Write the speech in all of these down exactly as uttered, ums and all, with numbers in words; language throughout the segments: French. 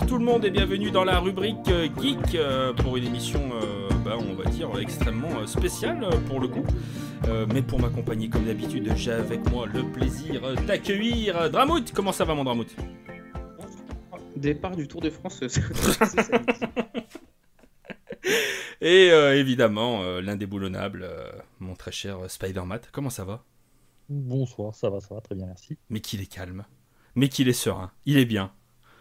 Bonsoir tout le monde et bienvenue dans la rubrique euh, Geek euh, pour une émission, euh, bah, on va dire, extrêmement euh, spéciale euh, pour le coup. Euh, mais pour m'accompagner comme d'habitude, j'ai avec moi le plaisir d'accueillir euh, Dramout. Comment ça va mon Dramout? Départ du Tour de France. Et euh, évidemment, euh, l'indéboulonnable, euh, mon très cher Spider-Mat. Comment ça va? Bonsoir, ça va, ça va, très bien, merci. Mais qu'il est calme, mais qu'il est serein, il est bien.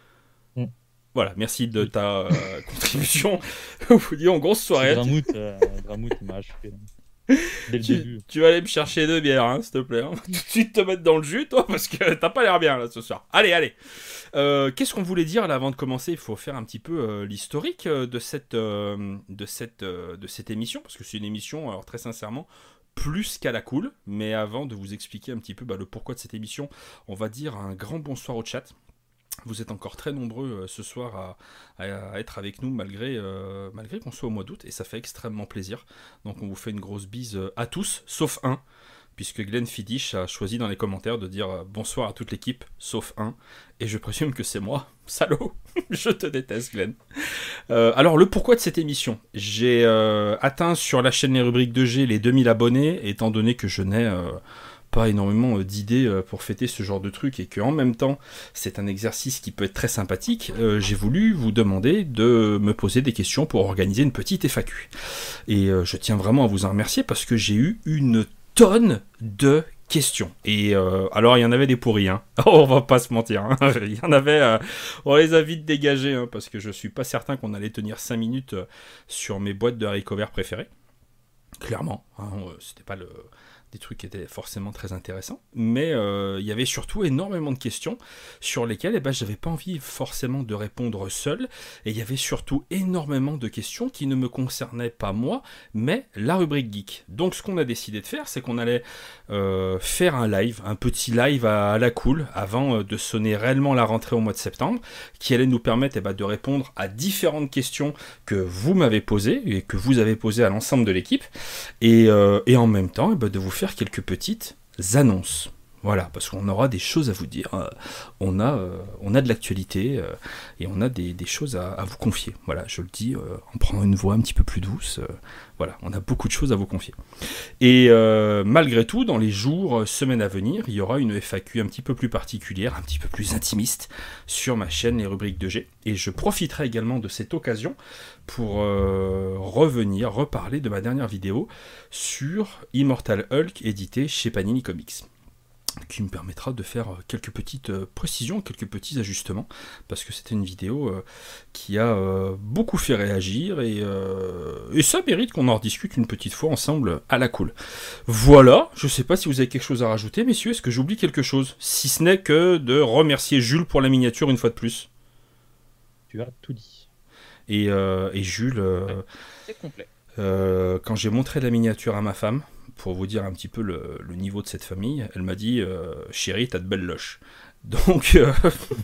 Mm. Voilà, merci de ta euh, contribution. Vous dites en grosse soirée. Dramout, euh, Dramout m'a achevé. Dès le tu, début. Tu vas aller me chercher deux bières, hein, s'il te plaît. Hein. Tout de suite te mettre dans le jus, toi, parce que t'as pas l'air bien là ce soir. Allez, allez. Euh, qu'est-ce qu'on voulait dire là avant de commencer? Il faut faire un petit peu euh, l'historique euh, de cette, euh, de cette, euh, de cette émission, parce que c'est une émission, alors très sincèrement, plus qu'à la cool. Mais avant de vous expliquer un petit peu bah, le pourquoi de cette émission, on va dire un grand bonsoir au chat. Vous êtes encore très nombreux euh, ce soir à, à, à être avec nous malgré, euh, malgré qu'on soit au mois d'août et ça fait extrêmement plaisir. Donc on vous fait une grosse bise euh, à tous, sauf un, puisque Glenn Fidish a choisi dans les commentaires de dire euh, bonsoir à toute l'équipe, sauf un, et je présume que c'est moi, salaud. Je te déteste Glenn. Euh, alors le pourquoi de cette émission, j'ai euh, atteint sur la chaîne Les Rubriques de G les deux mille abonnés, étant donné que je n'ai... Euh, pas énormément d'idées pour fêter ce genre de truc et qu'en même temps c'est un exercice qui peut être très sympathique, euh, j'ai voulu vous demander de me poser des questions pour organiser une petite F A Q. Et euh, je tiens vraiment à vous en remercier parce que j'ai eu une tonne de questions. Et euh, alors il y en avait des pourris, hein. Oh, on va pas se mentir, hein. Il y en avait, euh, on les a vite dégagés, hein, parce que je suis pas certain qu'on allait tenir cinq minutes sur mes boîtes de haricots verts préférées. Clairement, hein, c'était pas le... des trucs qui étaient forcément très intéressants, mais euh, il y avait surtout énormément de questions sur lesquelles eh ben, j'avais pas envie forcément de répondre seul, et il y avait surtout énormément de questions qui ne me concernaient pas moi, mais la rubrique geek. Donc ce qu'on a décidé de faire, c'est qu'on allait euh, faire un live, un petit live à, à la cool, avant euh, de sonner réellement la rentrée au mois de septembre, qui allait nous permettre eh ben, de répondre à différentes questions que vous m'avez posées, et que vous avez posées à l'ensemble de l'équipe, et, euh, et en même temps eh ben, de vous faire quelques petites annonces. Voilà, parce qu'on aura des choses à vous dire. Euh, on, a, euh, on a de l'actualité euh, et on a des, des choses à, à vous confier. Voilà, je le dis euh, en prenant une voix un petit peu plus douce. Euh, voilà, on a beaucoup de choses à vous confier. Et euh, malgré tout, dans les jours, euh, semaines à venir, il y aura une F A Q un petit peu plus particulière, un petit peu plus intimiste sur ma chaîne Les Rubriques de G. Et je profiterai également de cette occasion pour euh, revenir, reparler de ma dernière vidéo sur Immortal Hulk édité chez Panini Comics, qui me permettra de faire quelques petites euh, précisions, quelques petits ajustements, parce que c'était une vidéo euh, qui a euh, beaucoup fait réagir, et, euh, et ça mérite qu'on en rediscute une petite fois ensemble à la cool. Voilà, je sais pas si vous avez quelque chose à rajouter, messieurs, est-ce que j'oublie quelque chose? Si ce n'est que de remercier Jules pour la miniature une fois de plus. Tu as tout dit. Et, euh, et Jules, euh, ouais, c'est complet. Euh, quand j'ai montré la miniature à ma femme, pour vous dire un petit peu le, le niveau de cette famille, elle m'a dit euh, chérie, t'as de belles loches. Donc euh,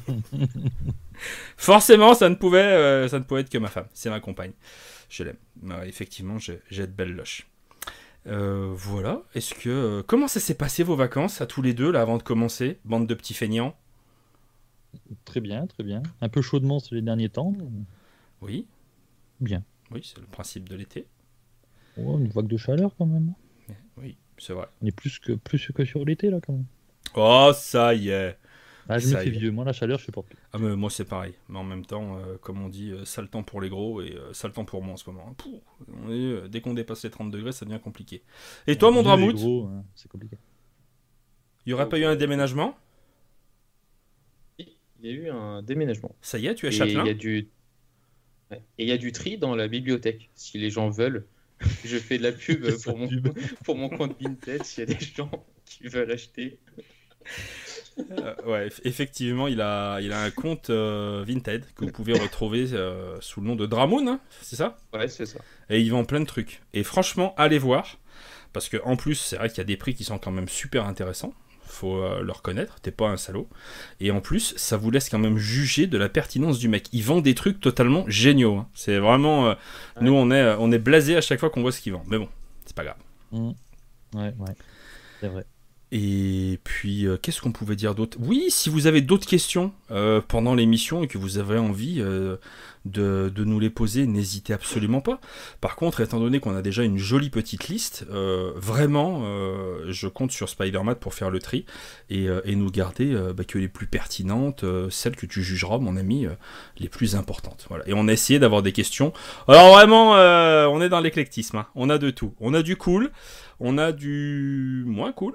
forcément ça ne pouvait euh, ça ne pouvait être que ma femme, c'est ma compagne, je l'aime. Euh, effectivement j'ai, j'ai de belles loches. Euh, voilà, est-ce que euh, comment ça s'est passé vos vacances à tous les deux là avant de commencer, bande de petits feignants? Très bien, très bien. Un peu chaudement ces derniers temps. Oui. Bien. Oui, c'est le principe de l'été. Oh, une vague de chaleur quand même. Oui, c'est vrai. On est plus que, plus que sur l'été là quand même. Oh, ça y est. Ah, je ça me fais vieux, moi la chaleur je supporte plus. Ah, mais moi c'est pareil, mais en même temps, euh, comme on dit, euh, sale temps pour les gros et euh, sale temps pour moi en ce moment. Pouh, on est, euh, dès qu'on dépasse les trente degrés, ça devient compliqué. Et toi, mon Dramout, hein, c'est compliqué. Il n'y aurait pas eu un déménagement? Il y a eu un déménagement. Ça y est, tu es à Et Châtelain? il y a du... ouais. Et il y a du tri dans la bibliothèque. Si les gens veulent, je fais de la pub pour mon, pour mon compte Vinted. S'il y a des gens qui veulent acheter. euh, ouais, effectivement, il a, il a un compte euh, Vinted que vous pouvez retrouver euh, sous le nom de Dramoun, hein, c'est ça? Ouais, c'est ça. Et il vend plein de trucs. Et franchement, allez voir, parce que en plus, c'est vrai qu'il y a des prix qui sont quand même super intéressants. Faut euh, le reconnaître, t'es pas un salaud. Et en plus, ça vous laisse quand même juger de la pertinence du mec. Il vend des trucs totalement géniaux. Hein. C'est vraiment... Euh, ouais. Nous, on est, on est blasés à chaque fois qu'on voit ce qu'il vend. Mais bon, c'est pas grave. Mmh. Ouais, ouais, c'est vrai. Et puis, euh, qu'est-ce qu'on pouvait dire d'autre? Oui, si vous avez d'autres questions euh, pendant l'émission et que vous avez envie euh, de, de nous les poser, n'hésitez absolument pas. Par contre, étant donné qu'on a déjà une jolie petite liste, euh, vraiment, euh, je compte sur Spider-Man pour faire le tri et, euh, et nous garder euh, bah, que les plus pertinentes, euh, celles que tu jugeras, mon ami, euh, les plus importantes. Voilà. Et on a essayé d'avoir des questions. Alors vraiment, euh, on est dans l'éclectisme. Hein. On a de tout. On a du cool. On a du moins cool,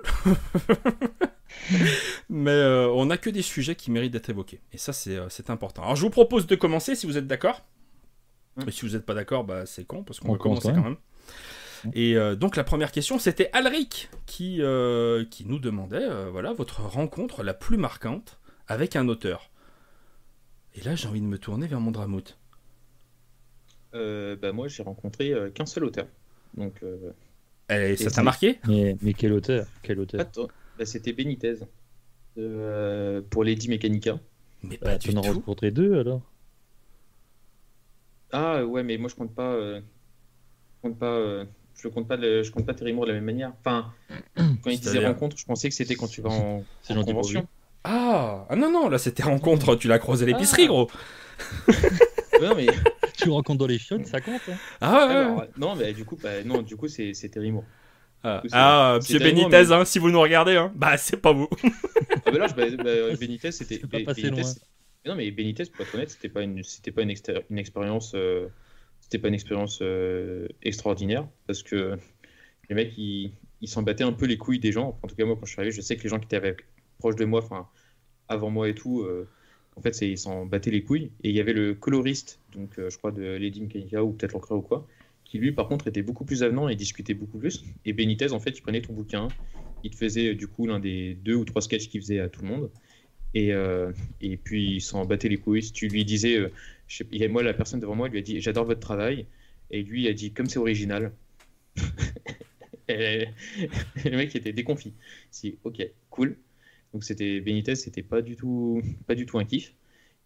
mais euh, on n'a que des sujets qui méritent d'être évoqués. Et ça, c'est, euh, c'est important. Alors, je vous propose de commencer si vous êtes d'accord. Et si vous n'êtes pas d'accord, bah, c'est con, parce qu'on On va commencer commence, quand même. Et euh, donc, la première question, c'était Alric qui, euh, qui nous demandait euh, voilà, votre rencontre la plus marquante avec un auteur. Et là, j'ai envie de me tourner vers mon Dramout. Euh, bah, moi, j'ai rencontré euh, qu'un seul auteur. Donc, euh, Et ça Et t'a c'est- marqué? Mais, mais quel auteur? Quel auteur? attends, bah, c'était Benitez euh, pour Lady Mechanica. Mais Bah, pas tu du en as tout. rencontré deux alors? Ah ouais, mais moi je compte pas, euh, je compte pas, euh, je compte pas, le- je compte pas Terry Moore de la même manière. Enfin, quand il disait C'est-à-dire rencontre, je pensais que c'était quand tu vas en, C'est en gentil pour convention. lui. Ah, ah non, non, là, c'était rencontre, tu l'as croisé à l'épicerie, Ah. gros. Ouais, non mais Tu le rencontres dans les chiottes, ça compte, hein? Ah ouais, ouais, alors, ouais. non, mais du coup, bah, non, du coup c'est c'est Terry Moore. Ah, coup, c'est- ah, c'est monsieur tellement, Benitez, mais- hein, si vous nous regardez, hein, bah c'est pas vous. Ah bah là, je- bah, bah, Benitez, c'était C'est pas Be- passé Benitez, loin. c'est- mais non, mais Benitez, pour être honnête, c'était pas une, c'était pas une, exté- une expérience, euh, c'était pas une expérience euh, extraordinaire parce que les mecs, ils ils s'en battaient un peu les couilles des gens. En tout cas, moi, quand je suis arrivé, je sais que les gens qui étaient avec, proches de moi, enfin, avant moi et tout, euh, en fait, c'est- ils s'en battaient les couilles. Et il y avait le coloriste, donc euh, je crois de Lady Mechanica ou peut-être l'encreur ou quoi, qui lui, par contre, était beaucoup plus avenant et discutait beaucoup plus. Et Benitez, en fait, il prenait ton bouquin, il te faisait euh, du coup l'un des deux ou trois sketchs qu'il faisait à tout le monde. Et, euh, et puis, il s'en battait les couilles. Si tu lui disais, euh, je sais- il y a- moi, la personne devant moi lui a dit, j'adore votre travail. Et lui, il a dit, comme c'est original. Et le mec était déconfit. Si, ok, cool. Donc c'était Benitez, c'était pas du tout, pas du tout un kiff.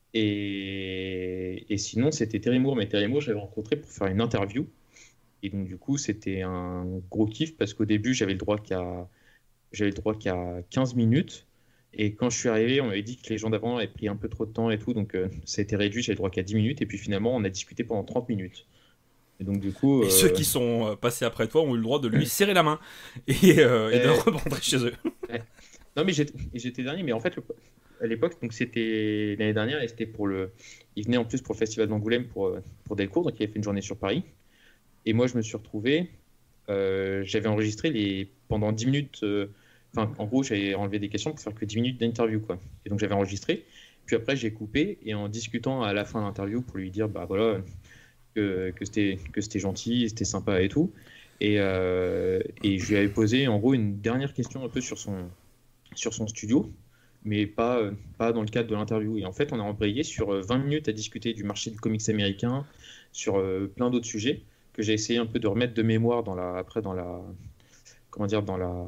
Et, et sinon, c'était Terry Moore, mais Terry Moore, je l'avais rencontré pour faire une interview. Et donc, du coup, c'était un gros kiff parce qu'au début, j'avais le droit qu'à, j'avais le droit qu'à quinze minutes. Et quand je suis arrivé, on m'avait dit que les gens d'avant avaient pris un peu trop de temps et tout. Donc, euh, ça a été réduit, j'avais le droit qu'à dix minutes. Et puis finalement, on a discuté pendant trente minutes. Et donc, du coup. Et euh, ceux qui sont euh, passés après toi ont eu le droit de lui serrer la main et, euh, et de Euh, rentrer chez eux. Non, mais j'étais j'étais dernier, mais en fait, le- à l'époque, donc c'était l'année dernière, et c'était pour le. Il venait en plus pour le festival d'Angoulême pour, euh, pour Delcourt, donc il avait fait une journée sur Paris. Et moi, je me suis retrouvé, euh, j'avais enregistré les, pendant dix minutes, euh, enfin, en gros, j'avais enlevé des questions pour faire que dix minutes d'interview, quoi. Et donc, j'avais enregistré. Puis après, j'ai coupé, et en discutant à la fin de l'interview pour lui dire, bah voilà, que, que c'était que c'était gentil, c'était sympa et tout. Et, euh, et je lui avais posé, en gros, une dernière question un peu sur son sur son studio, mais pas, euh, pas dans le cadre de l'interview. Et en fait, on a embrayé sur euh, vingt minutes à discuter du marché du comics américain, sur euh, plein d'autres sujets que j'ai essayé un peu de remettre de mémoire dans la, après dans la, comment dire, dans la,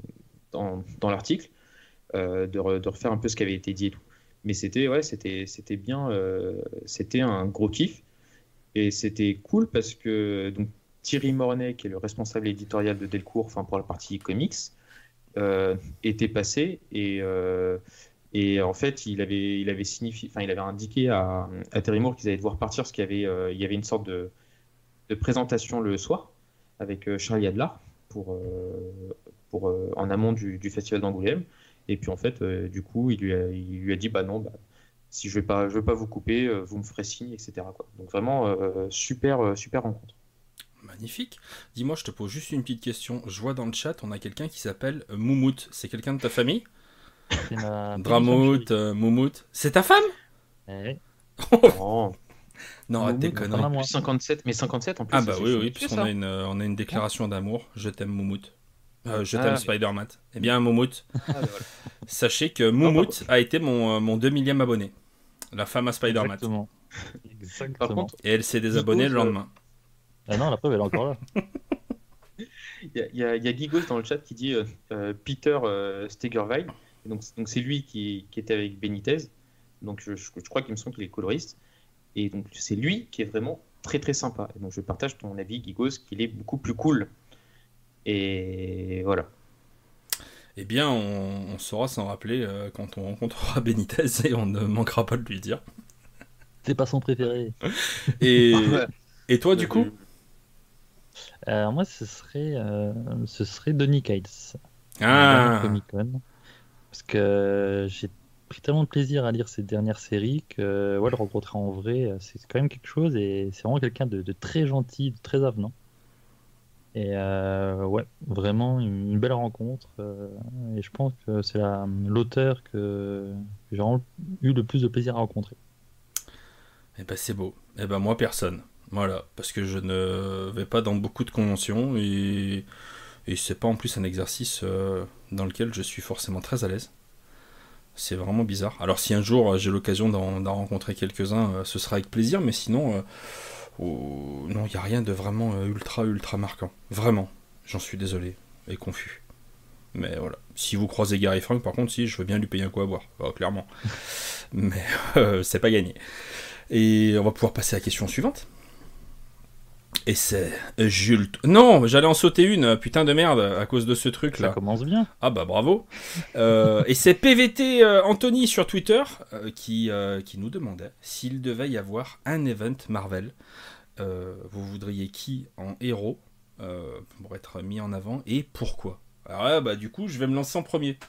dans, dans l'article, euh, de, re- de refaire un peu ce qui avait été dit et tout. Mais c'était, ouais, c'était, c'était bien, euh, c'était un gros kiff et c'était cool parce que donc Thierry Mornay, qui est le responsable éditorial de Delcourt, enfin pour la partie comics, euh, était passé et, euh, et en fait il avait, il avait signifié, enfin il avait indiqué à, à Terry Moore qu'ils allaient devoir partir parce qu'il y avait, euh, il y avait une sorte de, de présentation le soir avec euh, Charlie Adler pour, euh, pour, euh, en amont du, du festival d'Angoulême. Et puis en fait euh, du coup il lui a, il lui a dit bah non, bah, si je vais pas, je vais pas vous couper, euh, vous me ferez signe, et cetera quoi. Donc vraiment euh, super, euh, super rencontre. Magnifique. Dis-moi, je te pose juste une petite question. Je vois dans le chat, on a quelqu'un qui s'appelle euh, Moumout. C'est quelqu'un de ta famille? C'est ma Dramout, petite femme euh, Moumout. C'est ta femme? chérie. Oh, Non, arrête tes Moumout, conneries. pas moi. plus cinquante-sept, mais cinquante-sept en plus. Ah bah c'est- oui, c'est oui, fait, puisqu'on ça. a une, euh, on a une déclaration d'amour. Je t'aime Moumout. Euh, je Ah, t'aime oui. Spider-Man. Eh bien, Moumout, Ah, bah, voilà. sachez que Moumout a été mon, euh, mon deux millième abonné. La femme à Spider-Man. Exactement. Exactement. Par contre, Et elle s'est désabonnée le Gigos, euh, lendemain. Ah non, la preuve, elle est encore là. il y a, il y a- il y a Gigos dans le chat qui dit euh, euh, Peter euh, Stegerwald. Et Donc, donc c'est lui qui, qui était avec Benitez. Donc je, je- je crois qu'il me semble qu'il est coloriste. Et donc c'est lui qui est vraiment très très sympa. Et donc je partage ton avis, Gigos, qu'il est beaucoup plus cool. Et voilà. Eh bien, on, on saura s'en rappeler euh, quand on rencontrera Benitez et on ne manquera pas de lui dire. C'est pas son préféré. Et, Ouais. et toi, du coup? Alors moi, ce serait, euh, ce serait Donny Cates. Ah, Comic Con. Parce que j'ai pris tellement de plaisir à lire ces dernières séries que ouais, le rencontrer en vrai, c'est quand même quelque chose et c'est vraiment quelqu'un de, de très gentil, de très avenant. Et euh, ouais, vraiment une, une belle rencontre. euh, et je pense que c'est la- l'auteur que, que j'ai vraiment eu le plus de plaisir à rencontrer. eh ben c'est beau. Eh ben moi, personne. Voilà, parce que je ne vais pas dans beaucoup de conventions et, et c'est pas en plus un exercice euh, dans lequel je suis forcément très à l'aise. C'est vraiment bizarre. Alors si un jour euh, j'ai l'occasion d'en d'en rencontrer quelques-uns, euh, ce sera avec plaisir, mais sinon, euh, oh, non, il n'y a rien de vraiment euh, ultra, ultra marquant. Vraiment. J'en suis désolé et confus. Mais voilà. Si vous croisez Gary Frank, par contre, si, je veux bien lui payer un coup à boire. Oh, clairement. Mais euh, c'est pas gagné. Et on va pouvoir passer à la question suivante. Et c'est Jules. Non, j'allais en sauter une, putain de merde, à cause de ce truc Ça là. commence bien. Ah bah bravo. Euh, et c'est P V T euh, Anthony sur Twitter euh, qui, euh, qui nous demandait s'il devait y avoir un event Marvel. Euh, vous voudriez qui en héros euh, pour être mis en avant et pourquoi? Alors là, bah du coup, je vais me lancer en premier.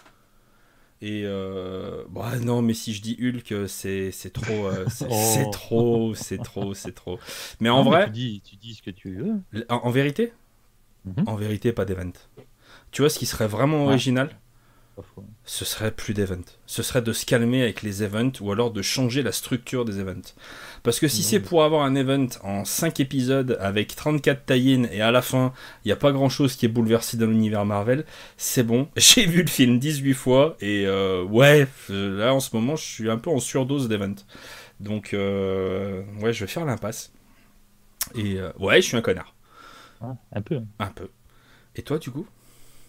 Et euh, bah non, mais si je dis Hulk, c'est c'est trop, euh, c'est Oh. c'est trop, c'est trop, c'est trop. Mais Non, en mais vrai, tu dis, tu dis ce que tu veux. en, en vérité, Mhm. en vérité, pas d'event. Tu vois, ce qui serait vraiment Ouais. original, Pas faux. ce serait plus d'events. Ce serait de se calmer avec les events ou alors de changer la structure des events. Parce que si Mhm. c'est pour avoir un event en cinq épisodes avec trente-quatre tie-in et à la fin, il n'y a pas grand chose qui est bouleversé dans l'univers Marvel, c'est bon. J'ai vu le film dix-huit fois et euh, ouais, euh, là en ce moment, je suis un peu en surdose d'events. Donc, euh, ouais, je vais faire l'impasse. Et euh, ouais, je suis un connard. Ouais, un peu. Un peu. Et toi, du coup?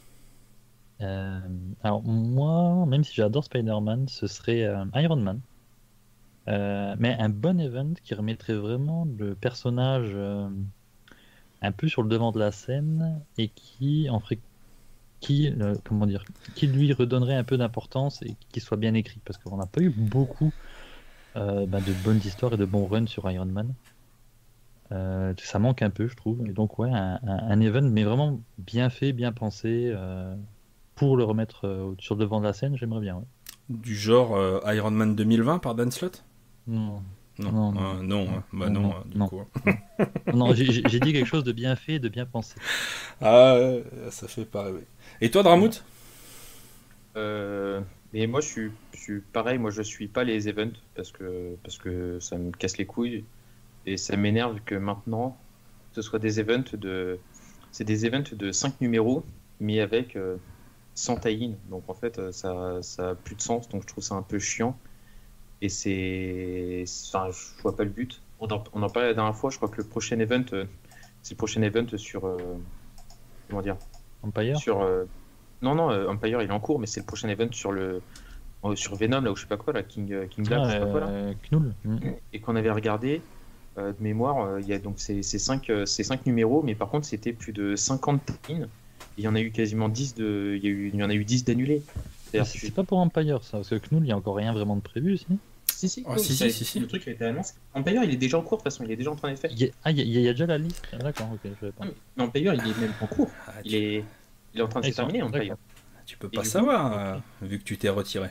Euh, alors moi, même si j'adore Spider-Man, ce serait euh, Iron Man. Euh, mais un bon event qui remettrait vraiment le personnage euh, un peu sur le devant de la scène et qui en ferait qui euh, comment dire qui lui redonnerait un peu d'importance et qui soit bien écrit parce qu'on n'a pas eu beaucoup euh, bah, de bonnes histoires et de bons runs sur Iron Man. Euh, ça manque un peu, je trouve. Et donc ouais, un, un- un event mais vraiment bien fait, bien pensé euh, pour le remettre euh, sur le devant de la scène, j'aimerais bien. Ouais. Du genre euh, Iron Man deux mille vingt par Dan Slott? Non, Non, non, euh, non, non, non, hein. Bah non, non, non, hein, du non, coup. non. Non, j'ai j'ai- j'ai dit quelque chose de bien fait, et de bien pensé. Ah, ouais, ça fait pas rêver. Et toi, Dramout? Euh, mais moi, je suis, je suis pareil. Moi, je suis pas les events parce que, parce que ça me casse les couilles et ça m'énerve que maintenant, ce soit des events de. C'est des events de cinq numéros, mais avec euh, cent tie-in. Donc, en fait, euh, ça, ça a plus de sens. Donc, je trouve ça un peu chiant. Et c'est. Enfin, je vois pas le but. On en, on en parlait la dernière fois. Je crois que le prochain event, euh, c'est le prochain event sur. euh, comment dire? Empire? Sur. euh, Non, non, euh, Empire, il est en cours, mais c'est le prochain event sur le. euh, Sur Venom, là, ou je sais pas quoi, là, King, euh, King Black, Ah, je sais pas quoi, là. euh, Knull. Mm. Et qu'on avait regardé euh, de mémoire, euh, il y a donc ces, ces cinq, euh, ces cinq numéros, mais par contre, c'était plus de cinquante tie-in. Il y en a eu quasiment dix de. Il y, a eu... il y en a eu dix d'annulés. Mais C'est-à-dire C'est que- c'est pas pour Empire ça, parce que Knull, il y a encore rien vraiment de prévu, si. Si, si, Ah, oh, si, ça- si, si, si. le truc a été annoncé. Empire, il est déjà en cours, de toute façon, il est déjà en train d'être fait. Il y a... Ah, il y, a- il y a déjà la liste. Ah, d'accord, ok, je savais pas. Non, mais Empire, il est même en cours. Ah, Il tu, est, il est en train de Ah, se ils sont- terminer, Empire. d'accord. tu peux Et pas du coup, savoir, ok. euh, vu que tu t'es retiré.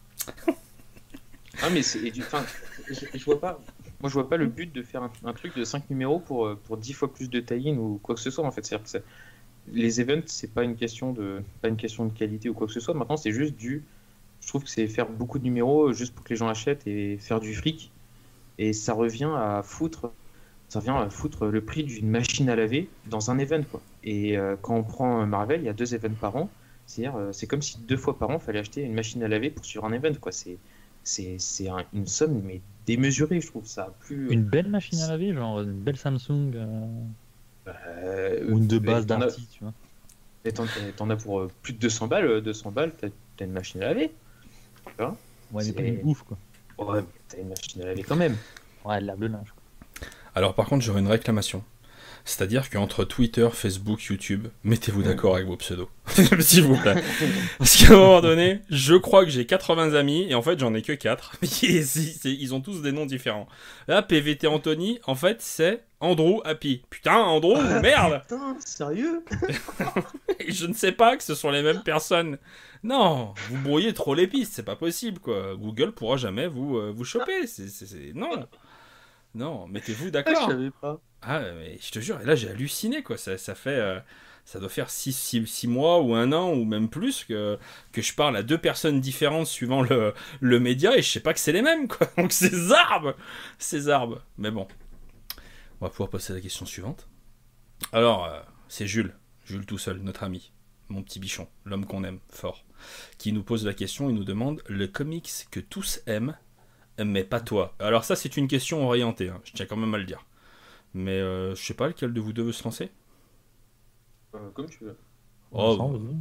Ah, mais c'est. et du- Enfin, je, je vois pas. Moi, je vois pas le but de faire un, un truc de cinq numéros pour, euh, pour dix fois plus de tie-in ou quoi que ce soit, en fait. C'est-à-dire que c'est- les events, c'est pas une question de pas une question de qualité ou quoi que ce soit. Maintenant, c'est juste du. Je trouve que c'est faire beaucoup de numéros juste pour que les gens achètent et faire du fric. Et ça revient à foutre. Ça revient à foutre le prix d'une machine à laver dans un event, quoi. Et euh, quand on prend Marvel, il y a deux events par an. C'est-à-dire, euh, c'est comme si deux fois par an, il fallait acheter une machine à laver pour suivre un event, quoi. C'est c'est c'est un- une somme mais démesurée, je trouve ça plus. Une belle machine à laver, genre une belle Samsung euh, Euh, ou une de mais base t'en as- Darty, tu vois. mais T'en t'en as pour euh, plus de deux cents balles, euh, deux cents balles, t'as t'as une machine à laver. Tu vois. Ouais, mais pas C'est- une ouf, quoi. Ouais, mais t'as une machine à laver quand même. Ouais, elle lave le linge, quoi. Alors par contre, j'aurais une réclamation. C'est-à-dire qu'entre Twitter, Facebook, YouTube, mettez-vous d'accord avec vos pseudos. S'il vous plaît. Parce qu'à un moment donné, je crois que j'ai quatre-vingts amis, et en fait, j'en ai que quatre. Ils ont tous des noms différents. Là, P V T Anthony, en fait, c'est Andrew Happy. Putain, Andrew, merde. Putain, sérieux? Et je ne sais pas que ce sont les mêmes personnes. Non, vous brouillez trop les pistes, c'est pas possible, quoi. Google pourra jamais vous, euh, vous choper. C'est, c'est, c'est... Non. Non, mettez-vous d'accord. Ah, je savais pas. Ah, mais je te jure, et là j'ai halluciné, quoi. Ça, ça fait, euh, ça doit faire six mois ou un an ou même plus que, que je parle à deux personnes différentes suivant le, le média et je sais pas que c'est les mêmes, quoi. Donc c'est zarbe, c'est zarbe. Mais bon, on va pouvoir passer à la question suivante. Alors, euh, c'est Jules, Jules tout seul, notre ami, mon petit bichon, l'homme qu'on aime fort, qui nous pose la question et nous demande le comics que tous aiment, mais pas toi. Alors ça, c'est une question orientée, hein, je tiens quand même à le dire. Mais euh, je sais pas lequel de vous deux veut se lancer. Euh, comme tu veux. Oh, bon.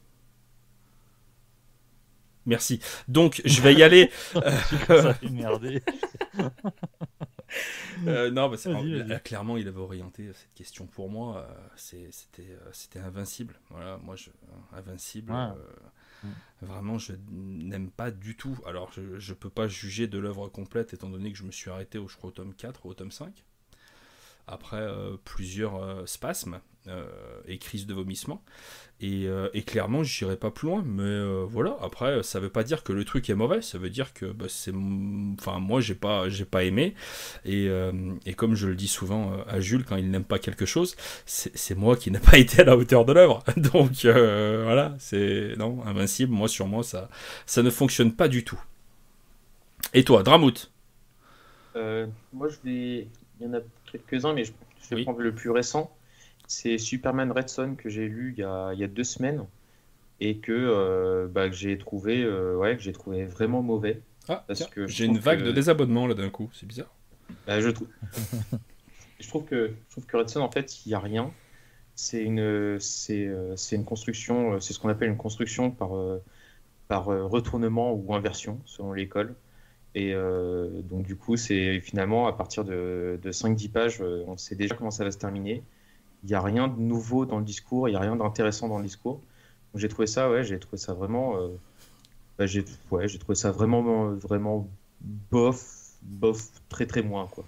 Merci. Donc je vais y aller. Ça fait merder. euh, non, bah, c'est, vas-y, là, vas-y. clairement, il avait orienté cette question pour moi. Euh, c'est, c'était, euh, c'était Invincible. Voilà, moi, je, Invincible. Ouais. Euh, mm. Vraiment, je n'aime pas du tout. Alors, je, je peux pas juger de l'œuvre complète étant donné que je me suis arrêté au, je crois, au tome quatre ou au tome cinq. Après euh, plusieurs euh, spasmes euh, et crises de vomissement. Et, euh, et clairement, je n'irai pas plus loin. Mais euh, voilà, après, ça ne veut pas dire que le truc est mauvais. Ça veut dire que bah, c'est... Enfin, moi, j'ai pas, j'ai pas aimé. Et, euh, et comme je le dis souvent à Jules, quand il n'aime pas quelque chose, c'est, c'est moi qui n'ai pas été à la hauteur de l'œuvre. Donc, euh, voilà, c'est... Non, Invincible, moi, sur moi, ça, ça ne fonctionne pas du tout. Et toi, Dramout? euh, Moi, je vais... Il y en a quelques-uns, mais je, je vais Oui. prendre le plus récent. C'est Superman Red Son que j'ai lu il y a, il y a deux semaines et que, euh, bah, que j'ai trouvé, euh, ouais, que j'ai trouvé vraiment mauvais. Ah, Parce tiens, que je j'ai une trouve vague que- de désabonnement là d'un coup, c'est bizarre. Bah, je trouve... je trouve que je trouve que Red Son, en fait, il y a rien. C'est une, c'est, euh, c'est une construction, euh, c'est ce qu'on appelle une construction par, euh, par euh, retournement ou inversion selon l'école. Et euh, donc du coup, c'est finalement à partir de, de cinq dix pages, euh, on sait déjà comment ça va se terminer. Il n'y a rien de nouveau dans le discours, il n'y a rien d'intéressant dans le discours. Donc j'ai trouvé ça, ouais, j'ai trouvé ça vraiment, euh, bah, j'ai, ouais, j'ai trouvé ça vraiment, vraiment bof, bof, très très moins quoi.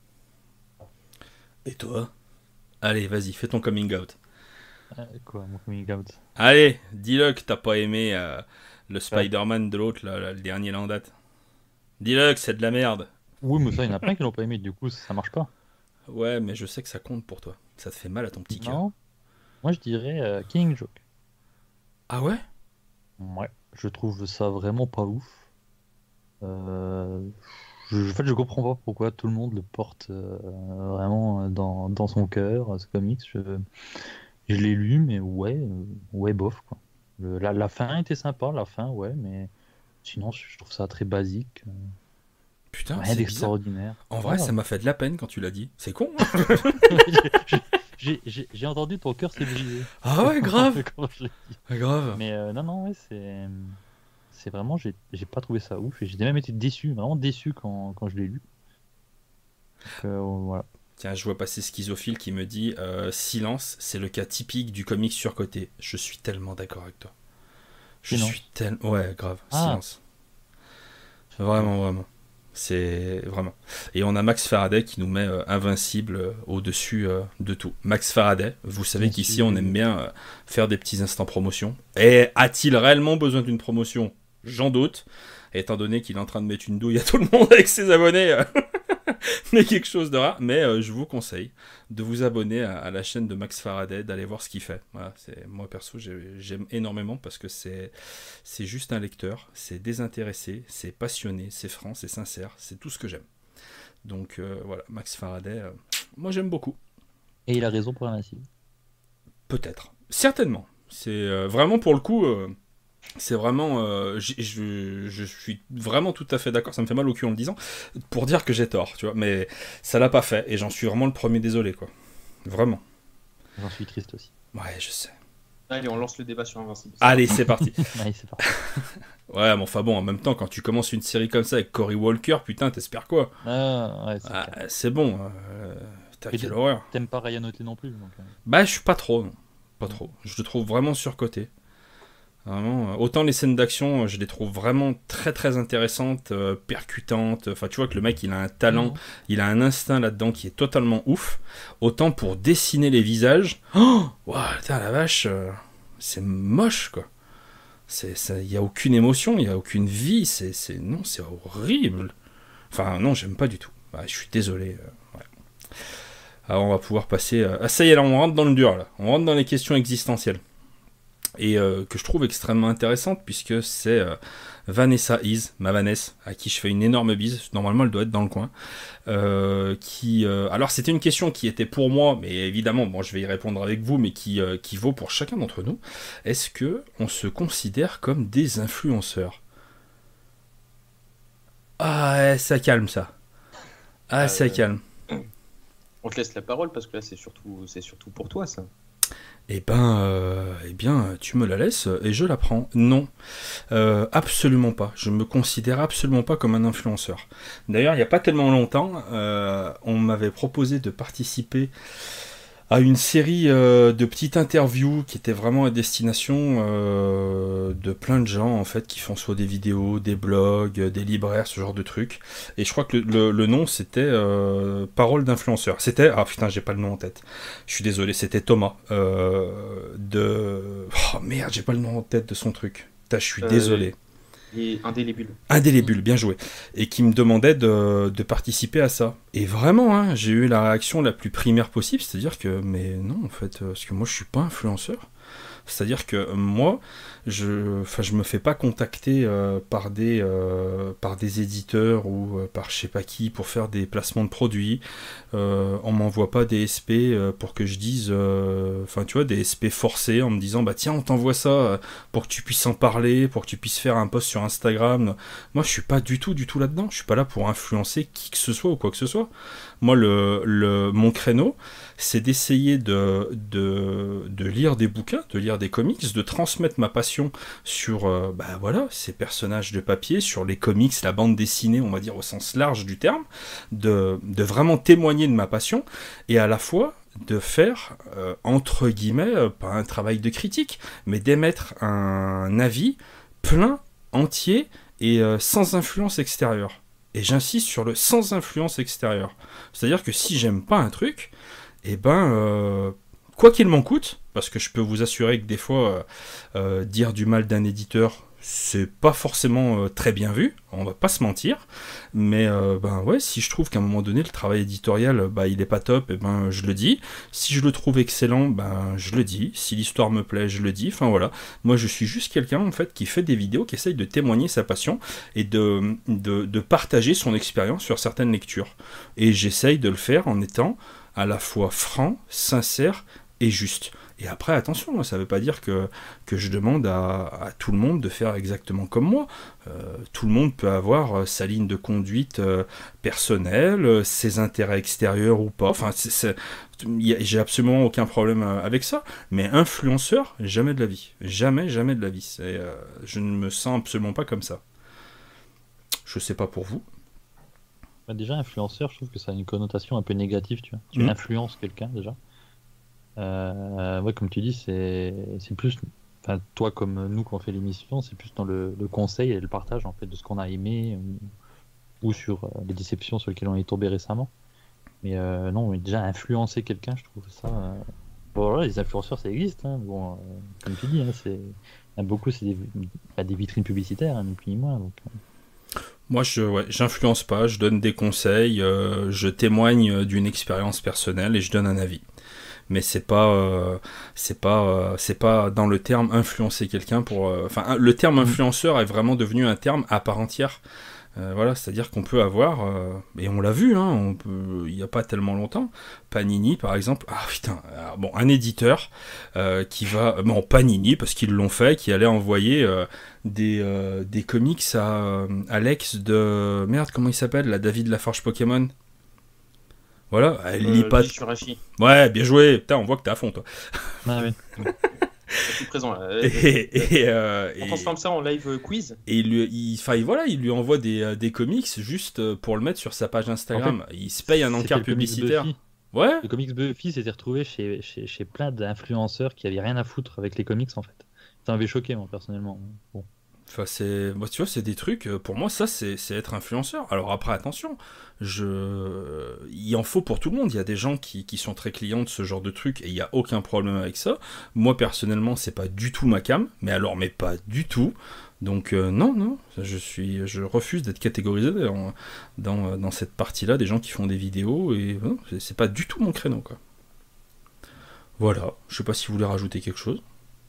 Et toi? Allez, vas-y, fais ton coming out. Euh, quoi, mon coming out? Allez, dis-le que t'as pas aimé euh, le Spider-Man de l'autre, là, là, le dernier là en date. Dis-le que c'est de la merde. Oui, mais ça, il y en a plein qui l'ont pas aimé, du coup, ça, ça marche pas. Ouais, mais je sais que ça compte pour toi. Ça te fait mal à ton petit cœur. Non. Moi, je dirais euh, Killing Joke. Ah ouais? Ouais, je trouve ça vraiment pas ouf. Euh, je, en fait, je comprends pas pourquoi tout le monde le porte euh, vraiment dans, dans son cœur, ce comics. Je, je l'ai lu, mais ouais, euh, ouais, bof, quoi. Le- la, la fin était sympa, la fin, ouais, mais sinon, je trouve ça très basique. euh, Putain, Rien c'est bizarre. d'extraordinaire. En vrai, Ouais. ça m'a fait de la peine quand tu l'as dit. C'est con, hein? J'ai- j'ai- J'ai j'ai entendu ton cœur s'est brisé. Ah ouais, grave. Quand je l'ai dit. Grave. Mais euh, non, non, ouais, c'est. C'est vraiment, j'ai j'ai pas trouvé ça ouf et j'ai même été déçu, vraiment déçu quand, quand je l'ai lu. Donc, euh, voilà. Tiens, je vois passer Schizophile qui me dit euh, Silence, c'est le cas typique du comic surcoté. Je suis tellement d'accord avec toi. Je Silence. suis tellement... Ouais, grave. Ah. Silence. Vraiment, vraiment. C'est vraiment. Et on a Max Faraday qui nous met euh, Invincible euh, au-dessus euh, de tout. Max Faraday, vous savez Bien qu'ici sûr. on aime bien euh, faire des petits instants promotion. Et a-t-il réellement besoin d'une promotion? J'en doute. Étant donné qu'il est en train de mettre une douille à tout le monde avec ses abonnés. euh, mais quelque chose de rare. Mais euh, je vous conseille de vous abonner à, à la chaîne de Max Faraday, d'aller voir ce qu'il fait. Voilà, c'est, moi perso, j'ai- j'aime énormément parce que c'est, c'est juste un lecteur, c'est désintéressé, c'est passionné, c'est franc, c'est sincère, c'est tout ce que j'aime. Donc euh, voilà, Max Faraday, euh, moi j'aime beaucoup. Et il a raison pour Invincible. Peut-être. Certainement. C'est euh, vraiment pour le coup... euh, c'est vraiment, euh, j- je, je suis vraiment tout à fait d'accord, ça me fait mal au cul en le disant, pour dire que j'ai tort, tu vois, mais ça l'a pas fait, et j'en suis vraiment le premier désolé, quoi. Vraiment. J'en suis triste aussi. Ouais, je sais. Allez, on lance le débat sur Invincible. Allez, c'est parti. Allez, c'est parti. Ouais, mais enfin bon, en même temps, quand tu commences une série comme ça avec Cory Walker, putain, t'espères quoi? Ah, ouais, c'est Ah, clair. c'est bon, euh, putain, Et quelle t'a- horreur. T'aimes pas Ryan Otley non plus, donc, euh, Bah, je suis pas trop, non. Pas trop. Je le trouve vraiment surcoté. Vraiment, euh, autant les scènes d'action, euh, je les trouve vraiment très très intéressantes, euh, percutantes. Enfin, tu vois que le mec, il a un talent, non. il a un instinct là-dedans qui est totalement ouf. Autant pour dessiner les visages, oh, ouah, putain, la vache, euh, c'est moche, quoi. C'est, ça, il y a aucune émotion, il y a aucune vie. C'est, c'est, non, c'est horrible. Enfin, non, j'aime pas du tout. Ouais, je suis désolé. euh, ouais. Alors, on va pouvoir passer. euh, Ah, ça y est, là, on rentre dans le dur, là. On rentre dans les questions existentielles. Et euh, que je trouve extrêmement intéressante, puisque c'est euh, Vanessa Is, ma Vanessa, à qui je fais une énorme bise. Normalement, elle doit être dans le coin. Euh, qui, euh, alors, c'était une question qui était pour moi, mais évidemment, bon, je vais y répondre avec vous, mais qui, euh, qui vaut pour chacun d'entre nous. Est-ce que on se considère comme des influenceurs? Ah, ouais, ça calme, ça. Ah, Euh, ça calme. On te laisse la parole parce que là, c'est surtout, c'est surtout pour toi, ça. Eh ben, euh, eh bien, tu me la laisses et je la prends. Non, euh, absolument pas. Je me considère absolument pas comme un influenceur. D'ailleurs, il n'y a pas tellement longtemps, euh, on m'avait proposé de participer à une série euh, de petites interviews qui étaient vraiment à destination euh, de plein de gens en fait qui font soit des vidéos, des blogs, des libraires, ce genre de trucs. Et je crois que le, le, le nom c'était euh, Parole d'influenceur. C'était ah putain j'ai pas le nom en tête. Je suis désolé, c'était Thomas euh, de oh merde j'ai pas le nom en tête de son truc. Putain, je suis Euh, désolé. Et indélébile. Indélébile, bien joué, et qui me demandait de, de participer à ça. Et vraiment, hein, j'ai eu la réaction la plus primaire possible, c'est-à-dire que, mais non, en fait, euh, parce que moi, je suis pas influenceur. C'est-à-dire que moi, je, enfin, je me fais pas contacter euh, par des, euh, par des éditeurs ou euh, par je sais pas qui pour faire des placements de produits. Euh, on m'envoie pas des S P euh, pour que je dise, euh, enfin, tu vois, des S P forcés en me disant, bah tiens, on t'envoie ça euh, pour que tu puisses en parler, pour que tu puisses faire un post sur Instagram. Moi, je suis pas du tout, du tout là-dedans. Je suis pas là pour influencer qui que ce soit ou quoi que ce soit. Moi, le, le, mon créneau, c'est d'essayer de, de, de lire des bouquins, de lire des comics, de transmettre ma passion sur euh, bah, voilà, ces personnages de papier, sur les comics, la bande dessinée, on va dire au sens large du terme, de, de vraiment témoigner de ma passion, et à la fois de faire, euh, entre guillemets, euh, pas un travail de critique, mais d'émettre un avis plein, entier, et euh, sans influence extérieure. Et j'insiste sur le sans influence extérieure. C'est-à-dire que si j'aime pas un truc, eh ben, euh, quoi qu'il m'en coûte, parce que je peux vous assurer que des fois, euh, euh, dire du mal d'un éditeur, c'est pas forcément euh, très bien vu, on va pas se mentir, mais euh, ben ouais, si je trouve qu'à un moment donné le travail éditorial, bah il est pas top, et ben je le dis. Si je le trouve excellent, ben je le dis. Si l'histoire me plaît, je le dis. Enfin voilà, moi je suis juste quelqu'un en fait qui fait des vidéos, qui essaye de témoigner sa passion et de, de, de partager son expérience sur certaines lectures. Et j'essaye de le faire en étant à la fois franc, sincère et juste. Et après, attention, ça ne veut pas dire que, que je demande à, à tout le monde de faire exactement comme moi. Euh, tout le monde peut avoir sa ligne de conduite euh, personnelle, euh, ses intérêts extérieurs ou pas. Enfin, c'est, c'est, y a, j'ai absolument aucun problème avec ça. Mais influenceur, jamais de la vie. Jamais, jamais de la vie. C'est, euh, je ne me sens absolument pas comme ça. Je sais pas pour vous. Bah, déjà, influenceur, je trouve que ça a une connotation un peu négative, tu vois. Tu Mhm. influences quelqu'un déjà. Euh, ouais, comme tu dis, c'est c'est plus, enfin, toi comme nous quand on fait l'émission, c'est plus dans le, le conseil et le partage en fait de ce qu'on a aimé ou, ou sur euh, les déceptions sur lesquelles on est tombé récemment. Mais euh, non, mais déjà influencer quelqu'un, je trouve ça. Euh... Bon, voilà, les influenceurs, ça existe. Hein. Bon, euh, comme tu dis, hein, c'est il y en a beaucoup, c'est des, bah, des vitrines publicitaires, hein, ni plus ni moins. Donc, euh... Moi, je, ouais, j'influence pas, je donne des conseils, euh, je témoigne d'une expérience personnelle et je donne un avis. Mais c'est pas, euh, c'est pas, euh, c'est pas dans le terme influencer quelqu'un pour. Enfin, euh, le terme influenceur est vraiment devenu un terme à part entière. Euh, voilà, c'est-à-dire qu'on peut avoir, euh, et on l'a vu, hein, on peut, il n'y a pas tellement longtemps, Panini par exemple, ah putain, alors, bon, un éditeur euh, qui va, bon Panini parce qu'ils l'ont fait, qui allait envoyer euh, des, euh, des comics à, à l'ex de, merde, comment il s'appelle, la David Laforge Pokémon. Voilà, elle Euh, lit pas. Shurashi. Ouais, bien joué. Putain, on voit que t'es à fond, toi. Ah, oui. Je suis présent là. Et, et, euh, On et- transforme ça en live quiz. et il, lui, il, enfin, voilà, il lui envoie des, euh, des comics juste euh, pour le mettre sur sa page Instagram. il se paye un C'était encart le comics publicitaire. Buffy. Ouais. Le comics Buffy s'était retrouvé chez, chez, chez plein d'influenceurs qui avaient rien à foutre avec les comics en fait. Ça m'avait choqué moi personnellement. Bon. Enfin, c'est, moi, tu vois, c'est des trucs. euh, Pour moi, ça, c'est, c'est être influenceur. Alors après, attention, je, il en faut pour tout le monde. Il y a des gens qui, qui sont très clients de ce genre de trucs et il y a aucun problème avec ça. Moi, personnellement, c'est pas du tout ma cam. Mais alors, mais pas du tout. Donc euh, non, non, je suis, je refuse d'être catégorisé dans, dans, dans cette partie-là des gens qui font des vidéos et non, c'est, c'est pas du tout mon créneau, quoi. Voilà. Je sais pas si vous voulez rajouter quelque chose.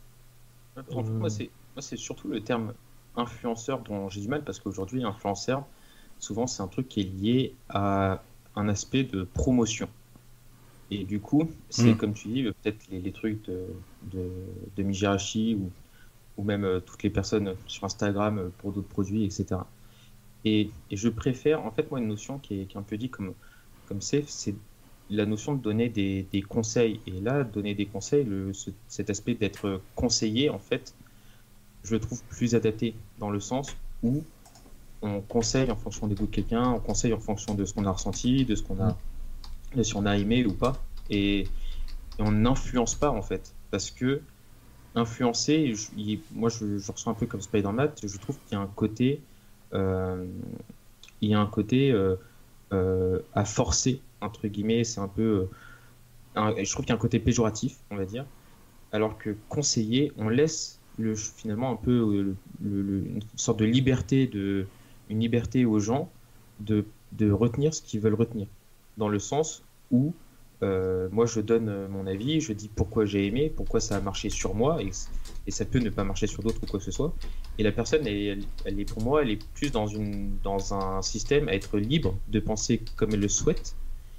En fait, moi, c'est moi, c'est surtout le terme influenceur dont j'ai du mal parce qu'aujourd'hui, influenceur, souvent, c'est un truc qui est lié à un aspect de promotion. Et du coup, c'est Mm. comme tu dis, peut-être les, les trucs de, de, de Mijirachi ou, ou même euh, toutes les personnes sur Instagram euh, pour d'autres produits, et cetera. Et, et je préfère, en fait, moi, une notion qui est, qui est un peu dit comme, comme c'est, c'est la notion de donner des, des conseils. Et là, donner des conseils, le, ce- cet aspect d'être conseillé, en fait, je le trouve plus adapté dans le sens où on conseille en fonction des goûts de quelqu'un, on conseille en fonction de ce qu'on a ressenti, de ce qu'on a, de si on a aimé ou pas. Et, et on n'influence pas, en fait. Parce que influencer, je- il- moi, je, je ressens un peu comme Spider-Man, je trouve qu'il y a un côté. euh, il y a un côté euh, euh, à forcer, entre guillemets, c'est un peu. euh, un- je trouve qu'il y a un côté péjoratif, on va dire, alors que conseiller, on laisse le, finalement un peu euh, le- le- une sorte de liberté, de, une liberté aux gens de, de retenir ce qu'ils veulent retenir, dans le sens où euh, moi je donne euh, mon avis, je dis pourquoi j'ai aimé, pourquoi ça a marché sur moi, et, et ça peut ne pas marcher sur d'autres ou quoi que ce soit. Et la personne, elle, elle- elle est pour moi, elle est plus dans, une, dans un système à être libre de penser comme elle le souhaite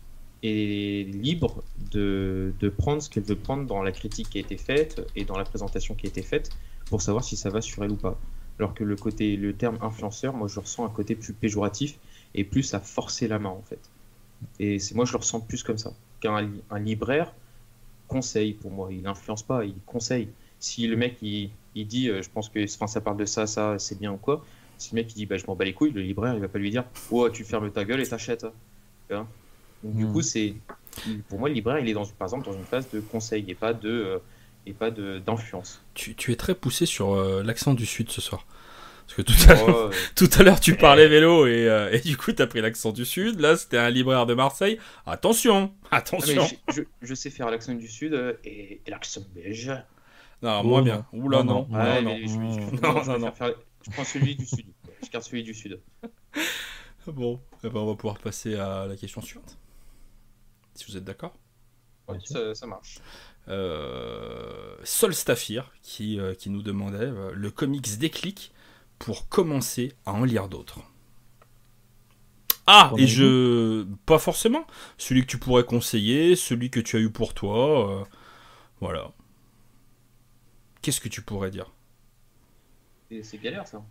et libre de, de prendre ce qu'elle veut prendre dans la critique qui a été faite et dans la présentation qui a été faite pour savoir si ça va sur elle ou pas. Alors que le côté, le terme influenceur, moi je ressens un côté plus péjoratif et plus à forcer la main en fait. Et c'est moi je le ressens plus comme ça. Qu'un li- un libraire conseille pour moi, il n'influence pas, il conseille. Si le mec il, il dit euh, je pense que enfin, ça parle de ça, ça c'est bien ou quoi, si le mec il dit bah, je m'en bats les couilles, le libraire il va pas lui dire oh tu fermes ta gueule et t'achètes. Tu vois. Donc, du Mm. coup, c'est pour moi le libraire il est dans, par exemple dans une phase de conseil et pas de euh, et pas de d'influence. Tu, tu es très poussé sur euh, l'accent du sud ce soir. Parce que tout à l'heure, Oh, euh, tout à l'heure tu parlais vélo et, euh, et du coup t'as pris l'accent du sud. Là c'était un libraire de Marseille. Attention, ah, mais attention. je, je- je sais faire l'accent du sud euh, et, et l'accent belge. Non, Oh, moins non. bien. Oula Non, non, non. non, Ouais, non. mais je, je- Mm. non, Non, je non, préfère non. faire- je prends celui du sud. Je garde celui du sud. Bon, eh ben, on va pouvoir passer à la question suivante. Si vous êtes d'accord. Ouais, Bien sûr. ça, ça marche. Euh, Sol Stafir qui, euh, qui nous demandait euh, le comics déclic pour commencer à en lire d'autres. Ah, Ton et avis je... Pas forcément. Celui que tu pourrais conseiller, celui que tu as eu pour toi. euh, Voilà. Qu'est-ce que tu pourrais dire? Et c'est galère ça.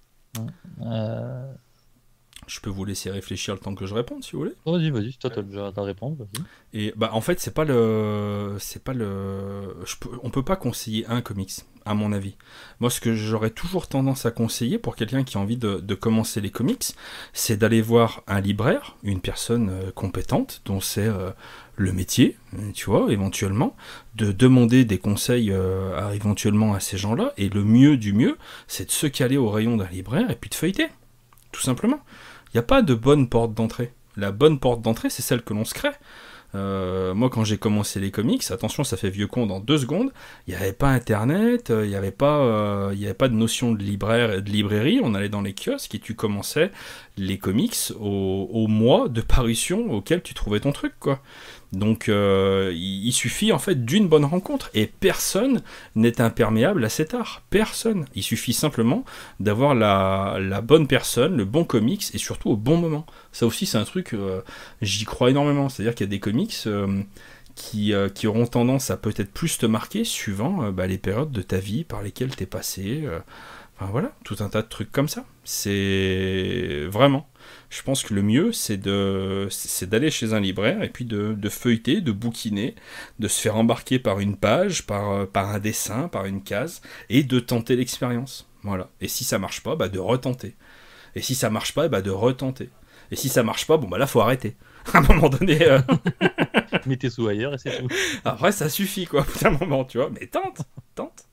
Euh... Je peux vous laisser réfléchir le temps que je réponde, si vous voulez. Vas-y, vas-y, toi t'as déjà à répondre, vas-y. Et bah en fait c'est pas le c'est pas le je peux... on peut pas conseiller un comics à mon avis. Moi ce que j'aurais toujours tendance à conseiller pour quelqu'un qui a envie de, de commencer les comics, c'est d'aller voir un libraire, une personne euh, compétente dont c'est euh, le métier, euh, tu vois, éventuellement, de demander des conseils euh, à, éventuellement à ces gens-là, et le mieux du mieux, c'est de se caler au rayon d'un libraire et puis de feuilleter, tout simplement. Il n'y a pas de bonne porte d'entrée. La bonne porte d'entrée, c'est celle que l'on se crée. Euh, moi, quand j'ai commencé les comics, attention, ça fait vieux con dans deux secondes, il n'y avait pas Internet, il n'y avait pas, euh, il y avait pas de notion de libraire, de librairie, on allait dans les kiosques et tu commençais les comics au, au mois de parution auquel tu trouvais ton truc, quoi. Donc, euh, il, il suffit en fait d'une bonne rencontre et personne n'est imperméable à cet art. Personne. Il suffit simplement d'avoir la, la bonne personne, le bon comics et surtout au bon moment. Ça aussi, c'est un truc, euh, j'y crois énormément. C'est-à-dire qu'il y a des comics euh, qui, euh, qui auront tendance à peut-être plus te marquer suivant euh, bah, les périodes de ta vie par lesquelles t'es passé. Euh, enfin voilà, tout un tas de trucs comme ça. C'est vraiment. Je pense que le mieux, c'est de, c'est d'aller chez un libraire et puis de, de feuilleter, de bouquiner, de se faire embarquer par une page, par, par un dessin, par une case, et de tenter l'expérience. Voilà. Et si ça marche pas, bah de retenter. Et si ça marche pas, bah de retenter. Et si ça marche pas, bon bah là faut arrêter. À un moment donné. Euh... Mettez sous ailleurs et c'est tout. Après ça suffit quoi, à un moment, tu vois. Mais tente, tente.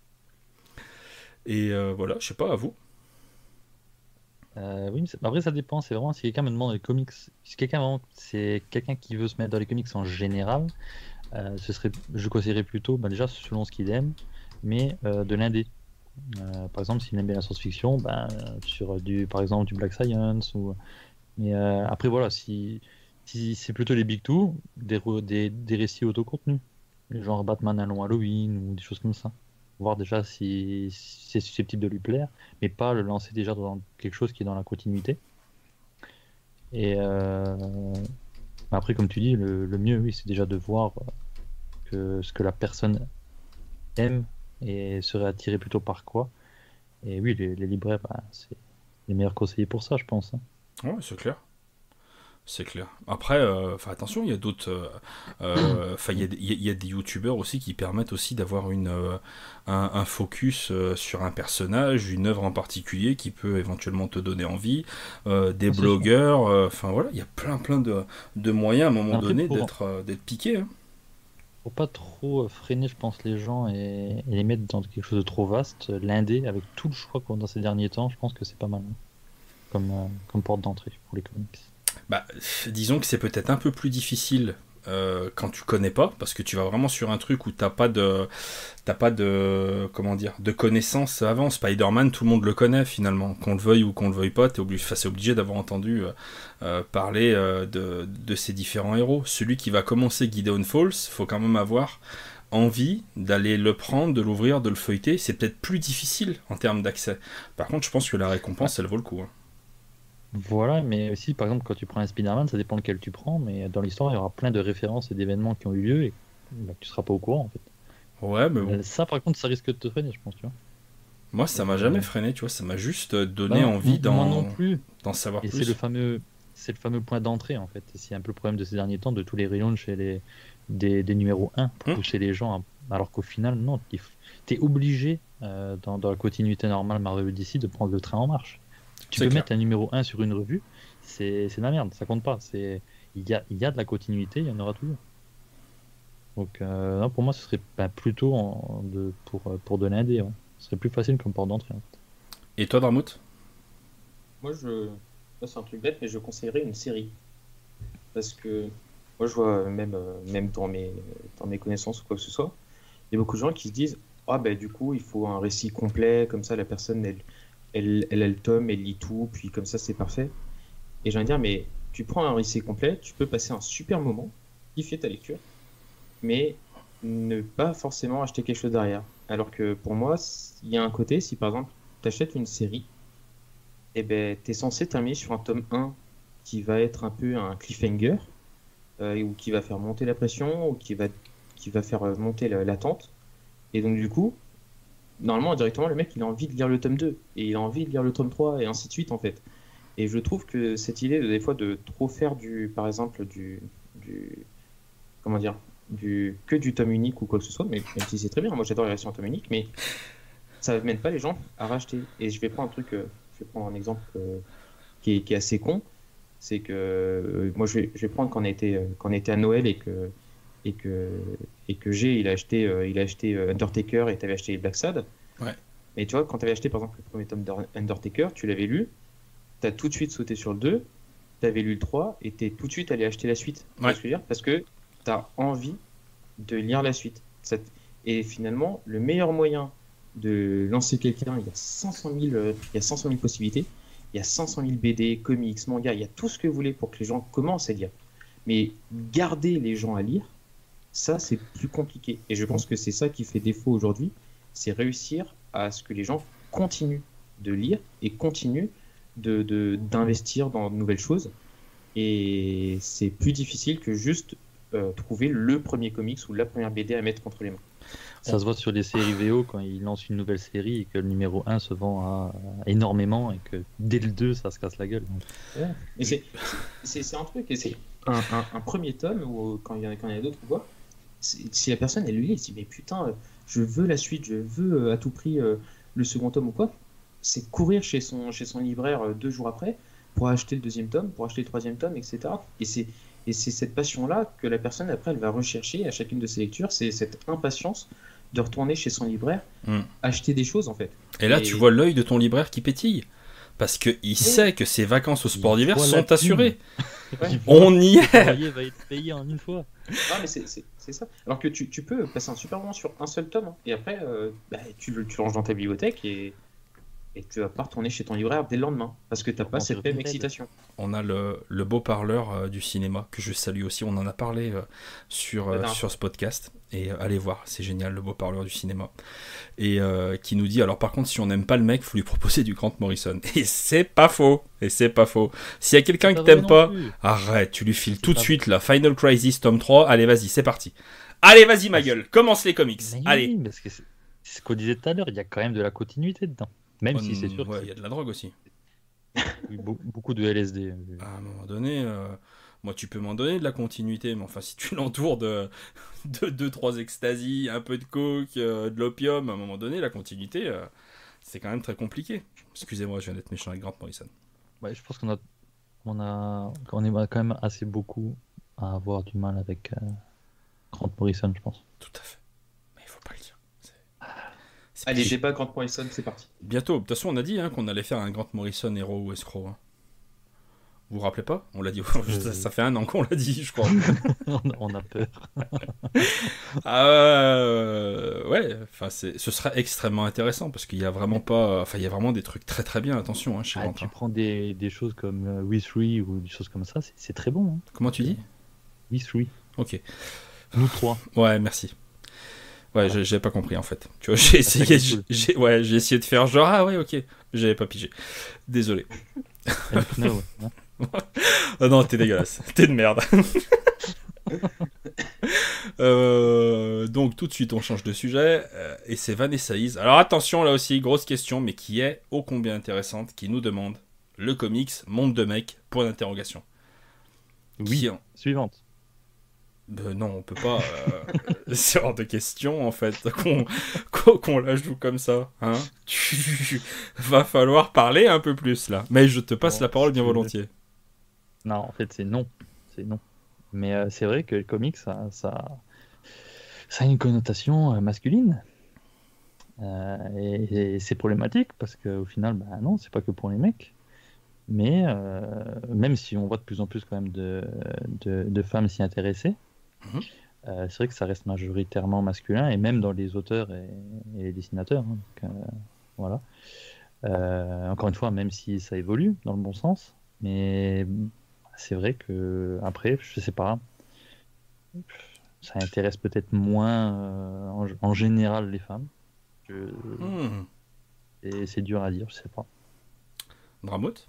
Et euh, voilà, je sais pas, à vous. Euh, oui, mais c'est- après ça dépend. C'est vraiment si quelqu'un me demande les comics, si quelqu'un vraiment- c'est quelqu'un qui veut se mettre dans les comics en général, euh, ce serait, je conseillerais plutôt, bah, déjà selon ce qu'il aime, mais euh, de l'indé. Euh, par exemple, s'il aime bien la science-fiction, ben, euh, sur du, par exemple, du Black Science. Ou... Mais euh, après, voilà, si, si c'est plutôt les Big Two, des, re- des, des récits autocontenus, genre Batman un long Halloween ou des choses comme ça. Voir déjà si, si c'est susceptible de lui plaire, mais pas le lancer déjà dans quelque chose qui est dans la continuité. Et euh, après, comme tu dis, le, le mieux, oui, c'est déjà de voir que ce que la personne aime et serait attirée plutôt par quoi. Et oui, les, les libraires, bah, c'est les meilleurs conseillers pour ça, je pense. hein. Ouais, c'est clair. C'est clair. Après, euh, enfin, attention, il y a d'autres. euh, euh, Enfin, il y, a des- il y a- il y a des youtubeurs aussi qui permettent aussi d'avoir une euh, un, un focus euh, sur un personnage, une œuvre en particulier qui peut éventuellement te donner envie. Euh, des Ah, c'est sûr. blogueurs. euh, Enfin voilà, il y a plein plein de, de moyens à un moment Après, donné pour, d'être euh, d'être piqué. hein. pour pas trop euh, freiner, je pense, les gens et, et les mettre dans quelque chose de trop vaste, euh, l'indé, avec tout le choix qu'on a dans ces derniers temps, je pense que c'est pas mal hein, comme, euh, comme porte d'entrée pour les comics. Bah, disons que c'est peut-être un peu plus difficile euh, quand tu connais pas, parce que tu vas vraiment sur un truc où t'as pas de, t'as pas de, comment dire, de connaissances avant. Spider-Man, tout le monde le connaît finalement, qu'on le veuille ou qu'on le veuille pas, t'es obligé, enfin, c'est obligé d'avoir entendu euh, euh, parler euh, de, de ces différents héros. Celui qui va commencer Gideon Falls, faut quand même avoir envie d'aller le prendre, de l'ouvrir, de le feuilleter. C'est peut-être plus difficile en termes d'accès. Par contre, je pense que la récompense, elle vaut le coup. hein. Voilà, mais aussi, par exemple, quand tu prends un Spider-Man, ça dépend lequel tu prends, mais dans l'histoire, il y aura plein de références et d'événements qui ont eu lieu et bah, tu seras pas au courant, en fait. Ouais, mais bon. Euh, Ça, par contre, ça risque de te freiner, je pense, tu vois. Moi, ça m'a Euh, jamais freiné, tu vois, ça m'a juste euh, bah donné non, envie m- moi non d'en plus. d'en savoir Et c'est le plus. fameux, c'est le fameux point d'entrée, en fait. Et c'est un peu le problème de ces derniers temps, de tous les rayons chez les, des, des numéros un pour Hum, pousser les gens, à- alors qu'au final, non, tu es obligé, euh, dans, dans la continuité normale Marvel D C, de prendre le train en marche. Tu c'est peux clair. mettre un numéro un sur une revue, c'est c'est de la merde, ça compte pas. C'est Il y a, il y a de la continuité, il y en aura toujours. Donc, euh, non, pour moi, ce serait bah, plutôt en- de, pour, euh, pour de l'indé. Ouais. Ce serait plus facile comme porte d'entrée. en fait. Et toi, Darmouth? Moi, je. Moi, c'est un truc bête, mais je conseillerais une série. Parce que moi, je vois, euh, même, euh, même dans mes, dans mes connaissances ou quoi que ce soit, il y a beaucoup de gens qui se disent ah, ben du coup, il faut un récit complet, comme ça, la personne, elle, elle, elle a le tome, elle lit tout, puis comme ça, c'est parfait. Et j'ai envie de dire, mais tu prends un récit complet, tu peux passer un super moment, kiffer ta lecture, mais ne pas forcément acheter quelque chose derrière. Alors que pour moi, s- il y a un côté, si par exemple, tu achètes une série, eh ben, tu es censé terminer sur un tome un qui va être un peu un cliffhanger, euh, ou qui va faire monter la pression, ou qui va, qui va faire euh, monter la- l'attente. Et donc, du coup, normalement, directement, le mec, il a envie de lire le tome deux, et il a envie de lire le tome trois, et ainsi de suite, en fait. Et je trouve que cette idée, de, des fois, de trop faire du, par exemple, du, du, comment dire, du, que du tome unique ou quoi que ce soit, mais même si c'est très bien, moi j'adore les récits en tome unique, mais ça ne mène pas les gens à racheter. Et je vais prendre un truc, euh, je vais prendre un exemple euh, qui est, qui est assez con, c'est que euh, moi je vais, je vais prendre quand on était, euh, quand on était à Noël et que et que et que G il a acheté euh, il a acheté euh, Undertaker et t'avais acheté Black Sad. Ouais. Mais tu vois, quand tu avais acheté par exemple le premier tome d'Undertaker, tu l'avais lu, tu as tout de suite sauté sur le deux, tu avais lu le trois et tu es tout de suite allé acheter la suite. Tu vois Ouais. ce que je veux dire? Parce que tu as envie de lire la suite. Ça t- Et finalement, le meilleur moyen de lancer quelqu'un, il y a cinq cent mille, euh, il y a cinq cent mille possibilités, il y a cinq cent mille B D, comics, mangas, il y a tout ce que vous voulez pour que les gens commencent à lire. Mais garder les gens à lire, ça c'est plus compliqué. Et je pense que c'est ça qui fait défaut aujourd'hui, c'est réussir à ce que les gens continuent de lire et continuent de, de- d'investir dans de nouvelles choses. Et c'est plus difficile que juste euh, trouver le premier comics ou la première B D à mettre entre les mains. Ça se voit sur les séries V O quand ils lancent une nouvelle série et que le numéro un se vend à- énormément et que dès le deux ça se casse la gueule. Ouais. Et c'est, c'est, c'est un truc, et c'est un, un- un premier tome, ou quand il y en a, quand il y en a d'autres ou quoi, c'est- si la personne elle le lit, elle se dit mais putain, euh, je veux la suite, je veux euh, à tout prix euh, le second tome ou quoi, c'est courir chez son, chez son libraire euh, deux jours après, pour acheter le deuxième tome, pour acheter le troisième tome, et cetera. Et c'est, et c'est cette passion-là que la personne, après, elle va rechercher à chacune de ses lectures, c'est cette impatience de retourner chez son libraire, Mm. acheter des choses, en fait. Et là, Et- tu vois l'œil de ton libraire qui pétille. Parce qu'il sait que ses vacances au sport Il d'hiver voit la sont thune. assurées. Ouais. Il voit On y que est. le loyer va être payé en une fois. Ah, mais c'est, c'est, c'est ça. Alors que tu, tu peux passer un super moment sur un seul tome, hein, et après, euh, bah, tu le tu le ranges dans ta bibliothèque, et, et tu vas pas retourner chez ton libraire dès le lendemain, parce que t'as pas On cette se même répète. excitation. On a le, le beau parleur euh, du cinéma, que je salue aussi. On en a parlé euh, sur, euh, La dernière sur ce podcast. Et euh, allez voir, c'est génial, le beau parleur du cinéma. Et euh, qui nous dit, alors par contre, si on n'aime pas le mec, faut lui proposer du Grant Morrison. Et c'est pas faux. Et c'est pas faux. S'il y a quelqu'un C'est que vrai t'aimes non pas, plus. arrête, tu lui files C'est tout de pas suite la Final Crisis tome trois. Allez, vas-y, c'est parti. Allez, vas-y, ma gueule, commence les comics. Mais Allez. oui, parce que c'est c'est ce qu'on disait tout à l'heure, il y a quand même de la continuité dedans. Même si c'est sûr Ouais, qu'il il y a de la drogue aussi. y a eu beau- beaucoup de L S D. euh, À un moment donné, euh, moi tu peux m'en donner de la continuité, mais enfin si tu l'entoures de deux, deux, trois extasies, un peu de coke, euh, de l'opium, à un moment donné, la continuité, euh, c'est quand même très compliqué. Excusez-moi, je viens d'être méchant avec Grant Morrison. Ouais, je pense qu'on a, on a, on est quand même assez beaucoup à avoir du mal avec euh, Grant Morrison, je pense. Tout à fait. Mais il faut pas le dire. C'est- c'est Allez, pas- débat Grant Morrison, c'est parti. Bientôt, de toute façon on a dit hein, qu'on allait faire un Grant Morrison héros ou escroc. Hein. Vous vous rappelez pas? On l'a dit, ça, ça fait un an qu'on l'a dit, je crois. on, a, on a peur. Ah euh, ouais, enfin c'est, ce serait extrêmement intéressant parce qu'il y a vraiment pas, enfin il y a vraiment des trucs très très bien. Attention, hein, chez Ah, Grant. tu hein. prends des, des choses comme euh, We Three ou des choses comme ça, c'est c'est très bon. Hein. Comment tu dis? We Three, Ok. nous trois. Ouais, merci. Ouais, j'ai, j'avais pas compris en fait. Tu vois, j'ai essayé, c'est j'ai, cool. j'ai- ouais, j'ai essayé de faire genre ah ouais ok, j'avais pas pigé. Désolé. And Snow, hein. Ah non, t'es dégueulasse, t'es de merde. Euh, donc tout de suite on change de sujet euh, et c'est Vanessa Hayes. Alors attention là aussi, grosse question mais qui est ô combien intéressante, qui nous demande le comics Monde de mecs, point d'interrogation. Oui, Qui en- suivante. Euh, non, on peut pas. Euh, c'est hors de question en fait qu'on, qu'on, qu'on la joue comme ça. Hein. Tu va falloir parler un peu plus là. Mais je te passe Bon, la parole bien si tu veux. volontiers. Non, en fait, c'est non. C'est non. Mais euh, c'est vrai que le comics, ça, ça, ça a une connotation euh, masculine. Euh, et et c'est problématique parce qu'au final, bah, non, c'est pas que pour les mecs. Mais euh, même si on voit de plus en plus quand même de, de, de femmes s'y intéresser, Mhm. euh, c'est vrai que ça reste majoritairement masculin, et même dans les auteurs et, et les dessinateurs. hein. Donc, euh, voilà. Euh, encore une fois, même si ça évolue dans le bon sens, mais c'est vrai que après, je sais pas, ça intéresse peut-être moins euh, en, en général les femmes. Je- Hmm. et c'est dur à dire, je sais pas. Dramout.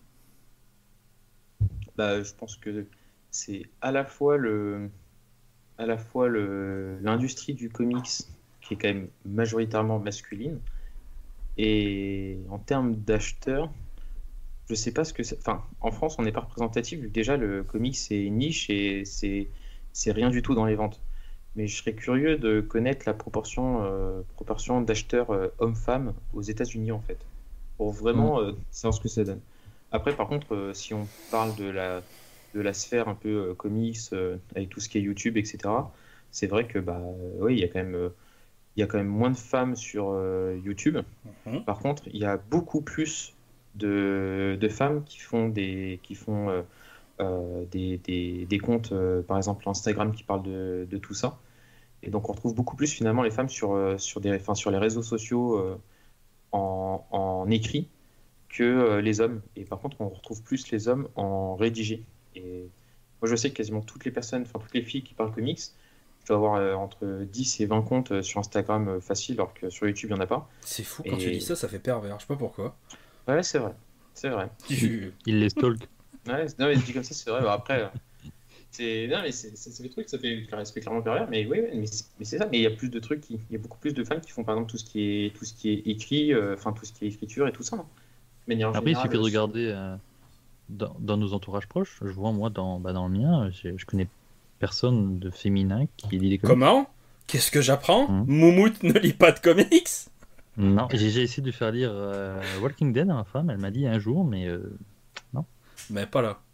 Bah, je pense que c'est à la fois le, à la fois le, l'industrie du comics qui est quand même majoritairement masculine, et en termes d'acheteurs, je sais pas ce que c'est. Enfin, en France, on n'est pas représentatif, vu que déjà le comics c'est niche et c'est c'est rien du tout dans les ventes. Mais je serais curieux de connaître la proportion, euh, proportion d'acheteurs euh, hommes-femmes aux États-Unis en fait, pour vraiment euh, savoir ce que ça donne. Après, par contre, euh, si on parle de la, de la sphère un peu euh, comics, euh, avec tout ce qui est YouTube, et cetera, c'est vrai que bah, euh, oui, il y a quand même, euh, il y a quand même moins de femmes sur euh, YouTube. Mhm. Par contre, il y a beaucoup plus de, de femmes qui font des, qui font, euh, euh, des, des, des comptes, euh, par exemple Instagram, qui parlent de, de tout ça. Et donc, on retrouve beaucoup plus finalement les femmes sur, euh, sur, des, enfin, sur les réseaux sociaux euh, en, en écrit que euh, les hommes. Et par contre, on retrouve plus les hommes en rédigé. Et moi, je sais que quasiment toutes les personnes, enfin toutes les filles qui parlent comics, je dois avoir euh, entre dix et vingt comptes euh, sur Instagram euh, facile, alors que sur YouTube, il n'y en a pas. C'est fou quand Et- tu dis ça, ça fait pervers. Je sais pas pourquoi. Ouais, c'est vrai. C'est vrai. Tu- Il les stalk. Ouais, c'est- non, mais dit comme ça, c'est vrai. Bah, après, euh, c'est non, mais c'est c'est- c'est des trucs, ça fait ça fait clairement pervers. Mais oui, mais c'est mais c'est ça. Mais il y a plus de trucs, qui, il y a beaucoup plus de femmes qui font par exemple tout ce qui est tout ce qui est écrit, euh, enfin tout ce qui est écriture et tout ça. Non de manière Après, il générale, suffit de euh, regarder euh, dans, dans nos entourages proches. Je vois, moi, dans, bah, dans le mien, j'ai- je connais personne de féminin qui lit des comics. Comment? Qu'est-ce que j'apprends? Mhm. Moumout ne lit pas de comics? Non, j'ai j'ai essayé de lui faire lire euh, Walking Dead à ma femme. Elle m'a dit un jour, mais euh, mais pas là.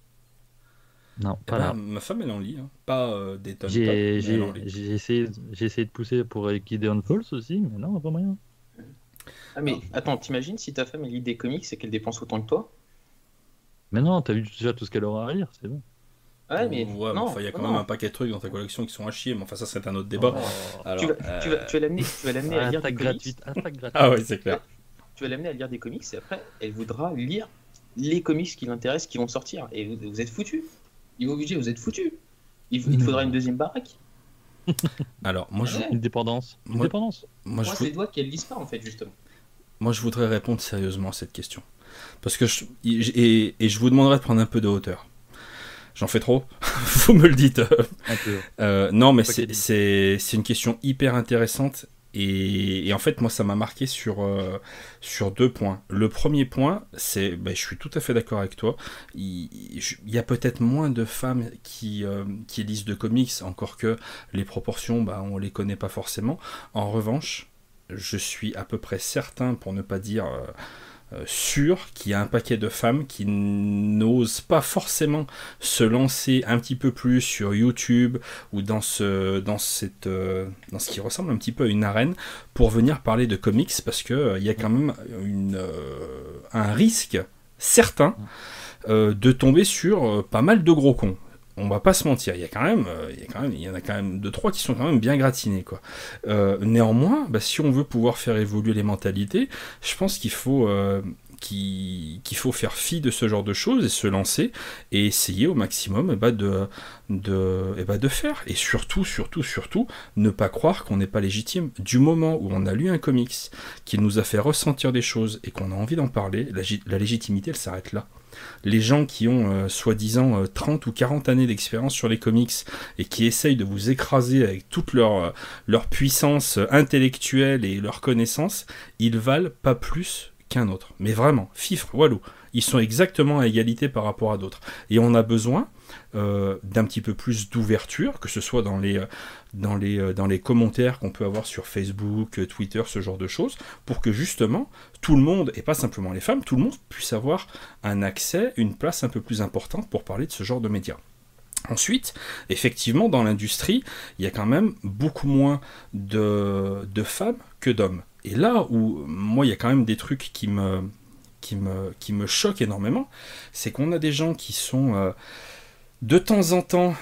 Non, Eh pas ben, là. ma femme, elle en lit. Hein. Pas euh, des tonnes, top, J'ai mais elle en j'ai- lit. j'ai essayé, j'ai essayé de pousser pour Gideon Falls aussi, mais non, pas moyen. Ah, mais attends, t'imagines si ta femme elle lit des comics et qu'elle dépense autant que toi? Mais non, t'as vu déjà tout ce qu'elle aura à lire, c'est bon. Ouais, mais Ouais, mais non, enfin, il y a quand non. même un paquet de trucs dans ta collection qui sont à chier, mais enfin, ça, c'est un autre débat. Oh. Alors, Tu vas, euh, tu vas, tu vas l'amener, tu vas l'amener à lire des Attaque comics. gratuite, attaque gratuite. Ah ouais, c'est clair. Tu vas l'amener à lire des comics et après, elle voudra lire les comics qui l'intéressent, qui vont sortir. Et vous, vous êtes foutus. Niveau budget, vous êtes foutus. Il, il Non. faudra une deuxième baraque. Alors, moi, je, Ouais. Une dépendance. Une Moi- dépendance. moi, je, Moi, vou- c'est toi qu'elle lise pas en fait, justement. moi, je voudrais répondre sérieusement à cette question. Parce que je, et, et je vous demanderai de prendre un peu de hauteur. J'en fais trop. Vous me le dites. Un peu. Euh, non, mais Pas c'est qu'elle- c'est- c'est une question hyper intéressante. Et, et en fait, moi, ça m'a marqué sur, euh, sur deux points. Le premier point, c'est, ben, je suis tout à fait d'accord avec toi. Il, il- je- il y a peut-être moins de femmes qui, euh, qui lisent de comics, encore que les proportions, bah, on les connaît pas forcément. En revanche, je suis à peu près certain, pour ne pas dire euh, euh, sûr, qu'il y a un paquet de femmes qui n'osent pas forcément se lancer un petit peu plus sur YouTube ou dans ce, dans cette, euh, dans ce qui ressemble un petit peu à une arène pour venir parler de comics, parce que euh, il y a quand même une, euh, un risque certain euh, de tomber sur euh, pas mal de gros cons. On va pas se mentir, il y a quand même, euh, il y a quand même, il y en a quand même deux trois qui sont quand même bien gratinés, quoi. Euh, néanmoins, bah, si on veut pouvoir faire évoluer les mentalités, je pense qu'il faut euh, qu'il qu'il faut faire fi de ce genre de choses et se lancer et essayer au maximum eh ben, de, de, eh ben, de faire. Et surtout, surtout, surtout, ne pas croire qu'on n'est pas légitime. Du moment où on a lu un comics qui nous a fait ressentir des choses et qu'on a envie d'en parler, la, la légitimité, elle s'arrête là. Les gens qui ont euh, soi-disant euh, trente ou quarante années d'expérience sur les comics et qui essayent de vous écraser avec toute leur, euh, leur puissance intellectuelle et leur connaissance, ils valent pas plus qu'un autre. Mais vraiment, fifre, walou. Ils sont exactement à égalité par rapport à d'autres. Et on a besoin euh, d'un petit peu plus d'ouverture, que ce soit dans les, euh, dans les, euh, dans les commentaires qu'on peut avoir sur Facebook, Twitter, ce genre de choses, pour que justement tout le monde, et pas simplement les femmes, tout le monde puisse avoir un accès, une place un peu plus importante pour parler de ce genre de médias. Ensuite, effectivement, dans l'industrie, il y a quand même beaucoup moins de, de femmes que d'hommes. Et là où, moi, il y a quand même des trucs qui me, qui me, qui me choquent énormément, c'est qu'on a des gens qui sont... Euh, de temps en temps,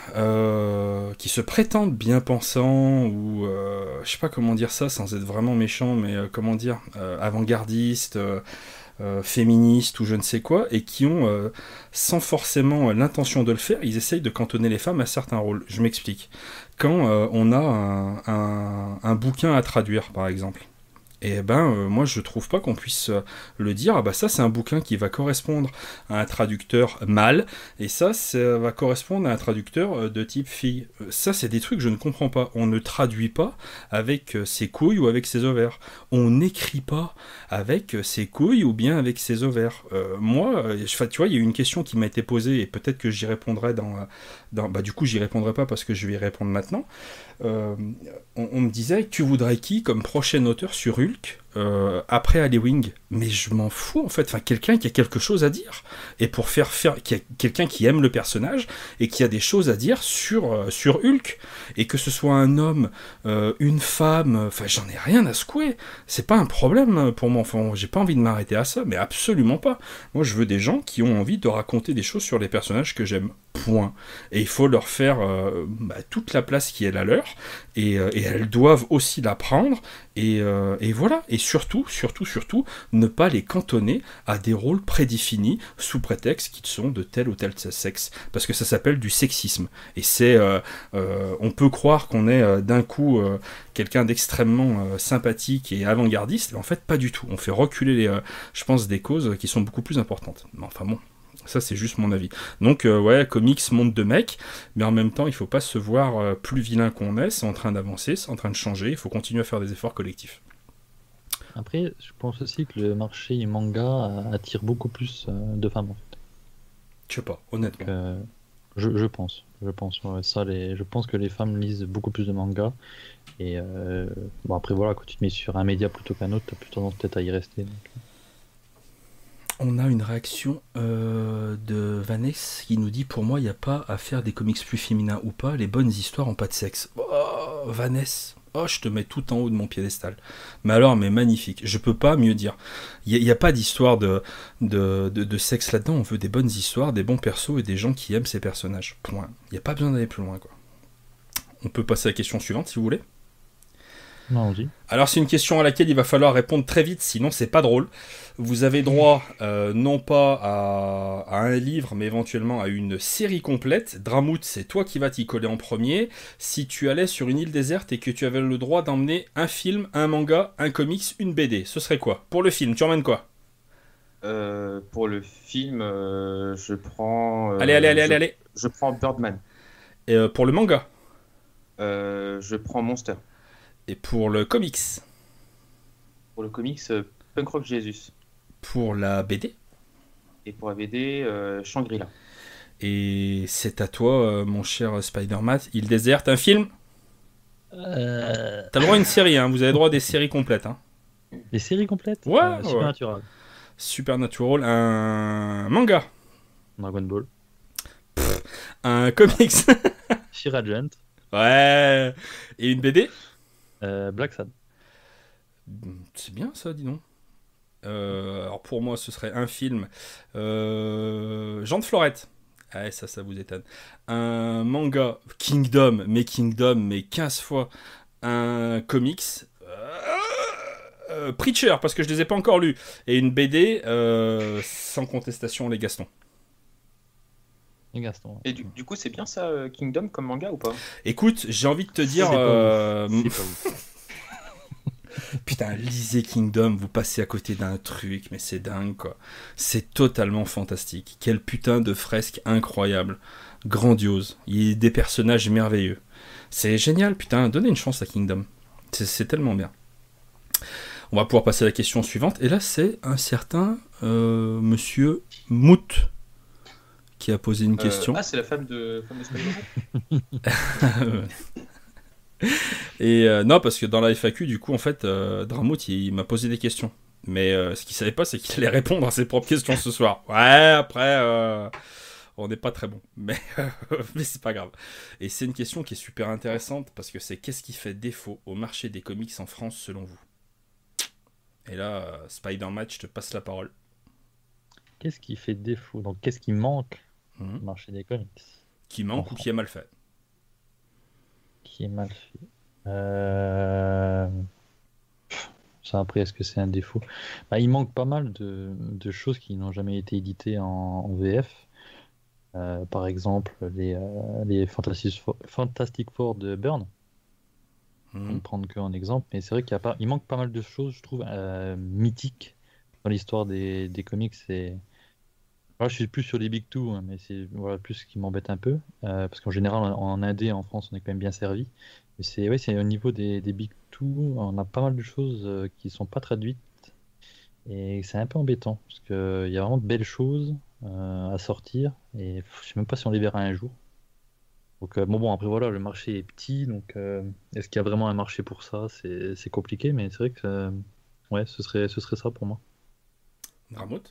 euh, qui se prétendent bien pensants, ou euh, je sais pas comment dire ça sans être vraiment méchant, mais euh, comment dire, euh, avant-gardistes, euh, euh, féministes ou je ne sais quoi, et qui ont, euh, sans forcément l'intention de le faire, ils essayent de cantonner les femmes à certains rôles. Je m'explique. Quand euh, on a un, un, un bouquin à traduire, par exemple, et ben euh, moi je trouve pas qu'on puisse euh, le dire, ah bah ça c'est un bouquin qui va correspondre à un traducteur mâle, et ça ça va correspondre à un traducteur euh, de type fille. Euh, ça c'est des trucs que je ne comprends pas. On ne traduit pas avec euh, ses couilles ou avec ses ovaires. On n'écrit pas avec euh, ses couilles ou bien avec ses ovaires. Euh, moi, euh, je, tu vois, il y a eu une question qui m'a été posée, et peut-être que j'y répondrai dans, euh, dans... Bah du coup j'y répondrai pas parce que je vais y répondre maintenant. Euh, on, on me disait, tu voudrais qui comme prochain auteur sur Hulk euh, après Aliwing? Mais je m'en fous en fait, enfin quelqu'un qui a quelque chose à dire, et pour faire faire qui a, quelqu'un qui aime le personnage et qui a des choses à dire sur euh, sur Hulk, et que ce soit un homme, euh, une femme, enfin j'en ai rien à secouer, c'est pas un problème pour moi, enfin j'ai pas envie de m'arrêter à ça, mais absolument pas. Moi je veux des gens qui ont envie de raconter des choses sur les personnages que j'aime, point. Et il faut leur faire euh, bah, toute la place qui est la leur, et, euh, et elles doivent aussi la prendre, et, euh, et voilà, et surtout, surtout, surtout, ne pas les cantonner à des rôles prédéfinis sous prétexte qu'ils sont de tel ou tel sexe, parce que ça s'appelle du sexisme, et c'est, euh, euh, on peut croire qu'on est euh, d'un coup euh, quelqu'un d'extrêmement euh, sympathique et avant-gardiste, mais en fait pas du tout, on fait reculer, les, euh, je pense, des causes qui sont beaucoup plus importantes, mais enfin bon. Ça, c'est juste mon avis. Donc, euh, ouais, comics, monde de mecs, mais en même temps, il faut pas se voir euh, plus vilain qu'on est, c'est en train d'avancer, c'est en train de changer, il faut continuer à faire des efforts collectifs. Après, je pense aussi que le marché manga attire beaucoup plus euh, de femmes, en fait. Je sais pas, honnêtement. Donc, euh, je, je pense, je pense, ouais, ça, les, je pense que les femmes lisent beaucoup plus de mangas. Et euh, bon, après, voilà, quand tu te mets sur un média plutôt qu'un autre, t'as plus tendance peut-être à y rester. Donc. On a une réaction euh, de Vanessa qui nous dit pour moi il n'y a pas à faire des comics plus féminins ou pas, les bonnes histoires ont pas de sexe. Oh Vanessa, oh je te mets tout en haut de mon piédestal. Mais alors mais magnifique, je peux pas mieux dire. Il n'y a, a pas d'histoire de, de, de, de sexe là-dedans, on veut des bonnes histoires, des bons persos et des gens qui aiment ces personnages. Point. Il n'y a pas besoin d'aller plus loin quoi. On peut passer à la question suivante si vous voulez. Non, on dit. Alors c'est une question à laquelle il va falloir répondre très vite, sinon c'est pas drôle. Vous avez droit euh, non pas à, à un livre, mais éventuellement à une série complète. Dramout, c'est toi qui vas t'y coller en premier. Si tu allais sur une île déserte et que tu avais le droit d'emmener un film, un manga, un comics, une B D, ce serait quoi? Pour le film, tu emmènes quoi? Euh, pour le film, euh, je prends. euh, Allez, allez, allez, je, allez, allez. je prends Birdman. Et euh, pour le manga? Euh, je prends Monster. Et pour le comics? Pour le comics, euh, Punk Rock Jesus. Pour la B D? Et pour la B D, euh, Shangri-La. Et c'est à toi, euh, mon cher Spider-Man. Île déserte, un film? Euh... T'as le droit à une série, hein. Vous avez le droit à des séries complètes. Hein. Les séries complètes? Ouais, euh, ouais. Supernatural. Supernatural, un manga, Dragon Ball. un comics, She-Ra-Gent. ouais, et une B D. Euh, Black Sad. C'est bien ça, dis donc. Euh, alors pour moi, ce serait un film. Euh, Jean de Florette. Ah, ça, ça vous étonne. Un manga, Kingdom, mais Kingdom, mais quinze fois. Un comics. Euh, euh, Preacher, parce que je les ai pas encore lus. Et une B D, euh, sans contestation, les Gastons. Et Gaston. Et du, du coup, c'est bien ça, euh, Kingdom, comme manga ou pas? Écoute, j'ai envie de te dire... C'est pas euh, ouf. C'est pas ouf. Putain, lisez Kingdom, vous passez à côté d'un truc, mais c'est dingue quoi. C'est totalement fantastique. Quel putain de fresque incroyable. Grandiose. Il y a des personnages merveilleux. C'est génial, putain, donnez une chance à Kingdom. C'est, c'est tellement bien. On va pouvoir passer à la question suivante. Et là, c'est un certain euh, monsieur Mout qui a posé une Euh, question. Ah, c'est la femme de, femme de Spider-Man. Et euh, non, parce que dans la F A Q, du coup, en fait, euh, Dramout, il, il m'a posé des questions. Mais euh, ce qu'il savait pas, c'est qu'il allait répondre à ses propres questions ce soir. Ouais, après, euh, on n'est pas très bon. Mais, mais c'est pas grave. Et c'est une question qui est super intéressante parce que c'est qu'est-ce qui fait défaut au marché des comics en France selon vous? Et là, euh, Spider-Man, je te passe la parole. Qu'est-ce qui fait défaut? Donc, qu'est-ce qui manque Mhm. au marché des comics? Qui manque ou qui est mal fait? Qui est mal fait. Euh... Ça, après, est-ce que c'est un défaut? Bah, il manque pas mal de, de choses qui n'ont jamais été éditées en, en V F. Euh, par exemple, les, euh, les Fantastic Four, Fantastic Four de Byrne, pour ne Mhm. prendre qu'un exemple. Mais c'est vrai qu'il y a pas, il manque pas mal de choses, je trouve, euh, mythiques dans l'histoire des, des comics. Et... Voilà, je suis plus sur les Big Two, hein, mais c'est voilà, plus ce qui m'embête un peu. Euh, parce qu'en général, en, en indé, en France, on est quand même bien servi. Mais c'est ouais, c'est au niveau des, des Big Two, on a pas mal de choses euh, qui sont pas traduites. Et c'est un peu embêtant, parce qu'il y a vraiment de belles choses euh, à sortir. Et pff, je sais même pas si on les verra un jour. Donc, euh, bon, bon, après, voilà, le marché est petit. Donc, euh, est-ce qu'il y a vraiment un marché pour ça? C'est c'est compliqué, mais c'est vrai que euh, ouais, ce serait, ce serait ça pour moi. Dramout?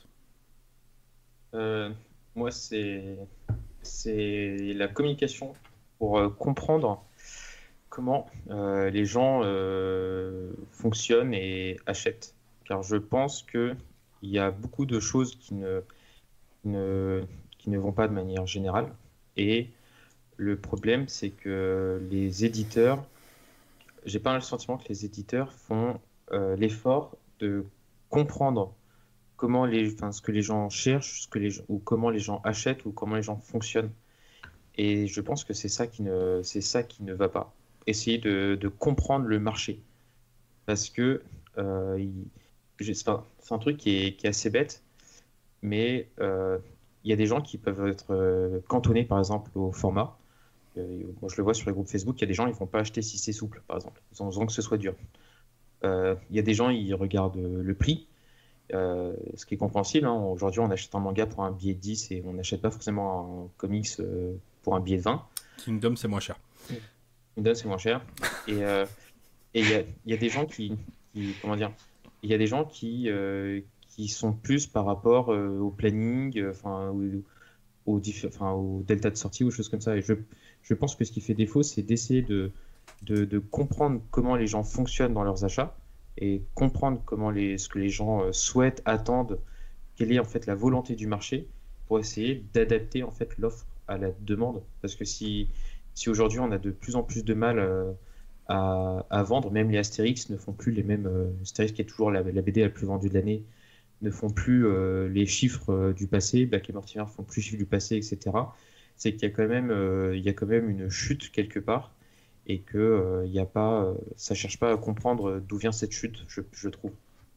Euh, moi, c'est c'est la communication pour euh, comprendre comment euh, les gens euh, fonctionnent et achètent. Car je pense que il y a beaucoup de choses qui ne, ne, qui ne vont pas de manière générale. Et le problème, c'est que les éditeurs, j'ai pas le sentiment que les éditeurs font euh, l'effort de comprendre comment les, enfin, ce que les gens cherchent, ce que les, gens- ou comment les gens achètent, ou comment les gens fonctionnent. Et je pense que c'est ça qui ne, c'est ça qui ne va pas. Essayer de, de comprendre le marché. Parce que euh, il- je- c'est un, c'est un truc qui est, qui est assez bête, mais euh, il y a des gens qui peuvent être euh, cantonnés, par exemple, au format. Euh, moi, je le vois sur les groupes Facebook, il y a des gens, ils ne vont pas acheter si c'est souple, par exemple. Ils ont besoin que ce soit dur. Euh, Il y a des gens, ils regardent euh, le prix. Euh, ce qui est compréhensible, hein. Aujourd'hui, on achète un manga pour un billet de dix et on n'achète pas forcément un comics euh, pour un billet de vingt. Kingdom, c'est moins cher. Kingdom, c'est moins cher. Et euh, et il y a, il y a des gens qui, qui- comment dire, il y a des gens qui, euh, qui sont plus par rapport euh, au planning, enfin euh, au, au, diff- enfin, au delta de sortie ou choses comme ça. Et je, je pense que ce qui fait défaut, c'est d'essayer de, de, de comprendre comment les gens fonctionnent dans leurs achats et comprendre comment les, ce que les gens euh, souhaitent, attendent, quelle est en fait la volonté du marché pour essayer d'adapter en fait l'offre à la demande. Parce que si, si aujourd'hui on a de plus en plus de mal euh, à, à vendre, même les Astérix ne font plus les mêmes. euh, Astérix qui est toujours la, la B D la plus vendue de l'année, ne font plus euh, les chiffres euh, du passé, Black et Mortimer font plus les chiffres du passé, et cetera. C'est qu'il y a quand même, euh, il y a quand même une chute quelque part et que euh, il y a pas, euh, ça cherche pas à comprendre d'où vient cette chute, je, je trouve.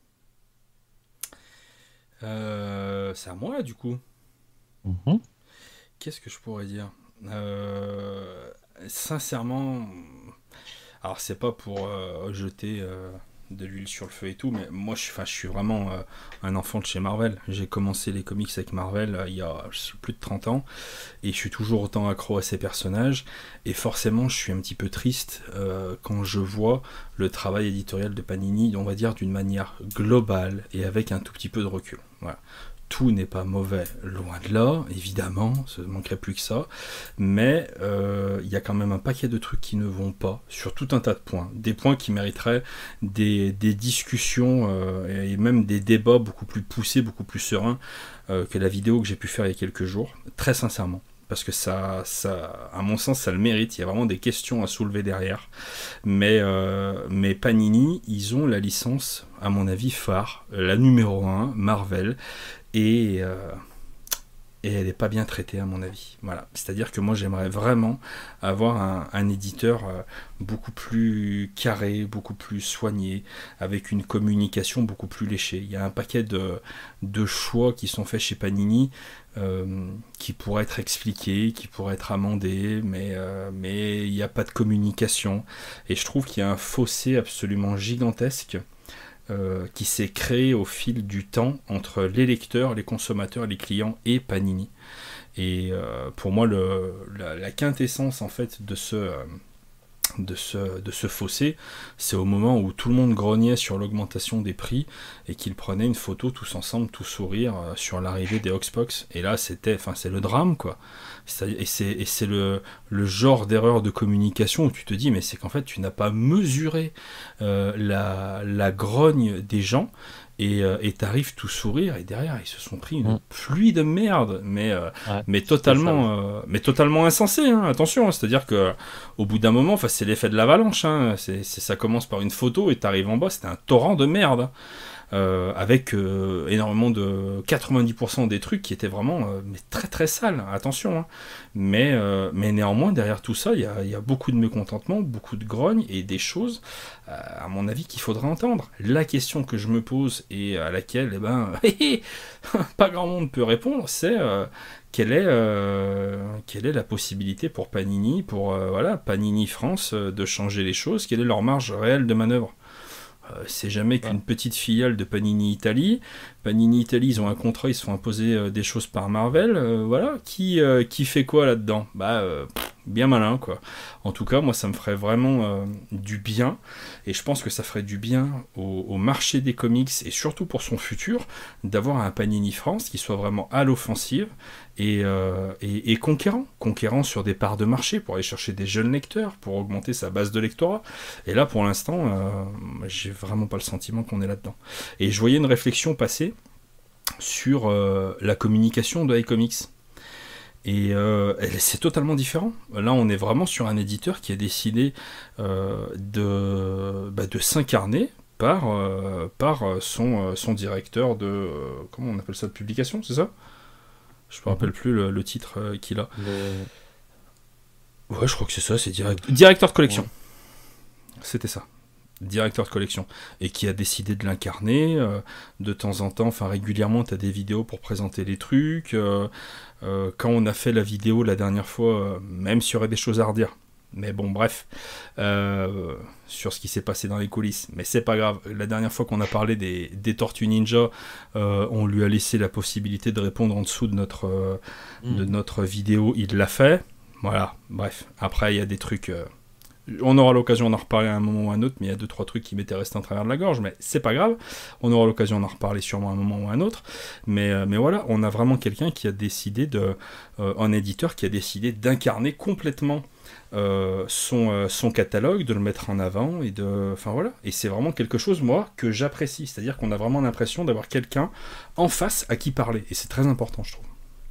Euh, c'est à moi là, du coup. Mhm. Qu'est-ce que je pourrais dire? Euh, Sincèrement, alors c'est pas pour euh, jeter euh, de l'huile sur le feu et tout, mais moi je, 'fin, je suis vraiment euh, un enfant de chez Marvel. J'ai commencé les comics avec Marvel euh, il y a je sais, plus de trente ans et je suis toujours autant accro à ces personnages. Et forcément, je suis un petit peu triste euh, quand je vois le travail éditorial de Panini, on va dire d'une manière globale et avec un tout petit peu de recul. Voilà. Tout n'est pas mauvais, loin de là, évidemment, ça ne manquerait plus que ça, mais il euh, y a quand même un paquet de trucs qui ne vont pas, sur tout un tas de points, des points qui mériteraient des, des discussions euh, et même des débats beaucoup plus poussés, beaucoup plus sereins euh, que la vidéo que j'ai pu faire il y a quelques jours, très sincèrement. Parce que ça, ça, à mon sens, ça le mérite. Il y a vraiment des questions à soulever derrière. Mais, euh, mais Panini, ils ont la licence, à mon avis, phare, la numéro un, Marvel. Et, euh, et elle n'est pas bien traitée à mon avis. Voilà. C'est-à-dire que moi j'aimerais vraiment avoir un, un éditeur euh, beaucoup plus carré, beaucoup plus soigné, avec une communication beaucoup plus léchée. Il y a un paquet de, de choix qui sont faits chez Panini euh, qui pourraient être expliqués, qui pourraient être amendés, mais euh, mais il n'y a pas de communication. Et je trouve qu'il y a un fossé absolument gigantesque Euh, qui s'est créé au fil du temps entre les lecteurs, les consommateurs, les clients et Panini. Et euh, pour moi, le, la, la quintessence en fait de ce, euh, de ce, de ce fossé, c'est au moment où tout le monde grognait sur l'augmentation des prix et qu'ils prenaient une photo tous ensemble, tous sourire euh, sur l'arrivée des Oxbox. Et là, c'était, enfin, c'est le drame, quoi. Et c'est, et c'est le, le genre d'erreur de communication où tu te dis, mais c'est qu'en fait, tu n'as pas mesuré euh, la, la grogne des gens et euh, t'arrives tout sourire et derrière, ils se sont pris une Mm. pluie de merde, mais, euh, Ouais, mais, c'était ça. totalement, euh, mais totalement insensé, hein, attention, hein, c'est-à-dire que au bout d'un moment, c'est l'effet de l'avalanche, hein, c'est, c'est, ça commence par une photo et t'arrives en bas, c'était un torrent de merde. Hein. Euh, avec euh, énormément de quatre-vingt-dix pour cent des trucs qui étaient vraiment euh, mais très très sales, attention, hein. mais, euh, mais néanmoins derrière tout ça il y a, y a beaucoup de mécontentement, beaucoup de grogne et des choses euh, à mon avis qu'il faudra entendre. La question que je me pose et à laquelle eh ben, pas grand monde peut répondre, c'est euh, quelle est, euh, quelle est la possibilité pour Panini, pour euh, voilà, Panini France euh, de changer les choses, quelle est leur marge réelle de manœuvre. C'est jamais qu'une petite filiale de Panini Italie. Panini Italie, ils ont un contrat, ils se font imposer euh, des choses par Marvel. Euh, voilà, qui, euh, qui fait quoi là-dedans? Bah, euh, pff, bien malin, quoi. En tout cas, moi, ça me ferait vraiment euh, du bien. Et je pense que ça ferait du bien au, au marché des comics et surtout pour son futur d'avoir un Panini France qui soit vraiment à l'offensive et, euh, et, et conquérant. Conquérant sur des parts de marché pour aller chercher des jeunes lecteurs, pour augmenter sa base de lectorat. Et là, pour l'instant, euh, j'ai vraiment pas le sentiment qu'on est là-dedans. Et je voyais une réflexion passer sur euh, la communication de iComics. Et euh, c'est totalement différent. Là, on est vraiment sur un éditeur qui a décidé euh, de, bah, de s'incarner par, euh, par son, son directeur de... Euh, comment on appelle ça, de publication, c'est ça? Je me rappelle plus le, le titre euh, qu'il a. Le... Ouais, je crois que c'est ça, c'est direct... directeur de collection. Ouais. C'était ça. Directeur de collection, et qui a décidé de l'incarner euh, de temps en temps, enfin régulièrement tu as des vidéos pour présenter les trucs, euh, euh, quand on a fait la vidéo la dernière fois, euh, même s'il y aurait des choses à redire, mais bon bref, euh, sur ce qui s'est passé dans les coulisses, mais c'est pas grave, la dernière fois qu'on a parlé des, des Tortues Ninja, euh, on lui a laissé la possibilité de répondre en dessous de notre, euh, mmh. de notre vidéo, il l'a fait, voilà, bref, après il y a des trucs... Euh, On aura l'occasion d'en reparler à un moment ou à un autre, mais il y a deux trois trucs qui m'étaient restés en travers de la gorge, mais c'est pas grave. On aura l'occasion d'en reparler sûrement à un moment ou à un autre. Mais, euh, mais voilà, on a vraiment quelqu'un qui a décidé de, euh, un éditeur qui a décidé d'incarner complètement euh, son, euh, son catalogue, de le mettre en avant et de, enfin voilà. Et c'est vraiment quelque chose moi que j'apprécie, c'est-à-dire qu'on a vraiment l'impression d'avoir quelqu'un en face à qui parler, et c'est très important, je trouve.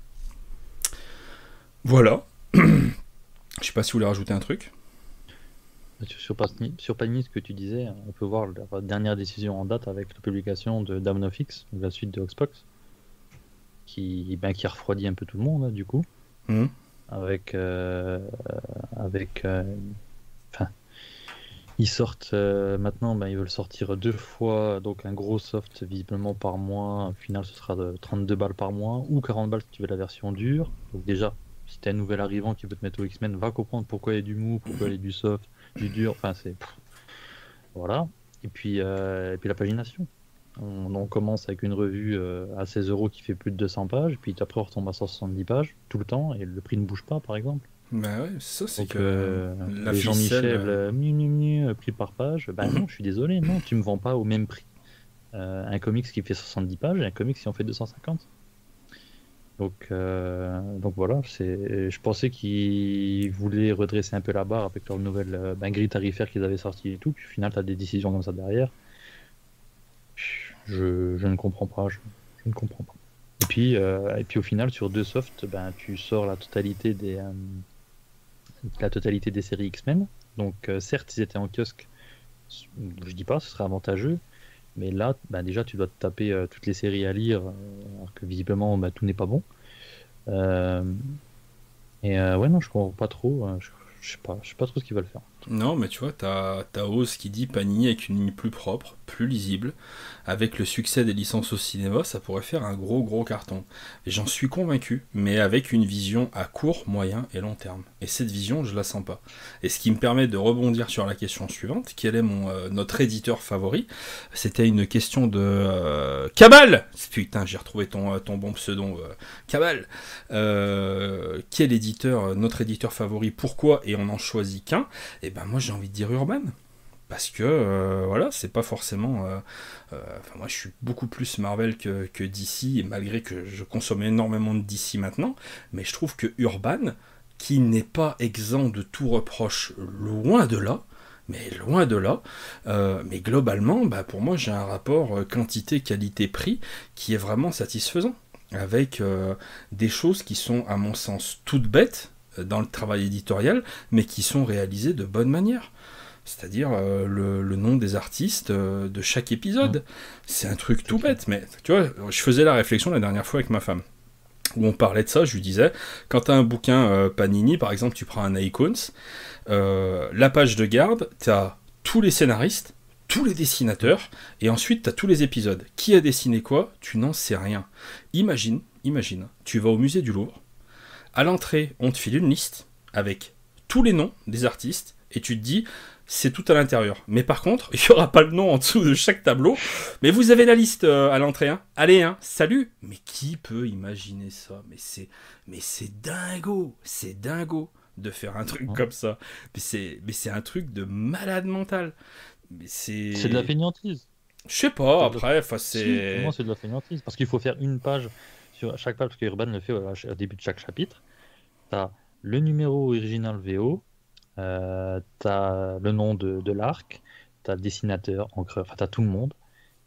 Voilà. Je sais pas si vous voulez rajouter un truc. Sur, sur, Panini- sur Panini, ce que tu disais, on peut voir leur dernière décision en date avec la publication de Dawn of X, la suite de Xbox, qui, ben, qui a refroidi un peu tout le monde, hein, du coup, Mmh. avec, euh, avec, euh, enfin, ils sortent euh, maintenant, ben, ils veulent sortir deux fois, donc un gros soft visiblement par mois. Au final, ce sera de trente-deux balles par mois ou quarante balles si tu veux la version dure. Donc déjà, si t'es un nouvel arrivant qui veut te mettre au X-Men, va comprendre pourquoi il y a du mou, pourquoi il y a du soft, du dur. Enfin, c'est pff, voilà. Et puis, euh, et puis la pagination. On, on commence avec une revue euh, à seize euros qui fait plus de deux cents pages, puis après on retombe à cent soixante-dix pages tout le temps et le prix ne bouge pas, par exemple. Bah ouais, ça c'est Donc, que euh, la les ficelle, Jean-Michel, euh, euh, mieux, mieux, mieux, prix par page, bah non, je suis désolé, non, tu me vends pas au même prix euh, un comics qui fait soixante-dix pages et un comics qui en fait deux cent cinquante. Donc, euh, donc voilà, c'est, je pensais qu'ils voulaient redresser un peu la barre avec leur nouvelle euh, ben, grille tarifaire qu'ils avaient sortie et tout, puis au final, tu as des décisions comme ça derrière. Je, je ne comprends pas, je, je ne comprends pas. Et puis, euh, et puis au final, sur deux softs, ben, tu sors la totalité des, euh, la totalité des séries X-Men. Donc euh, certes, ils étaient en kiosque, je dis pas, ce serait avantageux, mais là, ben, déjà, tu dois te taper euh, toutes les séries à lire, euh, alors que visiblement, ben, tout n'est pas bon. Euh, et euh, ouais, non, je comprends pas trop. euh, je, je sais pas, je sais pas trop ce qu'ils veulent faire. non, mais tu vois, t'as, t'as Oz qui dit Panini avec une ligne plus propre, plus lisible. Avec le succès des licences au cinéma, ça pourrait faire un gros gros carton. Et j'en suis convaincu, mais avec une vision à court, moyen et long terme. Et cette vision, je la sens pas. Et ce qui me permet de rebondir sur la question suivante, quel est mon, euh, notre éditeur favori? C'était une question de euh, Cabal. Putain, j'ai retrouvé ton, euh, ton bon pseudo, euh, Cabal. Euh, quel éditeur, notre éditeur favori? Pourquoi? Et on en choisit qu'un. Et ben moi j'ai envie de dire Urban. Parce que euh, voilà, c'est pas forcément. Euh, euh, enfin, moi je suis beaucoup plus Marvel que, que D C, et malgré que je consomme énormément de D C maintenant, mais je trouve que Urban, qui n'est pas exempt de tout reproche, loin de là, mais loin de là, euh, mais globalement, bah, pour moi j'ai un rapport quantité-qualité-prix qui est vraiment satisfaisant, avec euh, des choses qui sont à mon sens toutes bêtes euh, dans le travail éditorial, mais qui sont réalisées de bonne manière. C'est-à-dire euh, le, le nom des artistes euh, de chaque épisode. Mmh. C'est un truc tout bête, mais tu vois, je faisais la réflexion la dernière fois avec ma femme, où on parlait de ça, je lui disais, quand tu as un bouquin euh, Panini, par exemple, tu prends un Icons, euh, la page de garde, tu as tous les scénaristes, tous les dessinateurs, et ensuite tu as tous les épisodes. Qui a dessiné quoi? Tu n'en sais rien. Imagine, imagine, tu vas au musée du Louvre, à l'entrée, on te file une liste avec tous les noms des artistes, et tu te dis, c'est tout à l'intérieur. Mais par contre, il n'y aura pas le nom en dessous de chaque tableau. Mais vous avez la liste euh, à l'entrée. Hein. Allez, hein, salut. Mais qui peut imaginer ça? Mais c'est, mais c'est dingo. C'est dingo de faire un truc comme ça. Mais c'est, mais c'est un truc de malade mental. Mais c'est... C'est de la fainéantise. Je sais pas, C'est après, la... enfin c'est... Si, pour moi, c'est de la fainéantise. Parce qu'il faut faire une page sur chaque page, parce que Urban le fait au début de chaque chapitre. T'as le numéro original V O, Euh, t'as le nom de, de l'arc, t'as le dessinateur, encreur, enfin t'as tout le monde,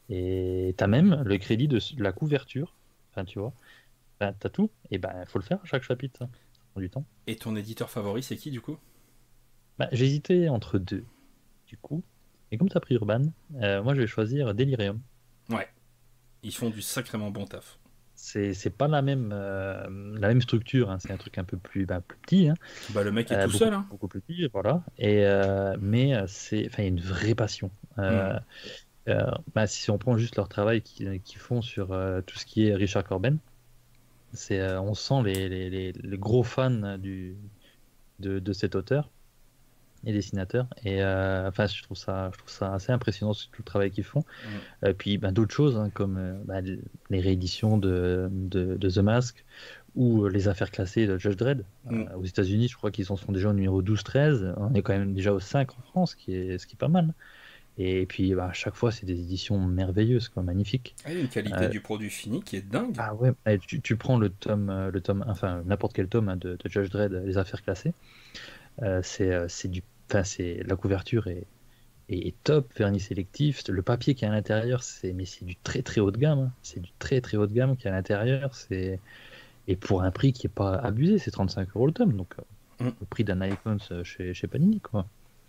et t'as même le crédit de, de la couverture, enfin tu vois, enfin, t'as tout, et ben faut le faire à chaque chapitre, ça, ça prend du temps. Et ton éditeur favori, c'est qui du coup? Ben, j'hésitais entre deux, du coup, et comme t'as pris Urban, euh, moi je vais choisir Delirium. Ouais, ils font du sacrément bon taf. C'est, c'est pas la même, euh, la même structure, hein. C'est un truc un peu plus, ben, plus petit. Hein. Bah, le mec est Euh, tout beaucoup, seul. Hein. beaucoup plus petit, voilà. Et, euh, mais c'est, enfin, il y a une vraie passion. Euh, mm. euh, bah, si on prend juste leur travail qu'ils, qu'ils font sur euh, tout ce qui est Richard Corben, c'est, euh, on sent les, les, les, les gros fans du, de, de cet auteur. et dessinateur. Et euh, enfin, je trouve ça, je trouve ça assez impressionnant tout le travail qu'ils font. Mm. Euh, puis ben, d'autres choses, hein, comme euh, bah, les rééditions de, de, de The Mask ou les affaires classées de Judge Dredd. Mm. Euh, aux États-Unis, je crois qu'ils en sont déjà au numéro douze treize. On est quand même déjà au cinq en France, ce qui est, ce qui est pas mal. Et puis bah, à chaque fois, c'est des éditions merveilleuses, quoi, magnifiques. Ah, il y a une qualité Euh, du produit fini qui est dingue. Ah ouais, eh, tu, tu prends le tome, euh, le tome, enfin n'importe quel tome hein, de, de Judge Dredd, les affaires classées. Euh, c'est, euh, c'est du, enfin c'est la couverture est, est, est top, vernis sélectif. Le papier qui est à l'intérieur, c'est mais c'est du très très haut de gamme. Hein. C'est du très très haut de gamme qui est à l'intérieur. C'est et pour un prix qui est pas abusé, c'est trente-cinq euros le tome, donc euh, Mm. le prix d'un Icons chez, chez Panini quoi.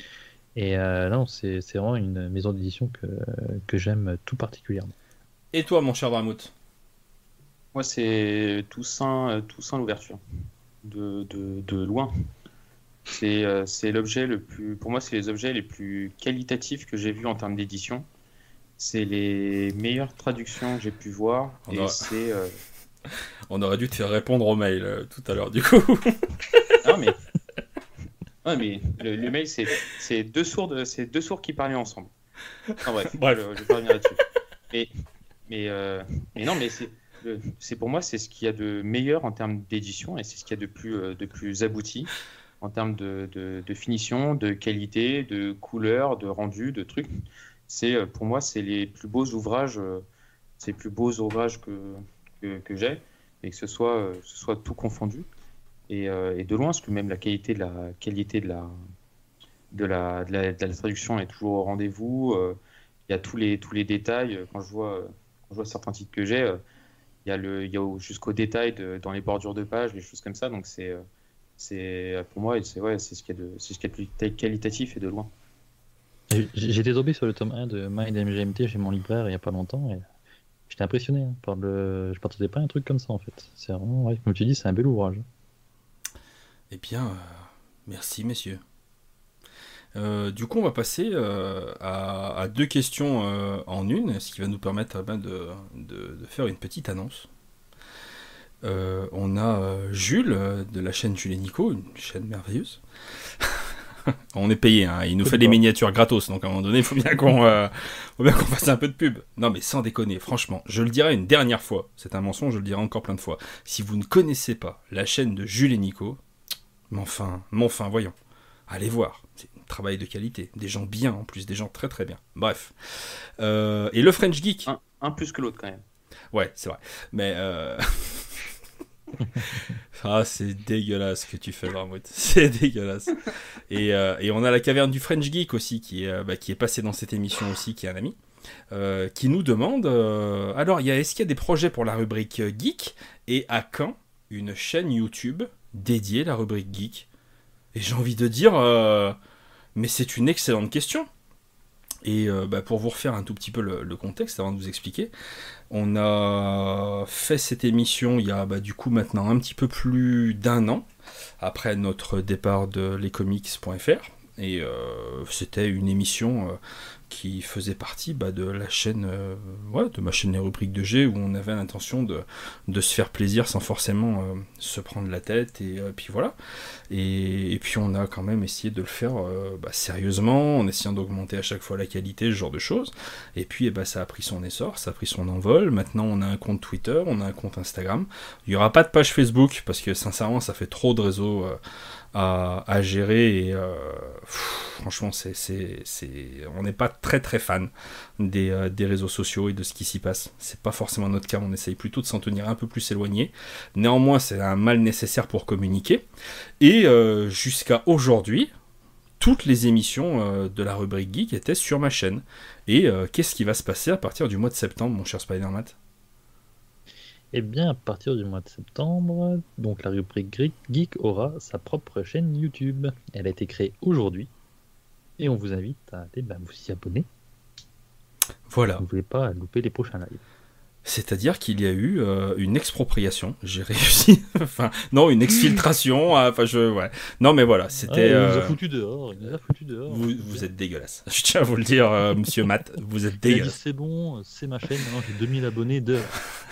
Et euh, non, c'est, c'est vraiment une maison d'édition que, que j'aime tout particulièrement. Et toi, mon cher Dramout? Moi, c'est Toussaint, euh, Toussaint l'ouverture, de, de, de loin. C'est euh, c'est l'objet le plus, pour moi, c'est les objets les plus qualitatifs que j'ai vus en termes d'édition. C'est les meilleures traductions que j'ai pu voir. On Et aura- c'est. euh, On aurait dû te faire répondre au mail euh, tout à l'heure, du coup. Non, mais. Ouais, mais le, le mail, c'est c'est deux sourds, c'est deux sourds qui parlaient ensemble. Enfin, bref, Bref. je, je vais pas revenir là-dessus. Mais, mais, euh, mais non, mais c'est, le- c'est pour moi, c'est ce qu'il y a de meilleur en termes d'édition et c'est ce qu'il y a de plus, euh, de plus abouti en termes de, de, de finition, de qualité, de couleur, de rendu, de trucs. C'est, euh, pour moi, c'est les plus beaux ouvrages, euh, c'est les plus beaux ouvrages que, que, que j'ai et que ce soit, euh, ce soit tout confondu. Et, euh, et de loin, parce que même la qualité de la qualité de la de la, de la, de la traduction est toujours au rendez-vous. euh, Il y a tous les tous les détails. Quand je vois quand je vois certains titres que j'ai, euh, il y a le il y a au- jusqu'au détail de- dans les bordures de pages, les choses comme ça. Donc c'est euh, c'est pour moi c'est ouais c'est ce qu'il y a de c'est ce qu'il y a de plus qualitatif et de loin. J'ai- J'étais tombé sur le tome un de Mind M G M T chez mon libraire il n'y a pas longtemps et j'étais impressionné hein, par le. Je m'attendais pas à un truc comme ça en fait. C'est vraiment, ouais, comme tu dis, c'est un bel ouvrage. Eh bien, euh, merci, messieurs. Euh, du coup, on va passer euh, à, à deux questions euh, en une, ce qui va nous permettre eh ben, de, de- de faire une petite annonce. Euh, on a euh, Jules euh, de la chaîne Jules et Nico, une chaîne merveilleuse. On est payé, hein, il nous Peu fait de des bord. miniatures gratos, donc à un moment donné, il faut bien qu'on euh, faut bien qu'on fasse un peu de pub. Non mais sans déconner, franchement, je le dirai une dernière fois, c'est un mensonge, je le dirai encore plein de fois. Si vous ne connaissez pas la chaîne de Jules et Nico, mais enfin, mais enfin, voyons, allez voir, c'est un travail de qualité, des gens bien en plus, des gens très très bien. Bref. Euh, et le French Geek, Un, un plus que l'autre quand même. ouais, c'est vrai, mais... Euh... Ah, c'est dégueulasse ce que tu fais, Vermouth. C'est dégueulasse. Et, euh, et on a la caverne du French Geek aussi, qui est, euh, bah, qui est passé dans cette émission aussi, qui est un ami, euh, qui nous demande euh, alors, il y a, est-ce qu'il y a des projets pour la rubrique euh, Geek et à quand une chaîne YouTube dédiée à la rubrique Geek? Et j'ai envie de dire, euh, mais c'est une excellente question. Et euh, bah, pour vous refaire un tout petit peu le, le contexte avant de vous expliquer, on a fait cette émission il y a bah, du coup maintenant un petit peu plus d'un an après notre départ de lescomics point f r et euh, c'était une émission euh, qui faisait partie bah, de la chaîne euh, ouais, de ma chaîne Les Rubriques de G où on avait l'intention de, de se faire plaisir sans forcément euh, se prendre la tête et euh, puis voilà et, et puis on a quand même essayé de le faire euh, bah, sérieusement en essayant d'augmenter à chaque fois la qualité, ce genre de choses et puis eh bah, ça a pris son essor, ça a pris son envol. Maintenant on a un compte Twitter, on a un compte Instagram, il n'y aura pas de page Facebook parce que sincèrement ça fait trop de réseaux euh, à, à gérer et euh, pff, franchement c'est, c'est, c'est... on n'est pas très très fan des, euh, des réseaux sociaux et de ce qui s'y passe. C'est pas forcément notre cas, on essaye plutôt de s'en tenir un peu plus éloigné. Néanmoins c'est un mal nécessaire pour communiquer et euh, jusqu'à aujourd'hui toutes les émissions euh, de la rubrique Geek étaient sur ma chaîne. Et euh, qu'est-ce qui va se passer à partir du mois de septembre, mon cher Spider-Man? Eh bien, à partir du mois de septembre, donc la rubrique Geek- Geek aura sa propre chaîne YouTube. Elle a été créée aujourd'hui et on vous invite à aller bah, vous y abonner. Voilà. Vous ne voulez pas louper les prochains lives. C'est-à-dire qu'il y a eu euh, une expropriation, j'ai réussi, enfin, non, une exfiltration, euh, enfin, je, ouais. Non, mais voilà, c'était... Ah, il nous a euh, foutu dehors, il nous a foutu dehors. vous, vous êtes dégueulasse. Je tiens à vous le dire, euh, monsieur Matt, vous êtes Il a dit dégueulasse. c'est bon, c'est ma chaîne, maintenant j'ai deux mille abonnés de.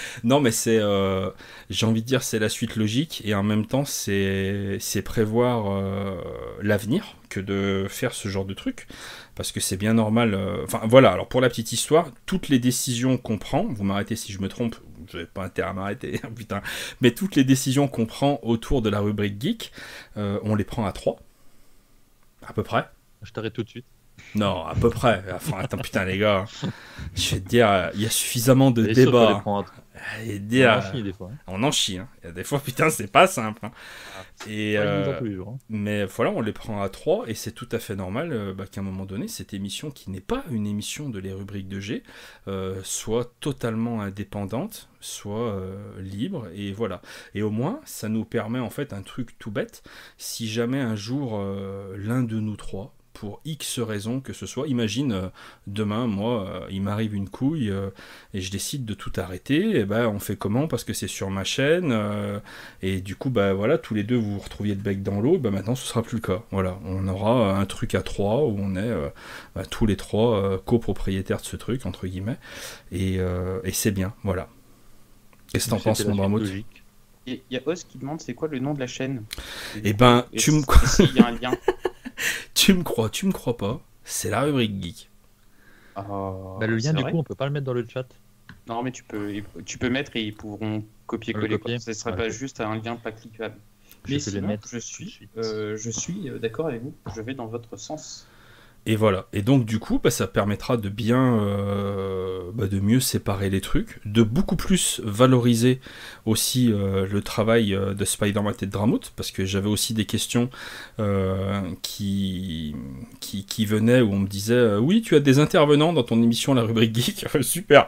Non, mais c'est, euh, j'ai envie de dire, c'est la suite logique et en même temps, c'est, c'est prévoir euh, l'avenir que de faire ce genre de truc. Parce que c'est bien normal. euh, Enfin, voilà, alors pour la petite histoire, toutes les décisions qu'on prend, vous m'arrêtez si je me trompe, vous n'avez pas intérêt à m'arrêter, putain, mais toutes les décisions qu'on prend autour de la rubrique geek, euh, on les prend à trois, à peu près. Je t'arrête tout de suite. Non, à peu près. Enfin, attends, putain, les gars, je vais te dire, il y a suffisamment de Et sûr qu'on les débats. prend à- Et On dire, en chie des fois. hein. on en chie, hein. Il y a des fois, putain, c'est pas simple. hein. Et, Pas évident euh, tous les jours. hein. mais voilà, on les prend à trois et c'est tout à fait normal euh, bah, qu'à un moment donné, cette émission qui n'est pas une émission de les rubriques de G euh, soit totalement indépendante, soit euh, libre et voilà. Et au moins, ça nous permet en fait un truc tout bête. Si jamais un jour euh, l'un de nous trois, pour X raisons que ce soit, imagine euh, demain, moi, euh, il m'arrive une couille euh, et je décide de tout arrêter, et ben on fait comment parce que c'est sur ma chaîne euh, et du coup bah voilà tous les deux vous vous retrouviez le bec dans l'eau, bah maintenant ce sera plus le cas. Voilà, on aura un truc à trois où on est euh, bah, tous les trois euh, copropriétaires de ce truc entre guillemets et, euh, et c'est bien. Voilà. Qu'est-ce que t'en C'était penses la mon suite Dramout? logique. Il y a Oz qui demande c'est quoi le nom de la chaîne. Eh ben, Et tu me si- s'il y a un lien. tu me crois, tu me crois pas, c'est la rubrique geek. Ah, Bah, le lien, c'est du vrai coup, on peut pas le mettre dans le chat. Non, mais tu peux, tu peux mettre et ils pourront copier-coller. Le copier. quoi. Ce ne serait Ouais, pas ok. juste un lien pas cliquable. Je Mais peux les sinon, mettre je tout de suis, suite. euh, je suis euh, d'accord avec vous. Je vais dans votre sens. Et voilà. Et donc du coup, bah, ça permettra de bien, euh, bah, de mieux séparer les trucs, de beaucoup plus valoriser aussi euh, le travail euh, de Spider-Man et de Dramout, parce que j'avais aussi des questions euh, qui, qui qui venaient où on me disait euh, oui, tu as des intervenants dans ton émission La Rubrique Geek, super.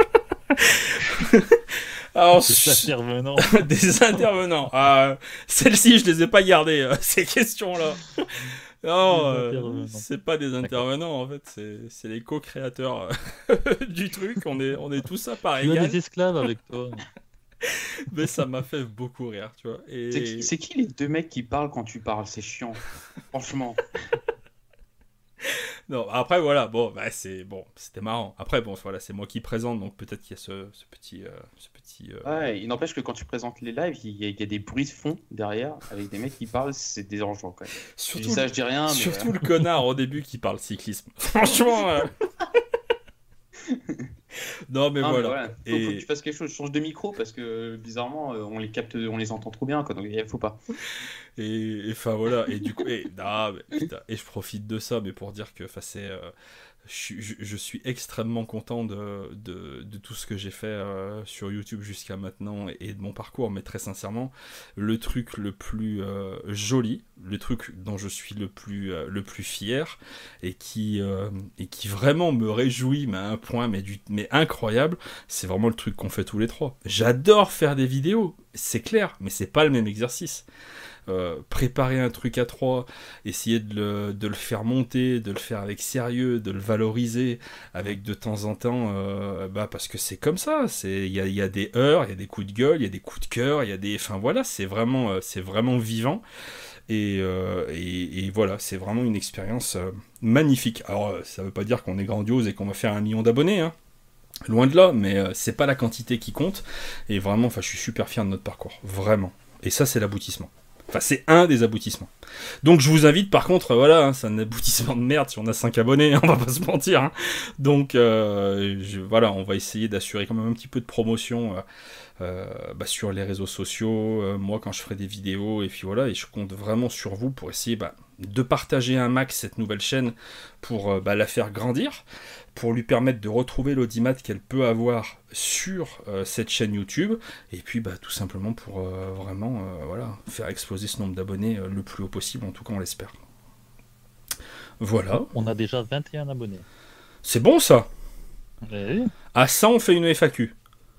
Alors, C'est intervenant. des intervenants. Ah, celles-ci, je les ai pas gardées, euh, ces questions-là. Non, Des euh, intervenants. c'est pas des intervenants en fait, c'est, c'est les co-créateurs euh, du truc. On est, on est tous à part Tu as égale, des esclaves avec toi. mais ça m'a fait beaucoup rire, tu vois. Et C'est qui, c'est qui les deux mecs qui parlent quand tu parles? C'est chiant. Franchement. non, après voilà, bon, bah c'est bon, c'était marrant. Après bon, voilà, c'est moi qui présente, donc peut-être qu'il y a ce, ce petit, euh, ce petit. euh, Ouais, il n'empêche que quand tu présentes les lives, il y, a, il y a des bruits de fond derrière avec des mecs qui parlent. C'est dérangeant quand même. Je Surtout, dis ça, je dis rien. Mais, surtout euh, le connard au début qui parle cyclisme. Franchement. euh, non mais non, mais voilà. voilà. Faut, Et- faut que tu fasses quelque chose. Change de micro parce que bizarrement, euh, on les capte, on les entend trop bien. Quoi, donc il faut pas. Et enfin voilà, et du coup, et, ah, mais, putain, et je profite de ça, mais pour dire que c'est, euh, je, suis- je, je suis extrêmement content de, de, de tout ce que j'ai fait euh, sur YouTube jusqu'à maintenant et, et de mon parcours, mais très sincèrement, le truc le plus euh, joli, le truc dont je suis le plus, euh, le plus fier et qui, euh, et qui vraiment me réjouit, mais à un point mais, du, mais incroyable, c'est vraiment le truc qu'on fait tous les trois. J'adore faire des vidéos, c'est clair, mais c'est pas le même exercice. Euh, préparer un truc à trois, essayer de le, de le faire monter, de le faire avec sérieux, de le valoriser avec de temps en temps, euh, bah parce que c'est comme ça, c'est il y a, y a des heures, il y a des coups de gueule, il y a des coups de cœur, il y a des, enfin voilà, c'est vraiment, euh, c'est vraiment vivant et, euh, et, et voilà, c'est vraiment une expérience euh, magnifique. Alors euh, ça veut pas dire qu'on est grandiose et qu'on va faire un million d'abonnés, hein. Loin de là, mais euh, c'est pas la quantité qui compte et vraiment, enfin je suis super fier de notre parcours, vraiment. Et ça c'est l'aboutissement. Enfin, c'est un des aboutissements. Donc, je vous invite, par contre, voilà, hein, c'est un aboutissement de merde si on a cinq abonnés, hein, on va pas se mentir. Hein. Donc, euh, je, voilà, on va essayer d'assurer quand même un petit peu de promotion euh, euh, bah, sur les réseaux sociaux, euh, moi quand je ferai des vidéos, et puis voilà, et je compte vraiment sur vous pour essayer bah, de partager un max cette nouvelle chaîne pour euh, bah, la faire grandir, pour lui permettre de retrouver l'audimat qu'elle peut avoir sur euh, cette chaîne YouTube, et puis bah, tout simplement pour euh, vraiment euh, voilà, faire exploser ce nombre d'abonnés euh, le plus haut possible, en tout cas on l'espère. Voilà. On a déjà vingt et un abonnés. C'est bon ça. Eh, À cent on fait une F A Q.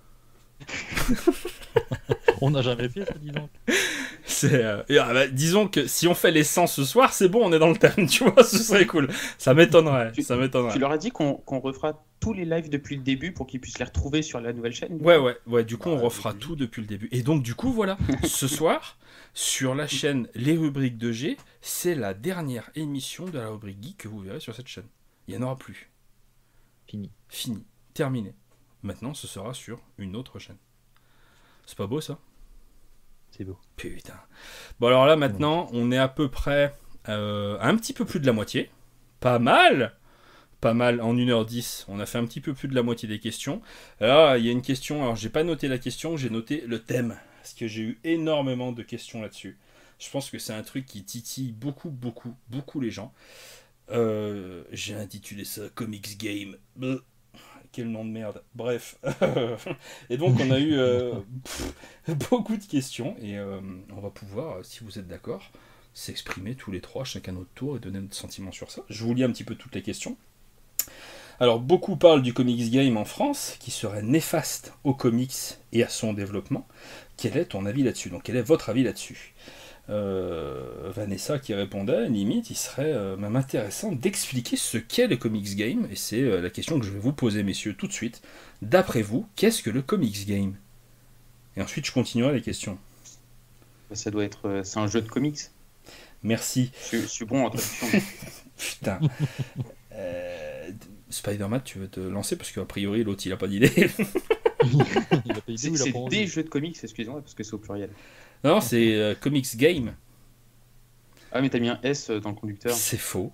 on n'a jamais fait ça, dis donc. C'est, euh, et, ah, bah, disons que si on fait les cent ce soir, c'est bon, on est dans le thème, tu vois, ce serait cool. Ça m'étonnerait, Tu- ça m'étonnerait. Tu leur as dit qu'on qu'on refera tous les lives depuis le début pour qu'ils puissent les retrouver sur la nouvelle chaîne. Ouais, ouais, ouais, du coup, on Bah, refera oui. tout depuis le début. Et donc, du coup, voilà, ce soir, sur la chaîne Les Rubriques de G, c'est la dernière émission de la rubrique geek que vous verrez sur cette chaîne. Il n'y en aura plus. Fini. Fini. Terminé. Maintenant, ce sera sur une autre chaîne. C'est pas beau, ça? C'est beau. Putain. Bon, alors là, maintenant, on est à peu près euh, un petit peu plus de la moitié. Pas mal! Pas mal, en une heure dix, on a fait un petit peu plus de la moitié des questions. Alors, il y a une question, alors j'ai pas noté la question, j'ai noté le thème, parce que j'ai eu énormément de questions là-dessus. Je pense que c'est un truc qui titille beaucoup, beaucoup, beaucoup les gens. Euh, j'ai intitulé ça Comics Game. Bleh. Quel nom de merde. Bref. Et donc, on a eu euh, pff, beaucoup de questions, et euh, on va pouvoir, si vous êtes d'accord, s'exprimer tous les trois, chacun notre tour, et donner notre sentiment sur ça. Je vous lis un petit peu toutes les questions. Alors, beaucoup parlent du comics game en France, qui serait néfaste aux comics et à son développement. Quel est ton avis là-dessus? Donc, quel est votre avis là-dessus? euh, Vanessa qui répondait, limite, il serait euh, même intéressant d'expliquer ce qu'est le comics game, et c'est euh, la question que je vais vous poser, messieurs, tout de suite. D'après vous, qu'est-ce que le comics game? Et ensuite, je continuerai les questions. Ça doit être... C'est un jeu de comics. Merci. Je, je suis bon en traduction. Putain. Euh, Spider-Man, tu veux te lancer parce qu'a priori l'autre il a pas d'idée. C'est, c'est des jeux de comics, excusez-moi, parce que c'est au pluriel. Non, c'est euh, Comics Game. Ah, mais t'as mis un S dans le conducteur. C'est faux.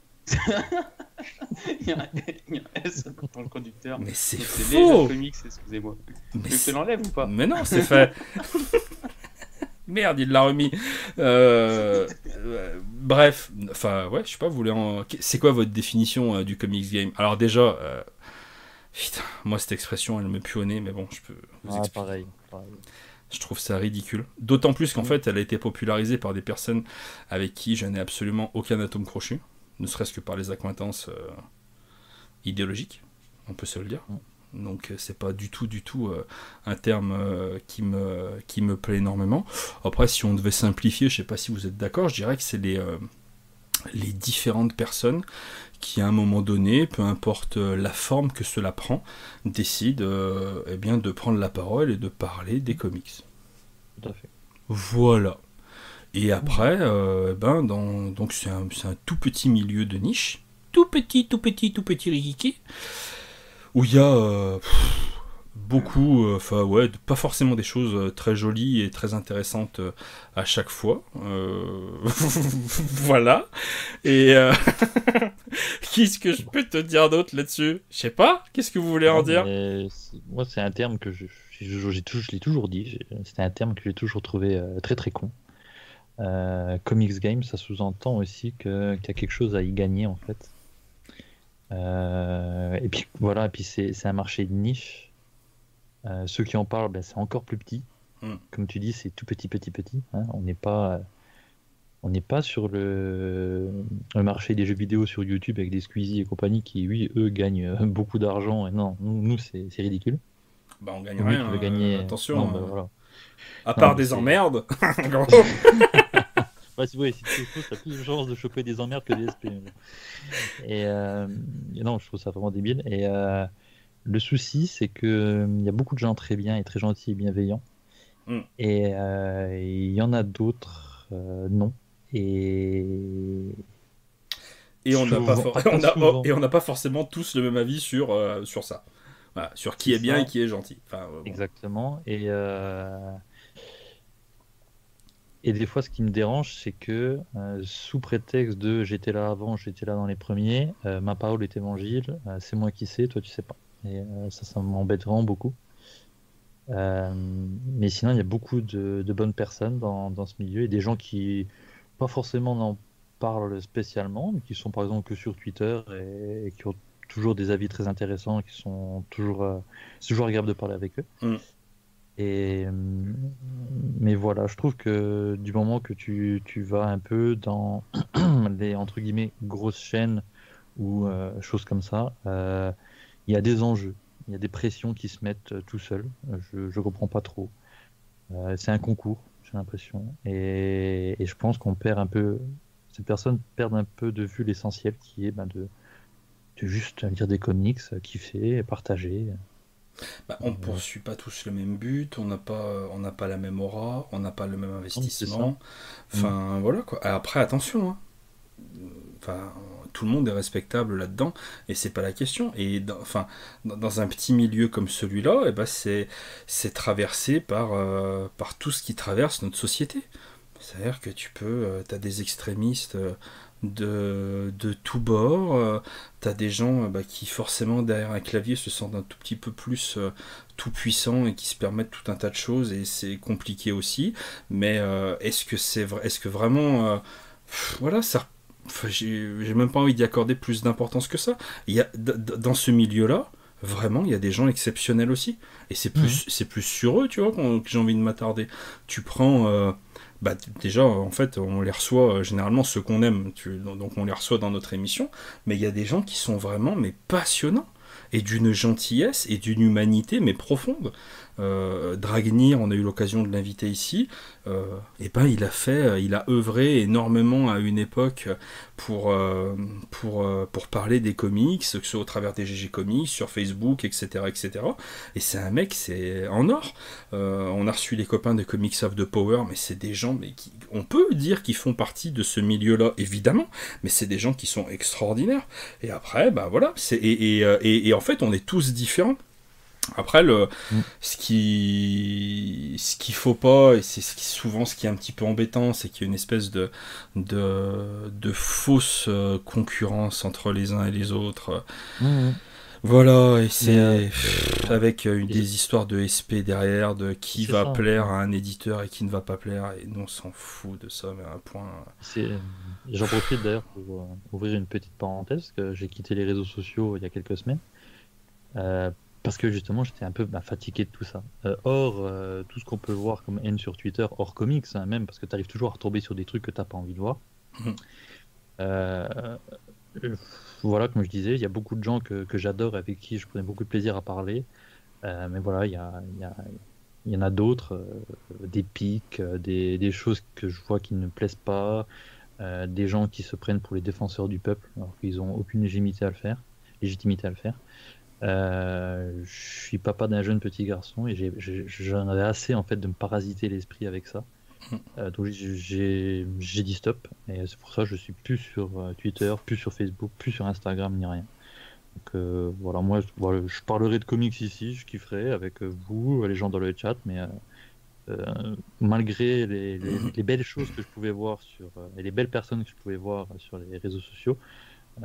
il, y a un, il y a un S dans le conducteur. Mais c'est Donc, faux. C'est les jeux de comics, excusez-moi. Mais je te l'enlève ou pas? Mais non, c'est fait. Merde, il l'a remis. Euh, euh, bref, enfin, ouais, je sais pas, vous voulez en... C'est quoi votre définition euh, du comics game? Alors déjà, euh... putain, moi cette expression, elle me pue au nez, mais bon, je peux vous Ah, expliquer. pareil, pareil. Je trouve ça ridicule. D'autant plus qu'en fait, elle a été popularisée par des personnes avec qui je n'ai absolument aucun atome crochu, ne serait-ce que par les accointances euh, idéologiques, on peut se le dire. Donc c'est pas du tout, du tout euh, un terme euh, qui, me, qui me plaît énormément. Après, si on devait simplifier, je sais pas si vous êtes d'accord, je dirais que c'est les, euh, les différentes personnes qui, à un moment donné, peu importe la forme que cela prend, décident euh, eh bien, de prendre la parole et de parler des comics. Tout à fait. Voilà. Et après, euh, ben, dans, donc c'est un, c'est un tout petit milieu de niche, tout petit, tout petit, tout petit rikiki, où il y a euh, pff, beaucoup, enfin euh, ouais, pas forcément des choses euh, très jolies et très intéressantes euh, à chaque fois. Euh... voilà. Et euh... qu'est-ce que je peux te dire d'autre là-dessus? Je sais pas. Qu'est-ce que vous voulez en Non, dire? mais c'est- Moi, c'est un terme que je, je, j'ai toujours, je l'ai toujours dit. j'ai- C'était un terme que j'ai toujours trouvé euh, très très con. Euh, comics game, ça sous-entend aussi que, qu'il y a quelque chose à y gagner en fait. Euh, et puis voilà, et puis c'est, c'est un marché de niche. Euh, ceux qui en parlent, ben, c'est encore plus petit. Mm. Comme tu dis, c'est tout petit, petit, petit. hein. On n'est pas, euh, on n'est pas sur le, le marché des jeux vidéo sur YouTube avec des Squeezie et compagnie qui, oui, eux, gagnent euh, beaucoup d'argent. Et non, nous, nous, c'est, c'est ridicule. Bah on gagne Lui rien. qui veut euh, gagner. attention. Non, bah, euh, voilà. À Non, part mais des c'est- emmerdes. Ouais, si, ouais, si tu fais faux, t'as plus de chances de choper des emmerdes que des S P. Et, euh, et non, je trouve ça vraiment débile. Et euh, le souci, c'est que euh, il y a beaucoup de gens très bien et très gentils et bienveillants. Mm. Et euh, il y en a d'autres, euh, non. Et Et on n'a pas, Souvent, for- pas on a- souvent. et on n'a pas forcément tous le même avis sur, euh, sur ça. Voilà, sur qui C'est est bien ça. et qui est gentil. Enfin, euh, bon. Exactement. Et, euh, et des fois, ce qui me dérange, c'est que euh, sous prétexte de j'étais là avant, j'étais là dans les premiers, euh, ma parole est évangile, euh, c'est moi qui sais, toi tu sais pas. Et euh, ça, ça m'embête vraiment beaucoup. Euh, mais sinon, il y a beaucoup de, de bonnes personnes dans, dans ce milieu et des gens qui, pas forcément n'en parlent spécialement, mais qui sont par exemple que sur Twitter et, et qui ont toujours des avis très intéressants, qui sont toujours, euh, c'est toujours agréable de parler avec eux. Mm. Et, euh, mais voilà, je trouve que du moment que tu, tu vas un peu dans les entre guillemets grosses chaînes ou euh, choses comme ça, euh, il y a des enjeux, il y a des pressions qui se mettent euh, tout seuls. Je, je comprends pas trop. Euh, c'est un concours, j'ai l'impression, et, et je pense qu'on perd un peu. Ces personnes perdent un peu de vue l'essentiel, qui est ben, de, de juste lire des comics, euh, kiffer, partager. Bah, on ne poursuit pas tous le même but, on n'a pas, on n'a pas la même aura, on n'a pas le même investissement. ça. Enfin, voilà quoi. Après, attention, hein. Enfin, tout le monde est respectable là-dedans, et c'est pas la question. Et dans, enfin, dans, dans un petit milieu comme celui-là, eh ben c'est, c'est traversé par, euh, par tout ce qui traverse notre société. C'est-à-dire que tu peux, euh, t'as des extrémistes euh, de, de tous bords, euh, t'as des gens euh, bah, qui forcément derrière un clavier se sentent un tout petit peu plus euh, tout puissants et qui se permettent tout un tas de choses, et c'est compliqué aussi. Mais euh, est-ce que c'est vrai, est-ce que vraiment, euh, pff, voilà, ça, enfin, j'ai, j'ai même pas envie d'y accorder plus d'importance que ça. Il y a d- d- dans ce milieu-là. Vraiment, il y a des gens exceptionnels aussi. Et c'est plus, mmh. c'est plus sur eux, tu vois, qu'on, que j'ai envie de m'attarder. Tu prends... Euh, bah, déjà, en fait, on les reçoit, euh, généralement, ceux qu'on aime. Tu, donc, on les reçoit dans notre émission. Mais il y a des gens qui sont vraiment mais passionnants. Et d'une gentillesse et d'une humanité, mais profonde. Euh, Dragnir, on a eu l'occasion de l'inviter ici. Euh, et ben, il a fait, il a œuvré énormément à une époque pour, euh, pour, euh, pour parler des comics, que ce soit au travers des G G Comics, sur Facebook, et cetera, et cetera. Et c'est un mec, c'est en or. Euh, on a reçu les copains de Comics of the Power, mais c'est des gens, mais qui, on peut dire qu'ils font partie de ce milieu-là, évidemment, mais c'est des gens qui sont extraordinaires. Et après, ben voilà, c'est, et, et, et, et en fait, on est tous différents. Après, le, mm. ce qui, ce qu'il faut pas, et c'est ce qui, souvent ce qui est un petit peu embêtant, c'est qu'il y a une espèce de, de, de fausse concurrence entre les uns et les autres. Mm. Voilà, et c'est euh, pff, avec euh, des et... histoires de S P derrière, de qui c'est va ça, plaire ouais. à un éditeur et qui ne va pas plaire, et nous on s'en fout de ça, mais à un point... C'est... J'en profite d'ailleurs pour euh, ouvrir une petite parenthèse, parce que j'ai quitté les réseaux sociaux il y a quelques semaines. Euh, Parce que justement, j'étais un peu bah, fatigué de tout ça. Euh, or, euh, tout ce qu'on peut voir comme haine sur Twitter, hors comics, hein, même, parce que tu arrives toujours à retomber sur des trucs que tu n'as pas envie de voir. Mmh. Euh, euh, voilà, comme je disais, il y a beaucoup de gens que, que j'adore, avec qui je prenais beaucoup de plaisir à parler. Euh, mais voilà, il y, a, y, a, y en a d'autres, euh, des pics, euh, des, des choses que je vois qui ne me plaisent pas, euh, des gens qui se prennent pour les défenseurs du peuple, alors qu'ils n'ont aucune légitimité à le faire. Légitimité à le faire. Euh, je suis papa d'un jeune petit garçon et j'ai, j'ai, j'en avais assez en fait de me parasiter l'esprit avec ça. Euh, donc j'ai, j'ai dit stop, et c'est pour ça que je suis plus sur Twitter, plus sur Facebook, plus sur Instagram ni rien. Donc euh, voilà, moi voilà, je parlerai de comics ici, je kifferai avec vous, les gens dans le chat, mais euh, euh, malgré les, les, les belles choses que je pouvais voir sur et les belles personnes que je pouvais voir sur les réseaux sociaux, euh,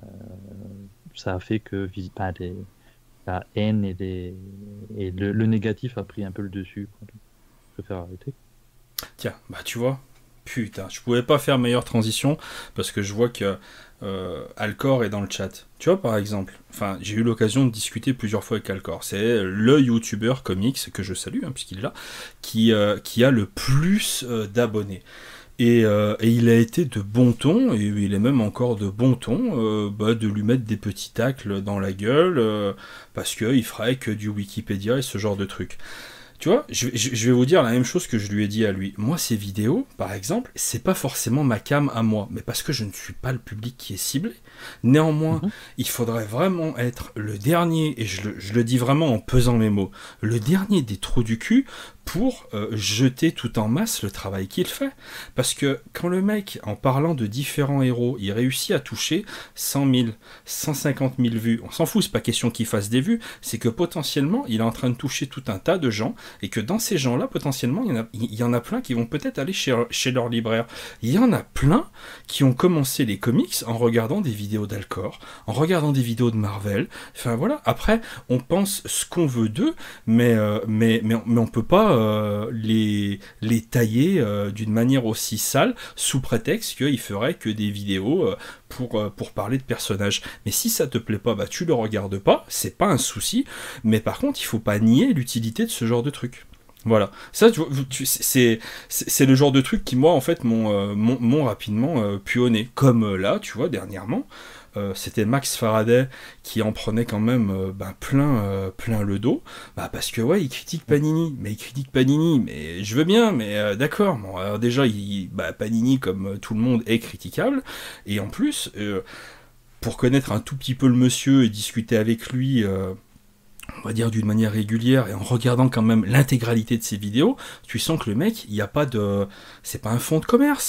ça a fait que bah, les la haine et, les... et le, le négatif a pris un peu le dessus. Quoi. Je préfère arrêter. Tiens, bah tu vois, putain, je pouvais pas faire meilleure transition parce que je vois que euh, Alcor est dans le chat. Tu vois, par exemple, enfin, j'ai eu l'occasion de discuter plusieurs fois avec Alcor. C'est le youtubeur comics que je salue, hein, puisqu'il est là, qui, euh, qui a le plus euh, d'abonnés. Et, euh, et il a été de bon ton, et il est même encore de bon ton, euh, bah, de lui mettre des petits tacles dans la gueule, euh, parce qu'il ferait que du Wikipédia et ce genre de trucs. Tu vois, je, je, je vais vous dire la même chose que je lui ai dit à lui. Moi, ces vidéos, par exemple, c'est pas forcément ma cam à moi, mais parce que je ne suis pas le public qui est ciblé. Néanmoins, mm-hmm. il faudrait vraiment être le dernier, et je le, je le dis vraiment en pesant mes mots, le dernier des trous du cul pour euh, jeter tout en masse le travail qu'il fait. Parce que quand le mec, en parlant de différents héros, il réussit à toucher cent mille, cent cinquante mille vues, on s'en fout, c'est pas question qu'il fasse des vues, c'est que potentiellement, il est en train de toucher tout un tas de gens, et que dans ces gens-là, potentiellement, il y en a, il y en a plein qui vont peut-être aller chez, chez leur libraire. Il y en a plein qui ont commencé les comics en regardant des vidéos d'Alcor, en regardant des vidéos de Marvel, enfin voilà, après, on pense ce qu'on veut d'eux, mais, euh, mais, mais, mais on peut pas Euh, les, les tailler euh, d'une manière aussi sale sous prétexte qu'ils feraient que des vidéos euh, pour, euh, pour parler de personnages. Mais si ça te plaît pas, bah tu le regardes pas, c'est pas un souci, mais par contre il faut pas nier l'utilité de ce genre de truc. Voilà, ça tu, tu, c'est, c'est, c'est le genre de truc qui moi en fait m'ont, euh, m'ont, m'ont rapidement euh, puonné, comme euh, là tu vois dernièrement. Euh, c'était Max Faraday qui en prenait quand même euh, bah, plein, euh, plein le dos, bah, parce que ouais, il critique Panini, mais il critique Panini, mais je veux bien, mais euh, d'accord, bon, alors déjà, il, bah, Panini, comme tout le monde, est critiquable, et en plus, euh, pour connaître un tout petit peu le monsieur et discuter avec lui, euh, on va dire d'une manière régulière, et en regardant quand même l'intégralité de ses vidéos, tu sens que le mec, il n'y a pas de... c'est pas un fonds de commerce.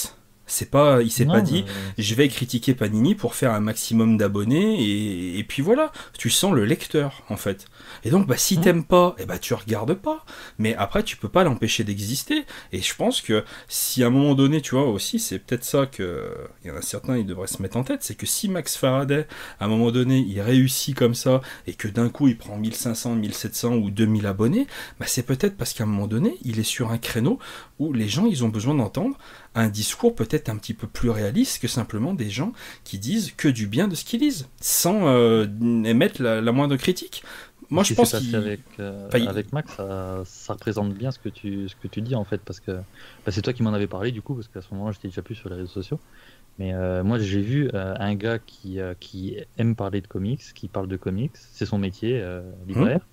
C'est pas, il s'est Non, pas dit, euh, je vais critiquer Panini pour faire un maximum d'abonnés et, et puis voilà. Tu sens le lecteur en fait. Et donc bah si hmm. t'aimes pas, eh bah tu regardes pas. Mais après tu peux pas l'empêcher d'exister. Et je pense que si à un moment donné, tu vois aussi, c'est peut-être ça que il y en a certains ils devraient se mettre en tête, c'est que si Max Faraday à un moment donné il réussit comme ça et que d'un coup il prend mille cinq cents, mille sept cents ou deux mille abonnés, bah c'est peut-être parce qu'à un moment donné il est sur un créneau où les gens ils ont besoin d'entendre un discours peut-être un petit peu plus réaliste que simplement des gens qui disent que du bien de ce qu'ils lisent, sans euh, émettre la, la moindre critique. Moi, Ce je qui s'est pense passé qu'il... avec, euh, Enfin, il- avec Max, ça, ça représente bien ce que tu, ce que tu dis en fait, parce que bah, c'est toi qui m'en avais parlé du coup, parce qu'à ce moment-là, j'étais déjà plus sur les réseaux sociaux. Mais euh, moi, j'ai vu euh, un gars qui, euh, qui aime parler de comics, qui parle de comics, c'est son métier, euh, Hum, libraire.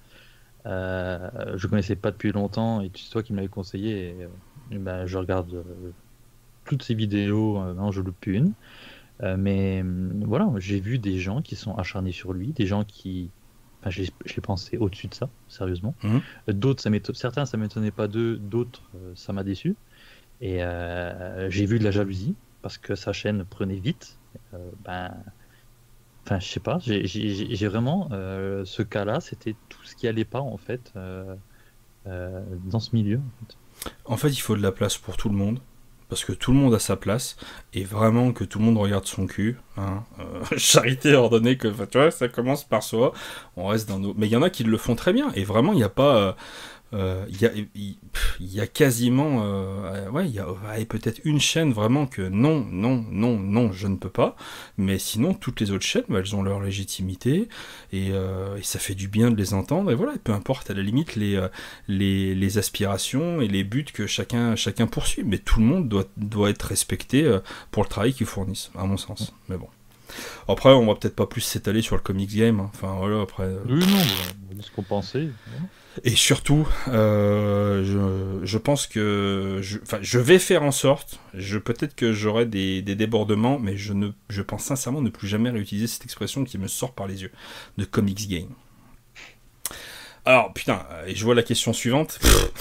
Euh, je connaissais pas depuis longtemps, et c'est toi qui m'avais conseillé. Et, euh, et ben, je regarde euh, toutes ces vidéos, euh, non, je loupe plus une. Euh, mais hum, voilà, j'ai vu des gens qui sont acharnés sur lui, des gens qui. Enfin, j'ai j'ai pensé au-dessus de ça, sérieusement. hum. Euh, D'autres, ça m'éton- certains, ça m'étonnait pas d'eux, d'autres, euh, ça m'a déçu. Et euh, j'ai vu de la jalousie parce que sa chaîne prenait vite. Euh, ben, enfin, je sais pas, j'ai j'ai- j'ai- j'ai vraiment euh, ce cas-là, c'était tout ce qui allait pas en fait euh, euh, dans ce milieu. En fait. En fait, il faut de la place pour tout le monde. Parce que tout le monde a sa place. Et vraiment que tout le monde regarde son cul. Hein. Euh, charité ordonnée que, enfin, tu vois, ça commence par soi. On reste dans nos... Mais il y en a qui le font très bien. Et vraiment, il n'y a pas... euh, Euh, Il y, a, il il y a quasiment, euh, ouais, il y a ouais, peut-être une chaîne vraiment que non, non, non, non, je ne peux pas. Mais sinon, toutes les autres chaînes, bah, elles ont leur légitimité et, euh, et ça fait du bien de les entendre. Et voilà, peu importe à la limite les, euh, les, les aspirations et les buts que chacun, chacun poursuit. Mais tout le monde doit, doit être respecté euh, pour le travail qu'ils fournissent, à mon sens. Mais bon. Après, on va peut-être pas plus s'étaler sur le comics game. Hein. Enfin voilà, après. euh, Oui, non, bah, on dit ce qu'on pensait. Voilà. Et surtout, euh, je, je pense que je, enfin, je vais faire en sorte, je, peut-être que j'aurai des, des débordements, mais je, ne, je pense sincèrement ne plus jamais réutiliser cette expression qui me sort par les yeux, de comics game. Alors, putain, et je vois la question suivante.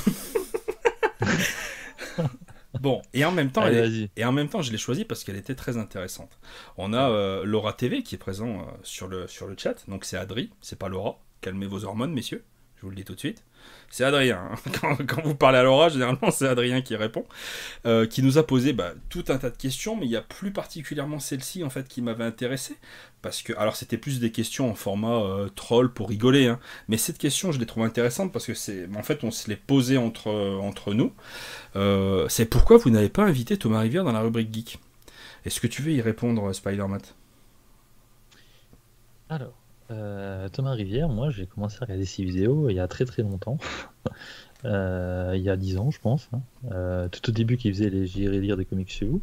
Bon, et en même temps, Allez, elle est- vas-y. et en même temps, je l'ai choisie parce qu'elle était très intéressante. On a euh, Laura T V qui est présent euh, sur, le, sur le chat, donc c'est Adri, c'est pas Laura. Calmez vos hormones, messieurs. Je vous le dis tout de suite. C'est Adrien. Hein. Quand, quand vous parlez à Laura, généralement, c'est Adrien qui répond. Euh, qui nous a posé bah, tout un tas de questions, mais il y a plus particulièrement celle-ci, en fait, qui m'avait intéressé. Parce que, alors, c'était plus des questions en format euh, troll pour rigoler. Hein. Mais cette question, je l'ai trouvée intéressante parce que, c'est, en fait, on se l'est posée entre, entre nous. Euh, c'est pourquoi vous n'avez pas invité Thomas Rivière dans la rubrique Geek. Est-ce que tu veux y répondre, Spider-Man? Alors, euh, Thomas Rivière, moi j'ai commencé à regarder ses vidéos il y a très très longtemps. Euh, il y a dix ans, je pense. Hein. Euh, tout au début, qu'il faisait les J'irai lire des comics chez vous.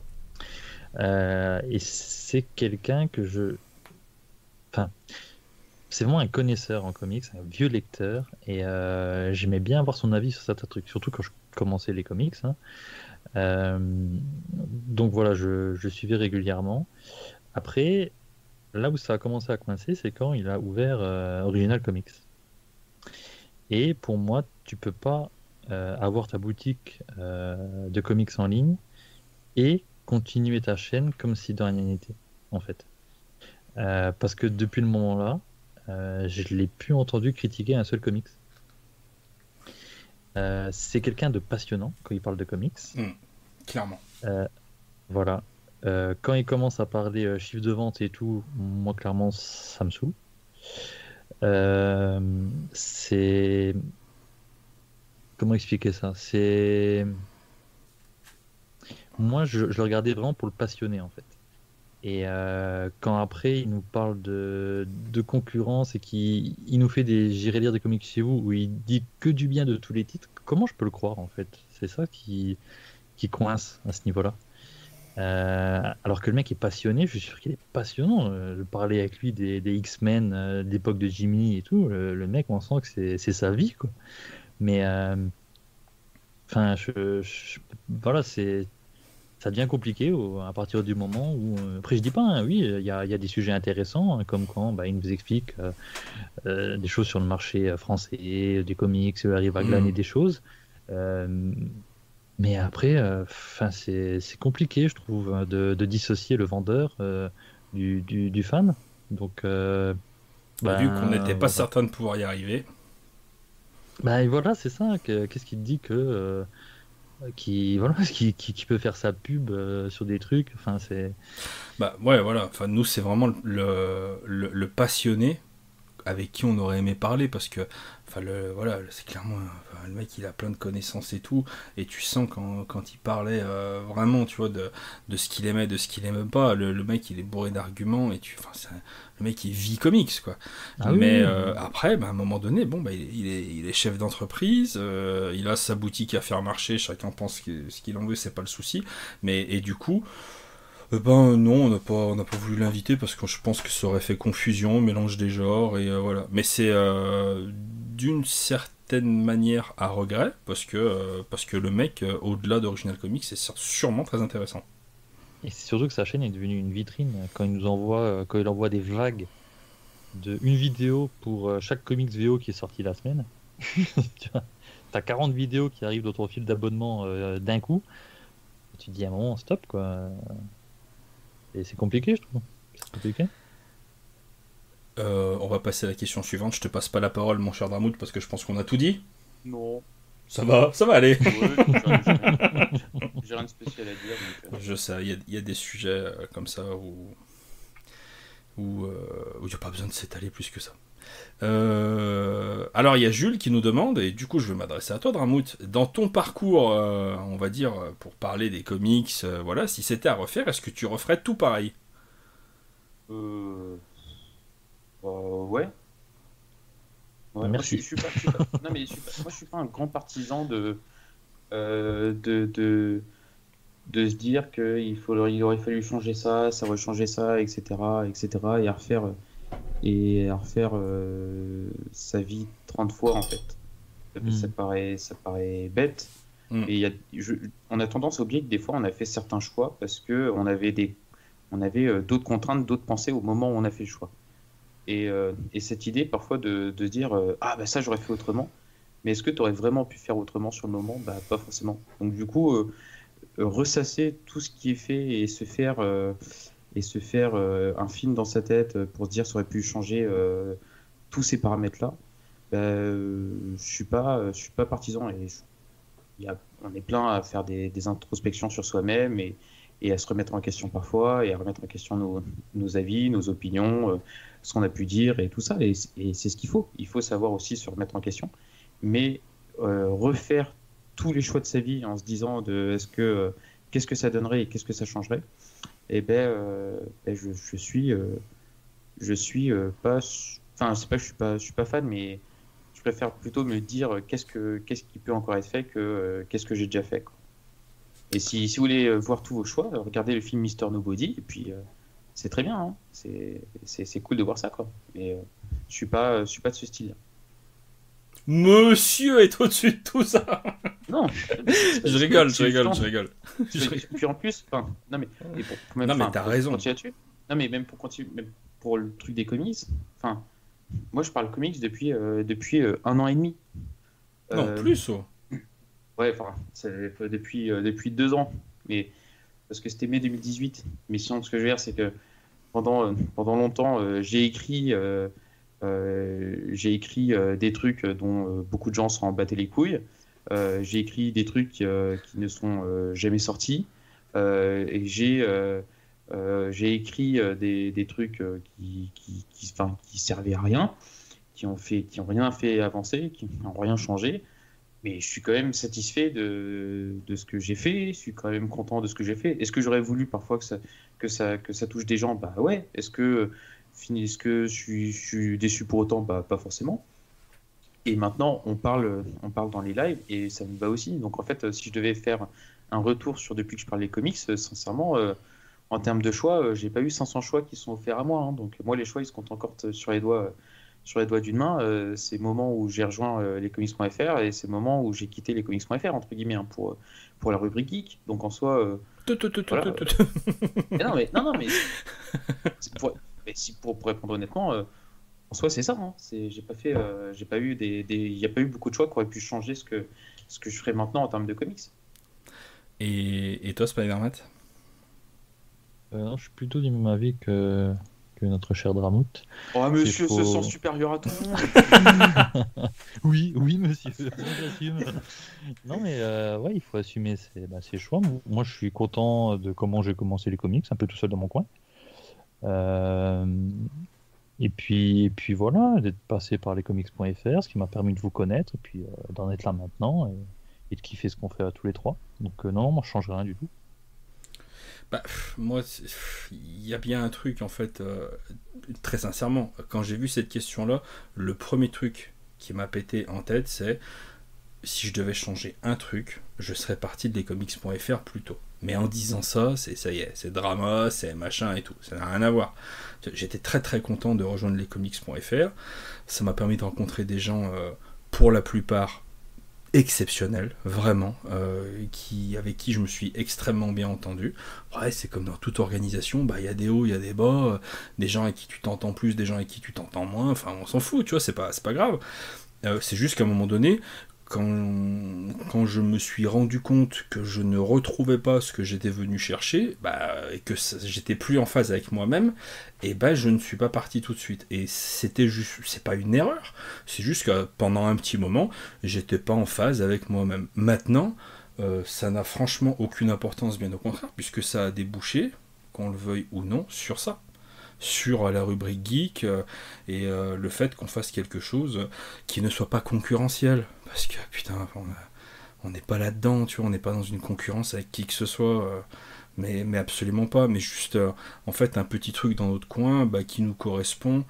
Euh, et c'est quelqu'un que je. Enfin, c'est vraiment un connaisseur en comics, un vieux lecteur. Et euh, j'aimais bien avoir son avis sur certains trucs, surtout quand je commençais les comics. Hein. Euh, donc voilà, je, je suivais régulièrement. Après, là où ça a commencé à coincer, c'est quand il a ouvert euh, Original Comics. Et pour moi, tu peux pas euh, avoir ta boutique euh, de comics en ligne et continuer ta chaîne comme si de rien n'était, en fait. Euh, parce que depuis le moment-là, euh, je l'ai plus entendu critiquer un seul comics. Euh, c'est quelqu'un de passionnant quand il parle de comics. Mmh, clairement. Euh, voilà. Euh, quand il commence à parler euh, chiffre de vente et tout, moi clairement ça me saoule. Euh, c'est comment expliquer ça? C'est moi je, je le regardais vraiment pour le passionner en fait. Et euh, quand après il nous parle de, de concurrence et qu'il il nous fait des j'irai lire des comics chez vous où il dit que du bien de tous les titres, comment je peux le croire en fait? C'est ça qui, qui coince à ce niveau-là. Euh, alors que le mec est passionné, je suis sûr qu'il est passionnant. Euh, Je parlais avec lui des, des X-Men, euh, de l'époque de Jimmy et tout. Le, le mec, on sent que c'est c'est sa vie, quoi. Mais, euh, enfin, je, je- voilà, c'est ça devient compliqué au- à partir du moment où. euh, Après, je dis pas, hein, oui, il y a, il y a des sujets intéressants, hein, comme quand bah, il nous explique euh, euh, des choses sur le marché euh, français, des comics, il arrive à glaner Mmh. des choses. Euh, Mais après, euh, 'fin, c'est c'est compliqué, je trouve, hein, de, de dissocier le vendeur euh, du, du, du fan. Donc, euh, Et vu qu'on n'était ben pas voilà. certain de pouvoir y arriver, Ben voilà, c'est ça. que- Qu'est-ce qui te dit que euh, qui voilà, qui, qui, qui peut faire sa pub euh, sur des trucs. Enfin, c'est. bah ouais, voilà. Enfin, nous, c'est vraiment le, le, le passionné avec qui on aurait aimé parler parce que enfin le voilà c'est clairement enfin, le mec il a plein de connaissances et tout et tu sens quand, quand il parlait euh, vraiment tu vois de, de ce qu'il aimait de ce qu'il aimait pas le, le mec il est bourré d'arguments et tu enfin c'est un- le mec il vit comics quoi Ah oui, mais oui, euh, mais- après bah, à un moment donné bon bah il, est, il est il est chef d'entreprise euh, il a sa boutique à faire marcher chacun pense que ce qu'il en veut c'est pas le souci mais et du coup eh ben non, on n'a pas, on n'a pas voulu l'inviter parce que je pense que ça aurait fait confusion, mélange des genres et euh, voilà. Mais c'est euh, d'une certaine manière à regret parce que euh, parce que le mec, euh, au-delà d'Original Comics, c'est sûr- sûrement très intéressant. Et c'est surtout que sa chaîne est devenue une vitrine quand il nous envoie, euh, quand il envoie des vagues de une vidéo pour euh, chaque comics V O qui est sorti la semaine. Tu vois, t'as quarante vidéos qui arrivent dans ton fil d'abonnement euh, d'un coup. Et tu te dis à un moment, stop quoi. Et c'est compliqué, je trouve. C'est compliqué. Euh, on va passer à la question suivante. Je te passe pas la parole, mon cher Dramout, parce que je pense qu'on a tout dit. Non. Ça va, ça va aller. Ouais, j'ai rien j'ai rien- j'ai rien de spécial à dire. Donc, euh, Je sais, il y, a- il y a des sujets euh, comme ça où où euh, où il n'y a pas besoin de s'étaler plus que ça. Euh, alors il y a Jules qui nous demande, et du coup je vais m'adresser à toi Dramout, dans ton parcours, euh, on va dire, pour parler des comics, euh, voilà, si c'était à refaire, est-ce que tu referais tout pareil? euh, bah, ouais. Ouais. Moi, je, suis- Merci. je suis pas, je suis pas- non, mais je suis pas- moi, je suis pas un grand partisan de, euh, de, de, de se dire qu'il faut, il aurait fallu changer ça, ça aurait changé ça, et cetera, et cetera, et à refaire, et à refaire euh, sa vie trente fois, en fait. Ça Hmm. paraît, ça paraît bête, Hmm. mais il y a, je- on a tendance à oublier que des fois, on a fait certains choix parce que on avait des, on avait euh, d'autres contraintes, d'autres pensées au moment où on a fait le choix. Et, euh, et cette idée, parfois, de, de se dire euh, ah, bah ça, j'aurais fait autrement. Mais est-ce que tu aurais vraiment pu faire autrement sur le moment? Bah, pas forcément. Donc, du coup, euh, euh, ressasser tout ce qui est fait et se faire, euh, et se faire euh, un film dans sa tête euh, pour se dire ça aurait pu changer euh, tous ces paramètres-là, bah, euh, je suis pas, je suis pas partisan. Et je- il y a, on est plein à faire des, des introspections sur soi-même et, et à se remettre en question parfois et à remettre en question nos, nos avis, nos opinions, euh, ce qu'on a pu dire et tout ça. Et, et c'est ce qu'il faut. Il faut savoir aussi se remettre en question. Mais euh, refaire tous les choix de sa vie en se disant de est-ce que euh, qu'est-ce que ça donnerait et qu'est-ce que ça changerait, eh ben, euh, ben, je, je suis euh, je suis euh, pas su- enfin c'est pas que je suis pas je suis pas fan, mais je préfère plutôt me dire euh, qu'est-ce que qu'est-ce qui peut encore être fait que euh, qu'est-ce que j'ai déjà fait, quoi. Et si, si vous voulez euh, voir tous vos choix, euh, regardez le film Mister Nobody et puis euh, c'est très bien, hein. C'est c'est c'est cool de voir ça, quoi. Mais euh, je suis pas euh, je suis pas de ce style-là. Monsieur est au-dessus de tout ça. Non, mais c'est pas- Je c'est- rigole, je c'est rigole, justement- je rigole. Je rigole. Puis en plus, enfin, non mais, et pour, pour même, Non mais enfin, t'as pour raison. continuer là-dessus, non mais même pour continuer, même pour le truc des comics, enfin, moi je parle comics depuis euh, depuis euh, un an et demi. Non, Euh, plus oh. ouais, enfin, c'est depuis euh, depuis deux ans, mais parce que c'était mai deux mille dix-huit. Mais sinon, ce que je veux dire, c'est que pendant euh, pendant longtemps, euh, j'ai écrit euh, euh, j'ai écrit euh, des trucs dont euh, beaucoup de gens s'en battaient les couilles. Euh, j'ai écrit des trucs euh, qui ne sont euh, jamais sortis. Euh, et j'ai euh, euh, j'ai écrit euh, des, des trucs euh, qui, qui, qui, enfin, qui servaient à rien, qui ont fait, qui ont rien fait avancer, qui n'ont rien changé. Mais je suis quand même satisfait de, de ce que j'ai fait. Je suis quand même content de ce que j'ai fait. Est-ce que j'aurais voulu parfois que ça, que ça, que ça touche des gens? Bah ouais. Est-ce que, est-ce que je suis, je suis déçu pour autant? Bah pas forcément. Et maintenant, on parle, on parle dans les lives et ça me va aussi. Donc en fait, si je devais faire un retour sur depuis que je parle des comics, euh, sincèrement, euh, en termes de choix, euh, j'ai pas eu cinq cents choix qui sont offerts à moi, hein. Donc moi, les choix, ils se comptent encore t- sur les doigts, euh, sur les doigts d'une main. Euh, c'est le moment où j'ai rejoint euh, les comics point F R et c'est le moment où j'ai quitté les comics point F R, entre guillemets, hein, pour, pour la rubrique geek. Donc en soi, euh, Tout, tout, tout, tout, voilà. tout, euh, tout. mais non, mais, non, non, mais, c'est pour, mais si, pour, pour répondre honnêtement, euh, en soi, c'est ça, hein. C'est, j'ai pas fait, euh, j'ai pas eu des, des, il y a pas eu beaucoup de choix qui auraient pu changer ce que, ce que je ferais maintenant en termes de comics. Et, et toi, Spider-Man? Euh, non, je suis plutôt du même avis que, que notre cher Dramout. Oh, C'est monsieur se faux. sent supérieur à tout le monde. Oui, oui, monsieur, j'assume. Non, mais euh, ouais, il faut assumer ses, bah, ses choix. Moi, je suis content de comment j'ai commencé les comics, un peu tout seul dans mon coin. Euh, et puis, et puis voilà, d'être passé par lescomics.fr, ce qui m'a permis de vous connaître, et puis euh, d'en être là maintenant, et, et de kiffer ce qu'on fait à tous les trois. Donc euh, non, moi, je change rien du tout. Bah, pff, moi, c'est- pff, il y a bien un truc, en fait, euh, très sincèrement, quand j'ai vu cette question-là, le premier truc qui m'a pété en tête, c'est si je devais changer un truc, je serais parti de lescomics.fr plus tôt. Mais en disant ça, c'est ça y est, c'est drama, c'est machin et tout, ça n'a rien à voir. J'étais très très content de rejoindre lescomics.fr, ça m'a permis de rencontrer des gens, euh, pour la plupart, exceptionnel, vraiment, euh, qui, avec qui je me suis extrêmement bien entendu. Ouais, c'est comme dans toute organisation, bah il y a des hauts, il y a des bas, euh, des gens avec qui tu t'entends plus, des gens avec qui tu t'entends moins, enfin on s'en fout, tu vois, c'est pas, c'est pas grave. Euh, c'est juste qu'à un moment donné, quand, quand je me suis rendu compte que je ne retrouvais pas ce que j'étais venu chercher, bah, et que ça- j'étais plus en phase avec moi-même, et ben je ne suis pas parti tout de suite. Et c'était juste, c'est pas une erreur, c'est juste que pendant un petit moment, j'étais pas en phase avec moi-même. Maintenant, euh, ça n'a franchement aucune importance, bien au contraire, puisque ça a débouché, qu'on le veuille ou non, sur ça. Sur la rubrique geek euh, et euh, le fait qu'on fasse quelque chose qui ne soit pas concurrentiel. Parce que putain, on a- on n'est pas là-dedans, tu vois, on n'est pas dans une concurrence avec qui que ce soit. euh, mais, mais absolument pas, mais juste euh, en fait un petit truc dans notre coin bah, qui nous correspond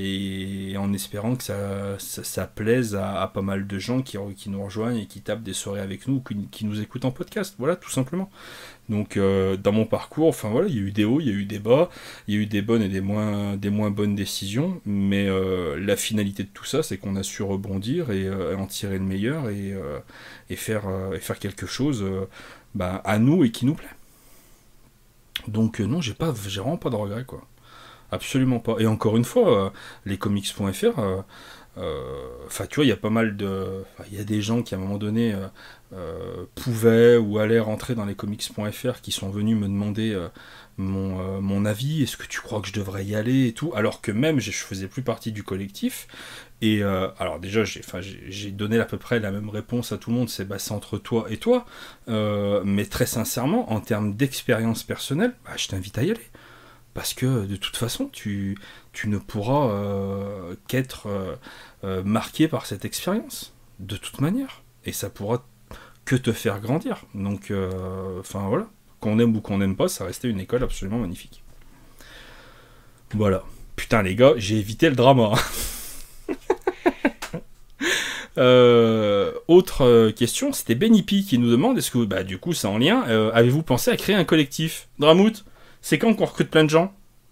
et en espérant que ça, ça, ça plaise à, à pas mal de gens qui, qui nous rejoignent et qui tapent des soirées avec nous, qui, qui nous écoutent en podcast, voilà tout simplement. Donc euh, dans mon parcours, enfin voilà, il y a eu des hauts, il y a eu des bas, il y a eu des bonnes et des moins, des moins bonnes décisions, mais euh, la finalité de tout ça, c'est qu'on a su rebondir et euh, en tirer le meilleur et, euh, et, faire, euh, et faire quelque chose euh, bah, à nous et qui nous plaît. Donc euh, non, j'ai pas, j'ai vraiment pas de regrets quoi. Absolument pas. Et encore une fois, euh, lescomics.fr, euh, euh, enfin tu vois, il y a pas mal de, il y a des gens qui à un moment donné euh, euh, pouvaient ou allaient rentrer dans lescomics.fr qui sont venus me demander euh, mon, euh, mon avis, est-ce que tu crois que je devrais y aller et tout, alors que même je faisais plus partie du collectif. Et euh, alors déjà, j'ai, enfin, j'ai, j'ai donné à peu près la même réponse à tout le monde, c'est bah, c'est entre toi et toi. Euh, mais très sincèrement, en termes d'expérience personnelle, bah, je t'invite à y aller. Parce que de toute façon, tu, tu ne pourras euh, qu'être euh, euh, marqué par cette expérience, de toute manière. Et ça pourra que te faire grandir. Donc, euh, enfin voilà, qu'on aime ou qu'on n'aime pas, ça restait une école absolument magnifique. Voilà. Putain les gars, j'ai évité le drama. Euh, autre euh, question, c'était Benipi qui nous demande, est-ce que, bah du coup c'est en lien, euh, avez-vous pensé à créer un collectif? Dramout, c'est quand qu'on recrute plein de gens?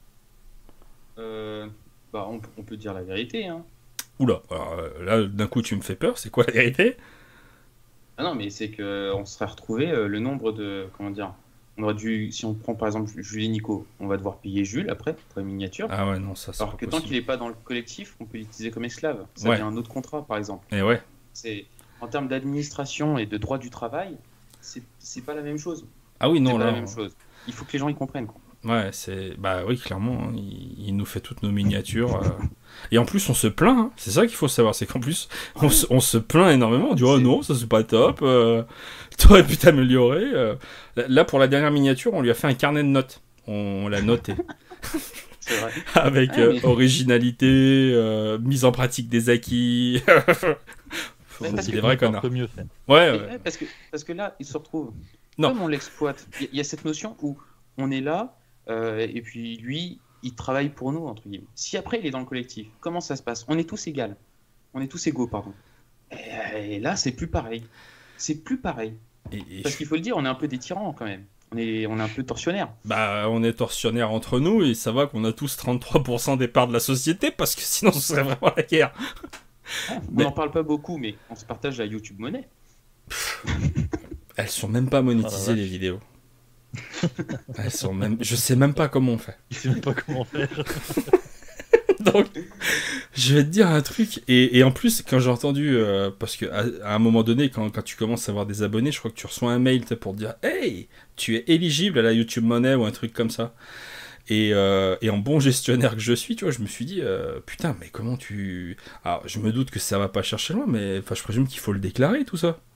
Euh, bah, on, on peut dire la vérité, hein. Oula, alors, euh, là d'un coup tu me fais peur, c'est quoi la vérité? Ah non, mais c'est que on serait retrouvé euh, le nombre de, comment dire, on aurait dû, si on prend par exemple Jules et Nico, on va devoir payer Jules après pour les miniatures. Ah ouais, non, ça c'est Alors pas que tant possible. qu'il n'est pas dans le collectif, on peut l'utiliser comme esclave. Ça Ouais. devient un autre contrat, par exemple. Et ouais, C'est en termes d'administration et de droit du travail, c'est c'est pas la même chose. ah oui, C'est non, pas là, la même chose. Il faut que les gens y comprennent, quoi. ouais, c'est, bah oui, clairement, hein, il, il nous fait toutes nos miniatures. euh. Et en plus, on se plaint, hein. C'est ça qu'il faut savoir, c'est qu'en plus, on, se- on se plaint énormément, on dit, oh C'est- non, ça c'est pas top, euh, t'aurais pu t'améliorer. euh. Là, pour la dernière miniature, on lui a fait un carnet de notes, on, l'a noté, C'est vrai. avec Ah, euh, mais- originalité, euh, mise en pratique des acquis. Faut- Mais parce c'est que- des vrais Un connards. peu mieux fait. Ouais, Mais, ouais. ouais, parce que, parce que là, il se retrouve. Non. Comme on l'exploite, il y, il y a cette notion où on est là, euh, et puis lui, il travaille pour nous, entre guillemets. Si après il est dans le collectif, comment ça se passe? On est tous égaux. On est tous égaux, pardon. Et, et là, c'est plus pareil. C'est plus pareil. Et- et Parce je- qu'il faut le dire, on est un peu des tyrans quand même. On est, on est un peu tortionnaire. Bah, on est tortionnaires entre nous et ça va qu'on a tous trente-trois pour cent des parts de la société parce que sinon ce serait vraiment la guerre. On Mais- n'en parle pas beaucoup, mais on se partage la YouTube monnaie. Elles sont même pas monétisées Ah, la les vidéos. Elles sont même, je sais même pas comment on fait. Je sais même pas comment faire. Donc, Je vais te dire un truc, et, et en plus, quand j'ai entendu, euh, parce que à, à un moment donné, quand, quand tu commences à avoir des abonnés, je crois que tu reçois un mail pour te dire « Hey, tu es éligible à la YouTube Money » ou un truc comme ça. Et, euh, et en bon gestionnaire que je suis, tu vois, je me suis dit euh, « Putain, mais comment tu... » Alors, je me doute que ça va pas chercher loin, mais je présume qu'il faut le déclarer, tout ça.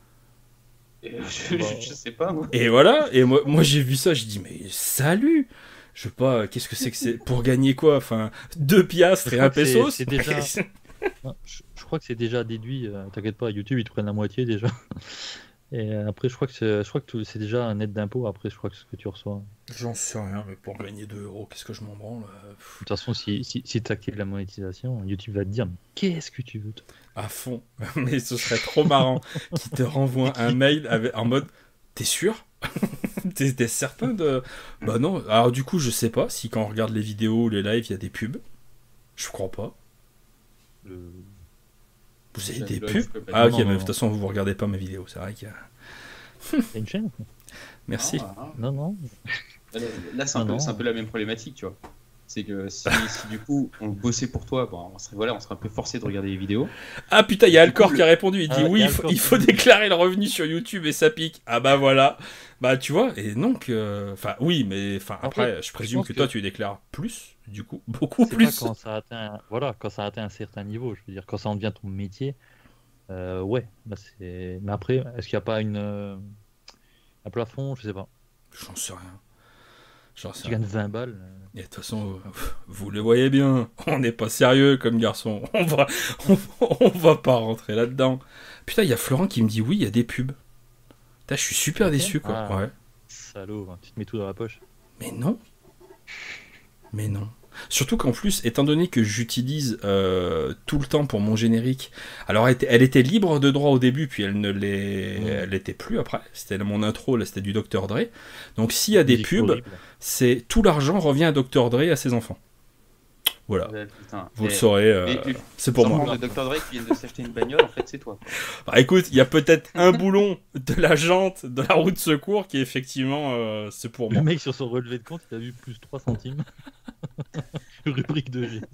Je, je, je sais pas, moi. Et voilà, et moi, moi j'ai vu ça, j'ai dit « Mais salut !» Je sais pas, qu'est-ce que c'est que c'est pour gagner quoi? Enfin, deux piastres et un pesos. C'est déjà. Non, je, je crois que c'est déjà déduit. Euh, T'inquiète pas, YouTube ils te prennent la moitié déjà. Et euh, après, je crois que c'est, je crois que c'est déjà un net d'impôt. Après, je crois que ce que tu reçois. J'en sais rien, mais pour gagner deux euros, qu'est-ce que je m'en branle? De toute façon, si, si, si tu actives la monétisation, YouTube va te dire mais qu'est-ce que tu veux toi? À fond, mais ce serait trop marrant qu'il te renvoie un mail avec, en mode t'es sûr? T'es, t'es certain de... Bah non, alors du coup je sais pas si quand on regarde les vidéos ou les lives il y a des pubs. Je crois pas. Le... Vous avez Ça des bloque pubs? complètement. Ah ok, Non, mais non, de non. toute façon vous regardez pas mes vidéos, c'est vrai qu'il y a... T'as une chaîne? Merci. Ah, ah. Non, non. Là, là, c'est un, Non, peu- non. c'est un peu la même problématique, tu vois. C'est que si, si du coup on bossait pour toi, bon, on serait, voilà, on serait un peu forcé de regarder les vidéos. Ah putain, il y a Du Alcor coup, qui a répondu, il dit Ah, oui, il y a il faut, Alcor il qui faut dit. déclarer le revenu sur YouTube et ça pique. Ah bah voilà. Bah tu vois, et donc... euh, Enfin oui, mais enfin En après, fait, je je présume pense que, que- toi tu déclares plus, du coup, beaucoup C'est pas plus. quand ça atteint, voilà, quand ça atteint un certain niveau. Je veux dire, quand ça en devient ton métier, euh, ouais. Là, c'est. Mais après, est-ce qu'il n'y a pas une euh, un plafond? Je sais pas. J'en sais rien. J'en sais Tu rien. gagnes vingt balles. euh, Et de toute façon, euh, vous le voyez bien, on n'est pas sérieux comme garçon. On va, on, on va pas rentrer là-dedans. Putain, il y a Florent qui me dit oui, il y a des pubs. Putain, je suis super Ok. déçu quoi. Ah. Ouais. Salaud, hein, tu te mets tout dans la poche. Mais non. Mais non. Surtout qu'en plus, étant donné que j'utilise euh, tout le temps pour mon générique, alors elle était, elle était libre de droit au début, puis elle ne l'est, Mm. elle l'était plus après. C'était mon intro, là, c'était du docteur Dre. Donc s'il y a des Musique pubs, horrible. c'est tout l'argent revient à docteur Dre et à ses enfants. Voilà, Ouais, putain. vous le Et- saurez, euh, et- et- c'est pour sans moi. prendre de docteur Dre qui vient de s'acheter une bagnole, en fait, c'est toi. Bah, écoute, il y a peut-être un boulon de la jante de la roue de secours qui effectivement, euh, c'est pour Le moi. mec sur son relevé de compte, il a vu plus trois centimes. Rubrique de G.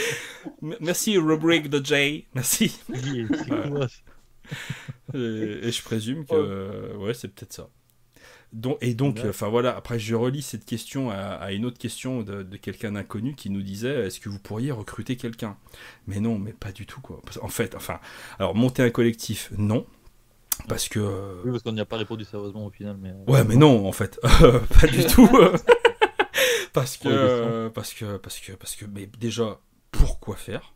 M- Merci, rubrique de Jay. Merci. Oui, c'est Ouais. quoi ça? Et, et je présume que euh, ouais, c'est peut-être ça. Donc, et donc, Ouais. enfin voilà, après je relis cette question à, à une autre question de, de quelqu'un d'inconnu qui nous disait est-ce que vous pourriez recruter quelqu'un? Mais non, mais pas du tout quoi. Parce- En fait, enfin, alors monter un collectif, non. Parce que. euh, Oui, parce qu'on n'y a pas répondu sérieusement au final. Mais... euh, Ouais, mais non, en fait. Pas du tout. parce que, Pour les questions. euh, parce que, parce que, parce que, mais déjà, pourquoi faire?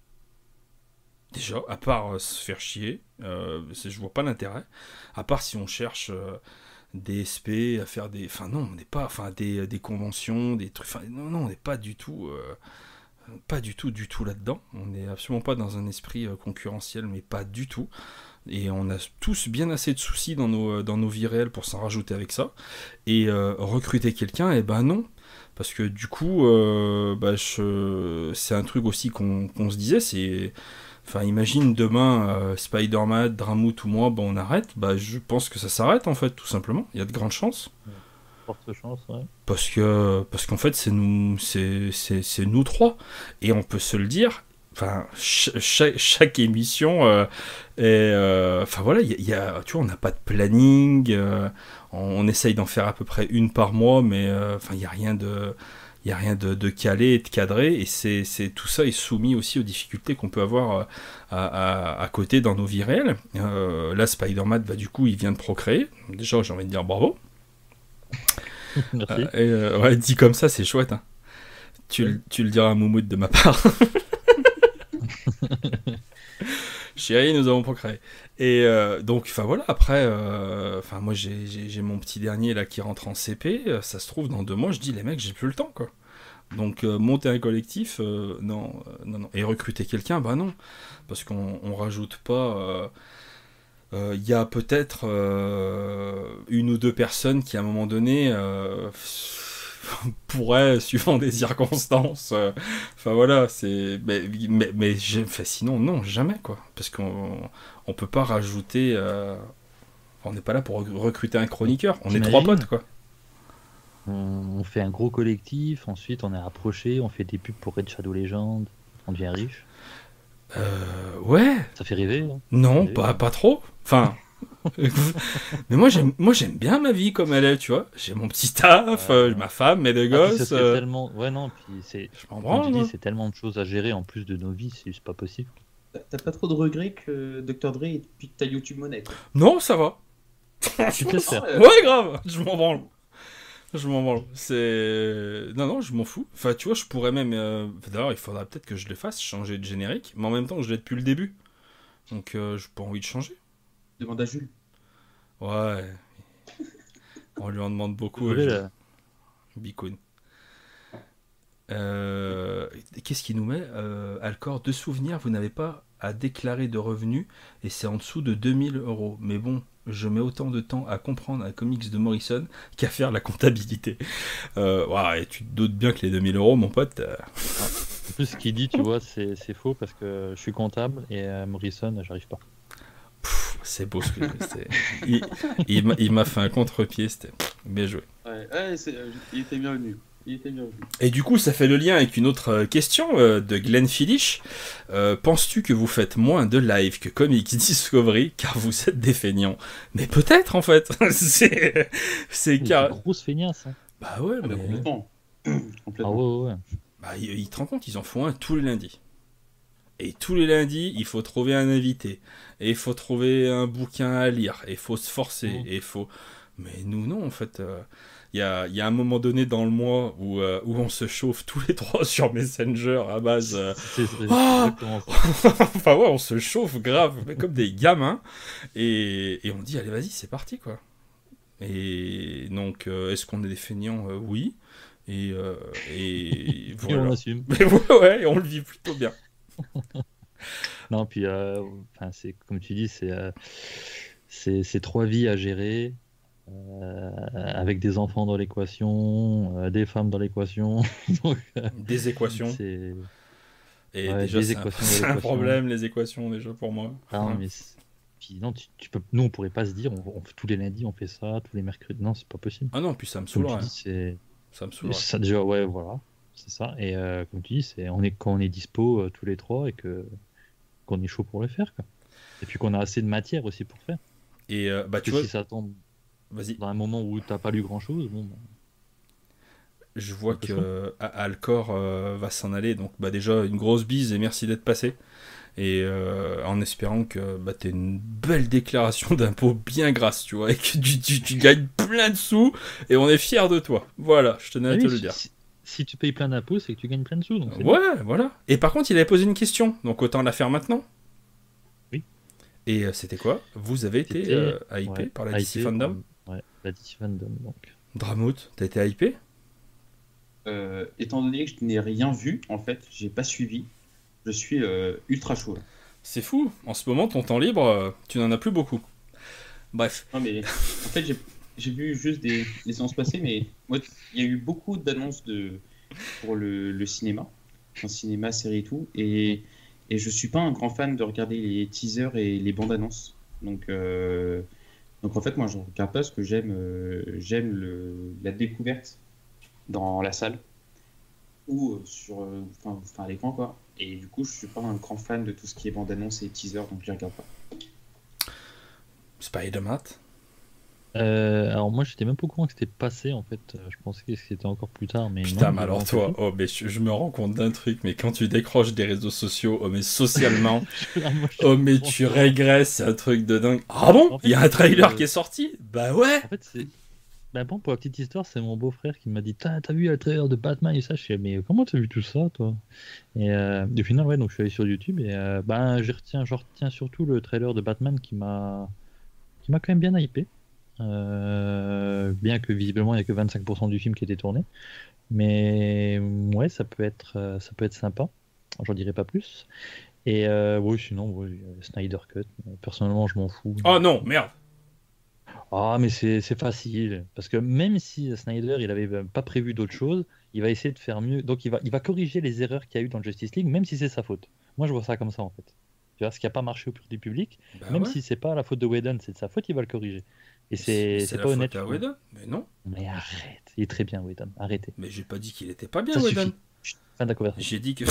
Déjà, à part euh, se faire chier, euh, c'est- je vois pas l'intérêt. À part si on cherche euh, des S P à faire des, enfin non, on n'est pas, enfin des, des conventions, des trucs, enfin non, non, on n'est pas du tout, euh, pas du tout, du tout là-dedans. On n'est absolument pas dans un esprit euh, concurrentiel, mais pas du tout. Et on a tous bien assez de soucis dans nos, dans nos vies réelles pour s'en rajouter avec ça. Et euh, recruter quelqu'un, eh ben non. Parce que du coup, euh, bah, je... c'est un truc aussi qu'on qu'on se disait, c'est... Enfin, imagine demain, euh, Spider-Man, Dramout ou moi, bah, on arrête. Bah, je pense que ça s'arrête, en fait, tout simplement. Il y a de grandes chances. Forte chance, ouais. Parce que, parce qu'en fait, c'est nous, c'est, c'est, c'est nous trois. Et on peut se le dire. Enfin, ch- chaque, chaque émission euh, est, euh, enfin voilà, il y, a- il y a, tu vois, on n'a pas de planning. euh, on, on essaye d'en faire à peu près une par mois, mais euh, enfin, il y a rien de, il y a rien de, de calé et de cadré. Et c'est, c'est tout ça est soumis aussi aux difficultés qu'on peut avoir euh, à, à, à côté dans nos vies réelles. Euh, là, Spider-Man, bah, du coup, il vient de procréer. Déjà, j'ai envie de dire bravo. Merci. Euh, et, euh, ouais, dit comme ça, c'est chouette. Hein. Tu, le- tu le diras à Moumoud de ma part. Chérie, nous avons procréé. Et euh, donc, enfin voilà, après, euh, enfin moi j'ai, j'ai, j'ai mon petit dernier là qui rentre en C P. euh, Ça se trouve, dans deux mois, je dis les mecs, j'ai plus le temps quoi. Donc, euh, monter un collectif, euh, non, euh, non, non. Et recruter quelqu'un, bah non. Parce qu'on on rajoute pas. euh, euh, Il y a peut-être euh, une ou deux personnes qui, à un moment donné, euh, pourraient, suivant des circonstances, euh, enfin voilà, c'est. Mais, mais, mais j'ai- enfin, sinon, non, jamais, quoi. Parce qu'on on peut pas rajouter. euh, On n'est pas là pour rec- recruter un chroniqueur, on est T'imagines trois potes, quoi. On, on fait un gros collectif, ensuite on est approché, on fait des pubs pour Red Shadow Legend. On devient riche. Euh, ouais. Ça fait rêver. Hein. Non, fait pas, rêver. pas trop. Enfin. Mais moi j'aime, moi j'aime bien ma vie comme elle est, tu vois. J'ai mon petit taf, Euh, euh, ma femme, mes deux Ah, puis ça gosses. serait euh, tellement. Ouais, non, puis c'est. Je m'en Comme branle, tu dis, moi. c'est tellement de choses à gérer en plus de nos vies, c'est juste pas possible. T'as t'as pas trop de regrets que docteur Dre ait piqué ta YouTube monnaie, quoi. Non, ça va. Tu te laisses faire. Euh, Ouais, grave. Je m'en branle. Je m'en branle. C'est. Non, non, je m'en fous. Enfin, tu vois, je pourrais même. euh, D'ailleurs, il faudra peut-être que je le fasse, changer de générique. Mais en même temps, je l'ai depuis le début. Donc, euh, j'ai pas envie de changer. Demande à Jules. Ouais. On lui en demande beaucoup. Désolé, euh, là. Bicoun. Euh, Qu'est-ce qu'il nous met euh, Alcor, de souvenirs, vous n'avez pas à déclarer de revenus et c'est en dessous de deux mille euros. Mais bon, je mets autant de temps à comprendre un comics de Morrison qu'à faire la comptabilité. Euh, ouais, et tu te doutes bien que les deux mille euros, mon pote. euh, En plus, ce qu'il dit, tu vois, c'est c'est faux parce que je suis comptable et euh, Morrison, j'arrive pas. pff, c'est beau ce que c'est. Il, il m'a- il m'a fait un contre-pied, c'était bien joué. Ouais, ouais c'est- euh, il était bienvenu. Il était bienvenu. Et du coup, ça fait le lien avec une autre euh, question euh, de Glenn Phillish. Euh, Penses-tu que vous faites moins de live que Comics Discovery car vous êtes des feignants? Mais peut-être en fait. c'est c'est Il est car. une grosse feignasse. Hein. Bah ouais, Ah, bah, mais. complètement. Ah complètement. ouais, ouais, ouais. Bah, ils, ils te rendent compte, ils en font un tous les lundis. Et tous les lundis, il faut trouver un invité. Et il faut trouver un bouquin à lire. Et il faut se forcer. Mhm. Et il faut. Mais nous, non, en fait. euh, Il y, a, il y a un moment donné dans le mois où, euh, où on se chauffe tous les trois sur Messenger à base. euh, C'est c'est Ah exactement ça. enfin, ouais, on se chauffe grave, mais comme des gamins. Et, et on dit, allez, vas-y, c'est parti, quoi. Et donc, euh, est-ce qu'on est des feignants? Euh, Oui. Et, euh, et Et voilà. on assume. Mais ouais, ouais, on le vit plutôt bien. Non, puis, euh, enfin, c'est comme tu dis, c'est euh, c'est c'est trois vies à gérer. euh, avec des enfants dans l'équation, euh, des femmes dans l'équation. Donc, euh, Des équations. c'est Et ouais, déjà, des c'est un, équations dans c'est un l'équation. problème, les équations, déjà, pour moi. Ah non, Hein. mais c'est- puis non, tu, tu peux... nous on pourrait pas se dire, on, on- tous les lundis on fait ça, tous les mercredis. Non, c'est pas possible. Ah non, puis ça me Comme tu saoulerait. dis, c'est Ça me saoulerait. ça déjà, ouais, voilà, c'est ça. Et euh, comme tu dis, c'est on est quand on est dispo euh, tous les trois et que qu'on est chaud pour le faire, quoi. Et puis qu'on a assez de matière aussi pour faire. Et euh, bah, Parce tu que vois, si ça tombe vas-y. dans un moment où t'as pas lu grand chose, bon, bah, Je vois un peu que chaud. euh, Alcor euh, va s'en aller, donc bah déjà une grosse bise et merci d'être passé. Et euh, en espérant que bah, t'aies une belle déclaration d'impôt bien grasse, tu vois, et que tu, tu- tu gagnes plein de sous et on est fiers de toi. Voilà, je tenais à Ah te oui, le si, dire. si- si tu payes plein d'impôts, c'est que tu gagnes plein de sous. Donc c'est bien. Ouais, voilà. Et par contre, il avait posé une question, donc autant la faire maintenant. Oui. Et euh, c'était quoi? Vous avez été C'était, euh, hypé ouais, par la D C hypé Fandom? par- ouais, la D C Fandom, donc. Dramout, t'as été hypé? Euh, étant donné que je n'ai rien vu, en fait, j'ai pas suivi. Je suis euh, ultra chaud. Là. C'est fou. En ce moment, ton temps libre, euh, tu n'en as plus beaucoup. Bref. Non, mais en fait, j'ai j'ai vu juste des, des séances passées, mais moi, il y a eu beaucoup d'annonces de, pour le, le cinéma, un cinéma, série et tout, et, et je suis pas un grand fan de regarder les teasers et les bandes annonces. Donc, euh, donc en fait, moi, je regarde pas parce que j'aime euh, j'aime le- la découverte dans la salle ou euh, sur, euh, enfin, enfin, à l'écran, quoi. Et du coup, je suis pas un grand fan de tout ce qui est bande annonce et teaser, donc je les regarde pas. Spider-Man. Euh, alors moi j'étais même pas au courant que c'était passé en fait. Euh, Je pensais que c'était encore plus tard, mais Putain, non, mais ils alors l'ont toi, fait. oh, mais je, je me rends compte d'un truc, mais quand tu décroches des réseaux sociaux, oh, mais socialement, Ah, moi, je oh, mais comprends tu pas. régresses, c'est un truc de dingue. Ah bon? En Il y a fait, un trailer euh, qui est sorti? Bah ouais! En fait c'est. Bah bon, pour la petite histoire, c'est mon beau-frère qui m'a dit T'as t'as vu le trailer de Batman et ça? Je suis mais comment t'as vu tout ça toi? Et euh, au final, ouais, donc je suis allé sur YouTube et euh, ben, je retiens, je retiens surtout le trailer de Batman qui m'a qui m'a quand même bien hypé. Euh, bien que visiblement il n'y a que vingt-cinq pour cent du film qui était tourné. Mais ouais, ça peut être, euh, ça peut être sympa. J'en dirai pas plus. Et euh, oui, sinon, ouais, euh, Snyder Cut. euh, Personnellement, je m'en fous. Oh non, merde! Ah, mais c'est c'est facile. Parce que même si Snyder, il avait euh, pas prévu d'autre chose, il va essayer de faire mieux. Donc, il va, il va corriger les erreurs qu'il y a eu dans Justice League, même si c'est sa faute. Moi, je vois ça comme ça, en fait. Tu vois, ce qui a pas marché auprès du public, Bah même ouais. si c'est pas la faute de Whedon, c'est de sa faute, il va le corriger. Et C'est c'est c'est c'est la pas faute honnête. à je trouve. Whedon? Mais non. Mais arrête. Il est très bien, Whedon. Arrêtez. Mais j'ai pas dit qu'il était pas bien, Ça Whedon. suffit. Fin de la conversation. J'ai dit que.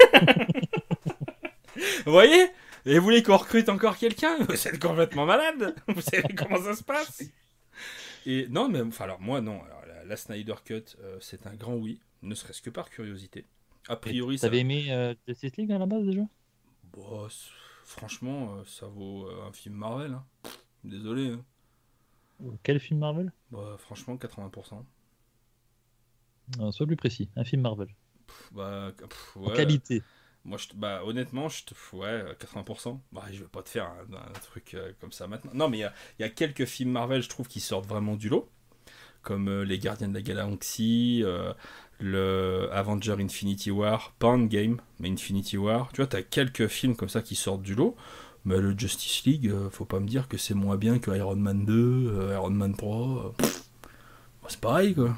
Vous voyez? Et vous voulez qu'on recrute encore quelqu'un? Vous êtes complètement malade. Vous savez comment ça se passe? Et non, mais enfin, alors moi, non. Alors, la, la Snyder Cut, euh, c'est un grand oui, ne serait-ce que par curiosité. A priori, ça. T'avais aimé euh, Justice League à la base déjà? Bon, franchement, euh, ça vaut euh, un film Marvel. Hein. Désolé. Hein. Quel film Marvel? Bah, franchement, quatre-vingts pour cent. euh, Sois plus précis, un film Marvel. Pff, bah, pff, En ouais. qualité. Moi, je, bah, honnêtement, je te, ouais, quatre-vingts pour cent. Bah, je vais pas te faire un, un truc euh, comme ça maintenant. Non, mais il y, y a quelques films Marvel, je trouve, qui sortent vraiment du lot. Comme euh, Les Gardiens de la Galaxie, euh, le Avenger Infinity War, pas Endgame, mais Infinity War. Tu vois, t'as quelques films comme ça qui sortent du lot. Mais le Justice League, euh, faut pas me dire que c'est moins bien que Iron Man deux, euh, Iron Man trois. Euh, bah, c'est pareil, quoi.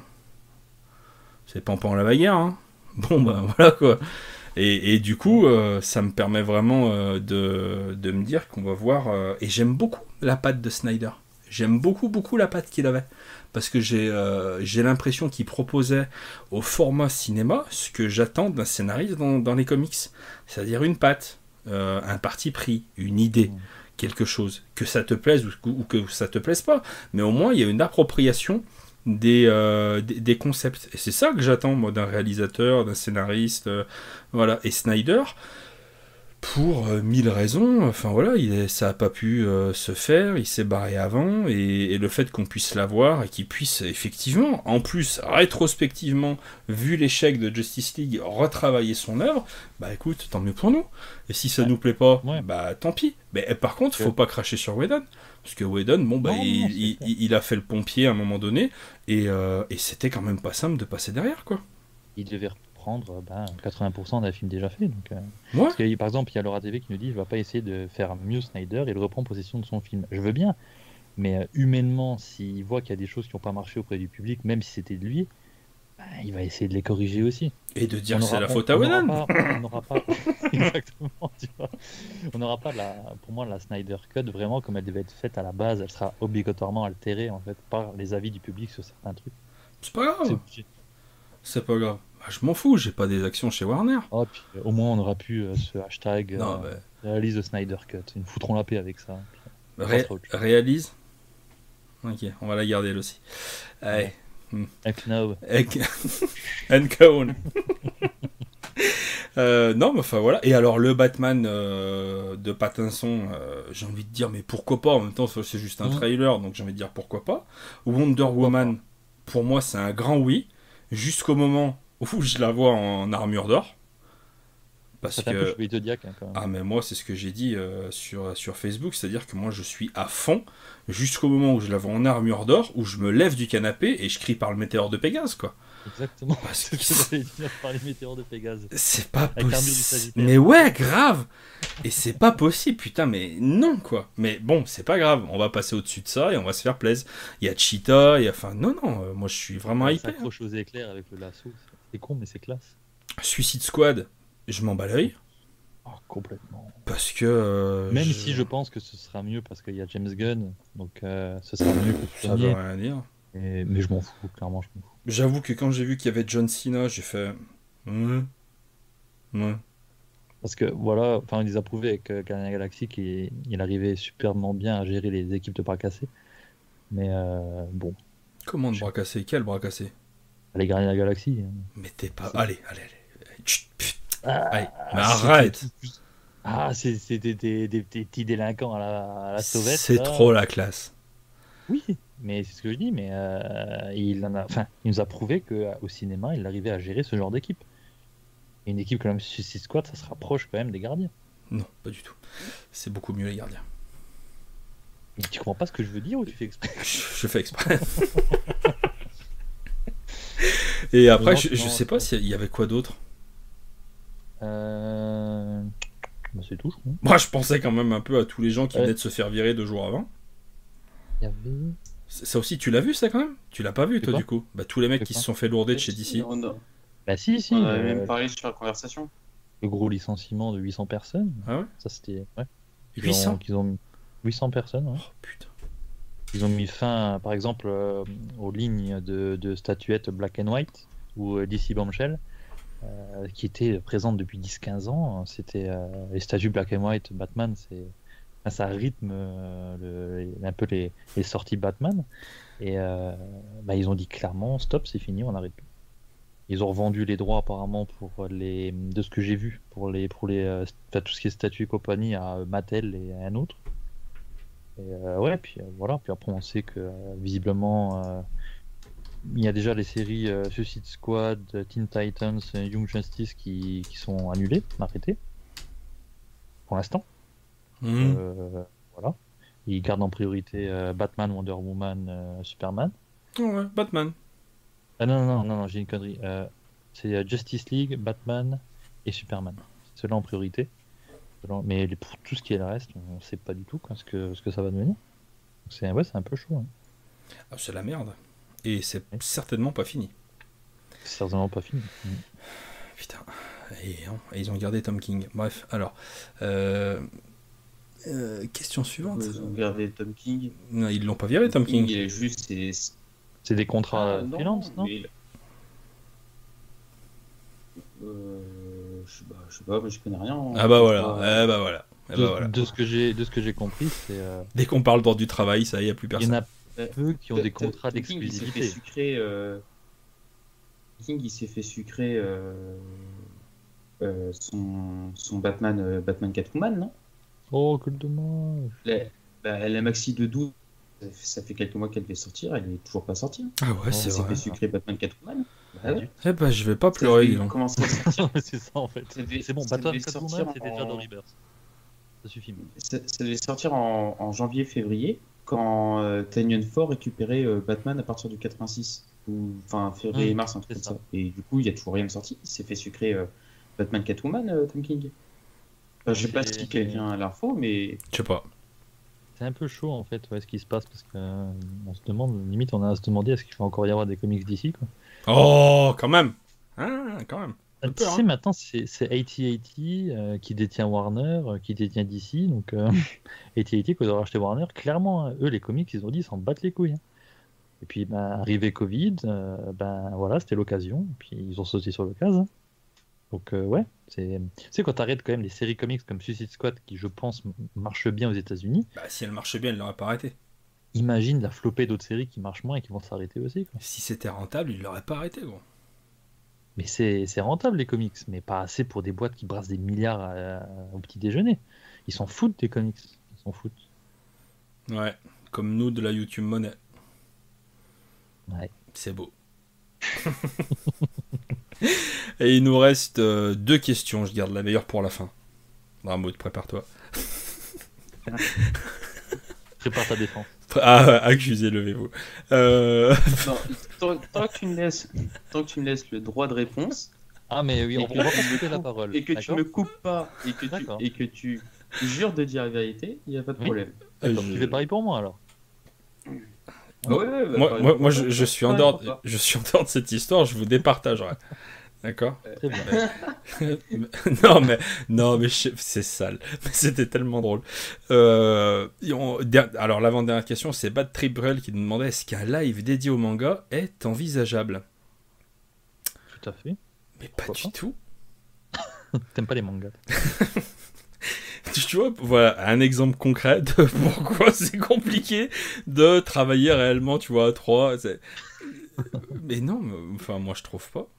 C'est Pampan la bagarre, hein. Bon, bah voilà, quoi. Et, et du coup, euh, ça me permet vraiment euh, de, de me dire qu'on va voir... Euh, et j'aime beaucoup la patte de Snyder. J'aime beaucoup, beaucoup la patte qu'il avait. Parce que j'ai euh, j'ai l'impression qu'il proposait au format cinéma ce que j'attends d'un scénariste dans, dans les comics. C'est-à-dire une patte, euh, un parti pris, une idée, quelque chose. Que ça te plaise ou, ou que ça te plaise pas. Mais au moins, il y a une appropriation des, euh, des, des concepts. Et c'est ça que j'attends, moi, d'un réalisateur, d'un scénariste. Euh, voilà. Et Snyder, pour euh, mille raisons, enfin voilà, il est, ça n'a pas pu euh, se faire, il s'est barré avant, et, et le fait qu'on puisse l'avoir, et qu'il puisse effectivement, en plus, rétrospectivement, vu l'échec de Justice League, retravailler son œuvre, bah écoute, tant mieux pour nous. Et si ça Ouais. nous plaît pas, Ouais. bah tant pis. Mais par contre, faut Ouais. pas cracher sur Whedon. Parce que Whedon, bon, bah, Non, non, il, non, c'est il, clair. il a fait le pompier à un moment donné, et, euh, et c'était quand même pas simple de passer derrière, quoi. Il devait reprendre ben, quatre-vingts pour cent d'un film déjà fait. Donc, euh, Ouais. parce que, par exemple, il y a Laura T V qui nous dit il va pas essayer de faire mieux Snyder, il reprend possession de son film. Je veux bien, mais euh, humainement, s'il voit qu'il y a des choses qui n'ont pas marché auprès du public, même si c'était de lui, ben, il va essayer de les corriger aussi. Et de dire On que c'est aura- la on- faute à on n'aura Whedon. pas- On n'aura pas. Exactement, tu vois. On n'aura pas, la, pour moi, la Snyder Cut vraiment comme elle devait être faite à la base. Elle sera obligatoirement altérée en fait par les avis du public sur certains trucs. C'est pas C'est grave. obligé. C'est pas grave. Bah, je m'en fous, j'ai pas des actions chez Warner. Oh, puis, euh, au moins, on aura pu euh, ce hashtag Non, euh, mais réalise the Snyder Cut. Ils nous foutront la paix avec ça. on ré- passera à autre chose. réalise. Ok, on va la garder elle aussi. Allez. Heck no. Uncone. Euh, non, mais enfin voilà. Et alors le Batman euh, de Pattinson, euh, j'ai envie de dire, mais pourquoi pas? En même temps, c'est juste un Mhm. trailer, donc j'ai envie de dire pourquoi pas. Wonder Woman, pour moi, c'est un grand oui, jusqu'au moment où je la vois en armure d'or. Parce Ça fait un peu que chevalier Zodiac hein, quand même. ah mais moi c'est ce que j'ai dit euh, sur, sur Facebook, c'est-à-dire que moi je suis à fond jusqu'au moment où je la vois en armure d'or, où je me lève du canapé et je crie par le météore de Pégase, quoi. Exactement. Parce C'est que ce que j'allais dire par les météores de Pégase. c'est pas Avec l'armure du possible. Sagittaire. Mais ouais, grave. Et c'est pas possible, putain, mais non, quoi. Mais bon, c'est pas grave, on va passer au-dessus de ça et on va se faire plaisir. Il y a Cheetah, il y a... Enfin, non, non, euh, moi je suis vraiment Elle hypé. hein. s'accroche aux éclairs avec le lasso. c'est- C'est con, mais c'est classe. Suicide Squad, je m'en bats l'œil. Oh, complètement. Parce que... euh, Même je- si je pense que ce sera mieux parce qu'il y a James Gunn, donc euh, ce sera mieux que le Ça veut premier. rien dire. Et- Mais je m'en fous, clairement, je m'en fous. J'avoue que quand j'ai vu qu'il y avait John Cena, j'ai fait... Ouais. Ouais. Parce que voilà, enfin, on les a prouvé avec euh, Guardians of the Galaxy qu'il il arrivait superbement bien à gérer les équipes de bras cassés. Mais euh, bon, Comment de bras cassés? Quel bras cassé? les Guardians of the Galaxy. hein. Mais t'es pas... C'est- Allez, allez, allez. Chut, put. Ah, Allez, mais c'était arrête. tout plus- Ah, c'est c'est des, des, des- des petits délinquants à la, à la sauvette. C'est là. trop la classe. Oui, mais c'est ce que je dis, mais euh, il en a, enfin, il nous a prouvé qu'au cinéma, il arrivait à gérer ce genre d'équipe. Et une équipe comme Suicide Squad, ça se rapproche quand même des gardiens. Non, pas du tout. C'est beaucoup mieux les gardiens. Mais tu comprends pas ce que je veux dire ou tu fais exprès? Je, je fais exprès. Et après, Non, je, je non, sais pas s'il y avait quoi d'autre. Euh... bah, c'est tout, je crois. Moi, je pensais quand même un peu à tous les gens qui Ouais. venaient de se faire virer deux jours avant. Il y avait... C- Ça aussi, tu l'as vu ça quand même? Tu l'as pas vu C'est toi quoi du coup? Bah tous les mecs C'est qui quoi se sont fait lourder de chez D C. On, a- Bah si, si, on avait euh, même parlé sur la conversation. le gros licenciement de huit cents personnes. Ah ouais? Ça, c'était... Ouais. Qu'ils huit cents? ont, qu'ils ont mis... huit cents personnes, ouais. Oh putain. Ils ont mis fin, par exemple, euh, aux lignes de, de statuettes black and white ou euh, D C Bombshell. euh, qui était présente depuis dix quinze ans. C'était euh, les statues Black and White Batman, c'est enfin, ça rythme euh, le- un peu les, les sorties Batman. Et euh, bah, ils ont dit clairement stop, c'est fini, on arrête. Ils ont revendu les droits apparemment pour les, de ce que j'ai vu, pour les, pour les, euh, enfin, tout ce qui est statut et compagnie à Mattel et à un autre. Et euh, ouais, puis euh, voilà, puis après on sait que euh, visiblement euh, il y a déjà les séries euh, Suicide Squad, euh, Teen Titans, euh, Young Justice qui, qui sont annulées, arrêtées pour l'instant. Mhm. Euh, voilà. Ils gardent en priorité euh, Batman, Wonder Woman, euh, Superman. Oh, ouais, Batman. Ah non, non, non, non, non, j'ai une connerie. Euh, c'est euh, Justice League, Batman et Superman. C'est ceux-là en priorité. Ceux-là- Mais les- pour tout ce qui est le reste, on sait pas du tout quoi, ce, que, ce que ça va devenir. Donc C'est ouais, c'est un peu chaud. Hein. Ah, c'est la merde. Et c'est Ouais. certainement pas fini. C'est certainement pas fini. Mm. Putain. Et, non, et ils ont gardé Tom King. Bref, alors. euh, euh, question suivante. Ils ont gardé Tom King. Non, ils l'ont pas viré, Tom King. il est juste. C'est... C'est des contrats Ah, euh, non, freelance, non mais- Euh, je sais pas, je sais pas, mais je connais rien. en Ah bah voilà. contrat. Eh bah voilà. Eh de, bah voilà. de ce que j'ai de ce que j'ai compris, c'est euh, Dès qu'on parle d'ordre du travail, ça y est, y a plus il y en personne. a Euh, peu qui ont des Tom- contrats Tom King, il s'est fait d'exclusivité. sucrer. euh, King, il s'est fait sucrer euh, euh, son, son Batman, euh, Batman Catwoman, non? Oh, que dommage. La, bah, la maxi de douze, ça fait- ça fait quelques mois qu'elle devait sortir, elle est toujours pas sortie. Ah ouais, Oh, c'est Il s'est vrai. fait sucrer Batman Catwoman. Bah ouais. Eh bah je vais pas Ça pleurer, devait dis donc. commencer à sortir. c'est ça en fait. Ça devait- C'est bon, ça Batman devait Catwoman, sortir c'est déjà en- dans Rebirth. Ça suffit. Ça, ça devait sortir en, en janvier-février, quand euh, Tynion Four récupérait euh, Batman à partir du quatre-vingt-six, ou enfin février-mars, un truc c'est comme ça. ça. Et du coup, il y a toujours rien de sorti. Il s'est fait sucrer euh, Batman Catwoman, euh, Tom King. Enfin, je sais pas C'est- si quelqu'un a l'info, mais Je sais pas. C'est un peu chaud en fait, ouais, ce qui se passe parce que euh, on se demande, limite, on a à se demander est-ce qu'il va encore y avoir des comics d'ici quoi. Oh, quand même. Ah, quand même. Ah, Un tu peu, sais, hein. maintenant c'est c'est A T and T euh, qui détient Warner, euh, qui détient D C, donc euh, A T and T quand ils ont racheté Warner, clairement, hein, eux les comics ils ont dit ils s'en battent les couilles. Hein. Et puis ben, arrivé Covid, euh, ben voilà, c'était l'occasion, puis ils ont sauté sur l'occasion. Hein. Donc euh, ouais, c'est tu sais quand t'arrêtes quand même les séries comics comme Suicide Squad qui je pense m- marchent bien aux États-Unis, Bah si elle marchait bien, elle l'aurait pas arrêté. imagine la flopée d'autres séries qui marchent moins et qui vont s'arrêter aussi quoi. Si c'était rentable, il l'aurait pas arrêté, gros. Mais c'est c'est rentable les comics, mais pas assez pour des boîtes qui brassent des milliards à- au petit déjeuner. Ils s'en foutent des comics, ils s'en foutent. Ouais, comme nous de la YouTube Money. Ouais. C'est beau. Et il nous reste euh, deux questions. Je garde la meilleure pour la fin. Bravo, prépare-toi. Prépare ta défense. Ah, accusé, levez-vous. Euh... non, tant, tant que tu me laisses, tant que tu me laisses le droit de réponse Ah mais oui, Et on, que on va tu pas me couper la coupes- parole. et que tu d'accord me coupes pas et que tu, D'accord. et que tu jures de dire la vérité, il n'y a pas de Oui. problème. D'accord, je- tu fais pareil pour moi alors. Ah ouais, ouais, bah, Moi, pareil moi, pour moi, toi. je, je suis en Pareil dehors, pour toi. je suis en dehors de cette histoire. Je vous départagerai. D'accord. Très bien. non mais non mais je- c'est sale. Mais c'était tellement drôle. Euh, et on- der- alors l'avant-dernière question, c'est Bad Trip Brel qui nous demandait est-ce qu'un live dédié au manga est envisageable. Tout à fait. Mais pas Pourquoi du pas tout. T'aimes pas les mangas. Tu vois, voilà un exemple concret de pourquoi c'est compliqué de travailler réellement, tu vois, à trois. c'est- Mais non, mais, enfin moi je trouve pas.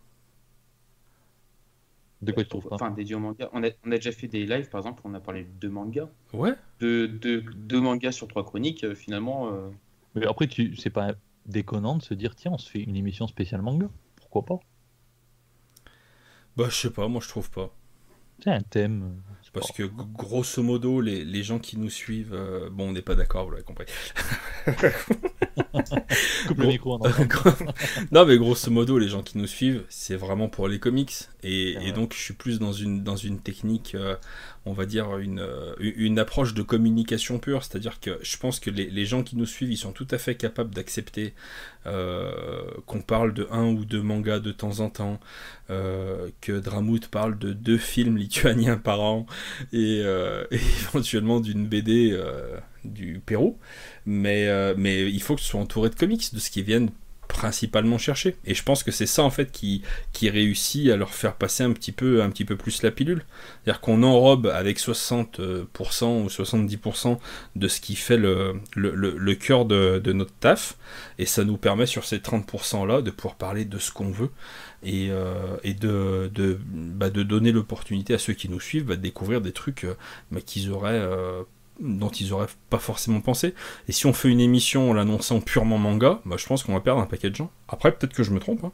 De quoi tu trouves pas Enfin, dédié au manga. On a, on a déjà fait des lives, par exemple, on a parlé de deux mangas. Ouais. De, de, deux mangas sur trois chroniques, euh, finalement. euh, Mais après, tu c'est pas déconnant de se dire tiens, on se fait une émission spéciale manga. Pourquoi pas Bah je sais pas, moi je trouve pas. C'est un thème. euh, c'est Parce pas- que g- grosso modo, les, les gens qui nous suivent, euh, bon, on n'est pas d'accord, vous l'avez compris. Coupe le Gros- micro en entrant. non, mais grosso modo, les gens qui nous suivent, c'est vraiment pour les comics. Et, Ah et ouais. donc, je suis plus dans une, dans une technique, euh, on va dire, une, euh, une approche de communication pure. C'est-à-dire que je pense que les, les gens qui nous suivent, ils sont tout à fait capables d'accepter euh, qu'on parle de un ou deux mangas de temps en temps, euh, que Dramout parle de deux films lituaniens par an, et, euh, et éventuellement d'une B D euh, du Pérou. Mais, euh, mais il faut que ce soit entouré de comics, de ce qui viennent principalement chercher. Et je pense que c'est ça en fait qui, qui réussit à leur faire passer un petit peu, un petit peu plus la pilule. C'est-à-dire qu'on enrobe avec soixante pour cent ou soixante-dix pour cent de ce qui fait le, le, le, le cœur de, de notre taf, et ça nous permet sur ces trente pour cent là de pouvoir parler de ce qu'on veut, et, euh, et de, de, bah, de donner l'opportunité à ceux qui nous suivent bah, de découvrir des trucs euh, bah, qu'ils auraient... Euh, dont ils auraient pas forcément pensé. Et si on fait une émission en l'annonçant purement manga, bah je pense qu'on va perdre un paquet de gens. Après, peut-être que je me trompe. Hein.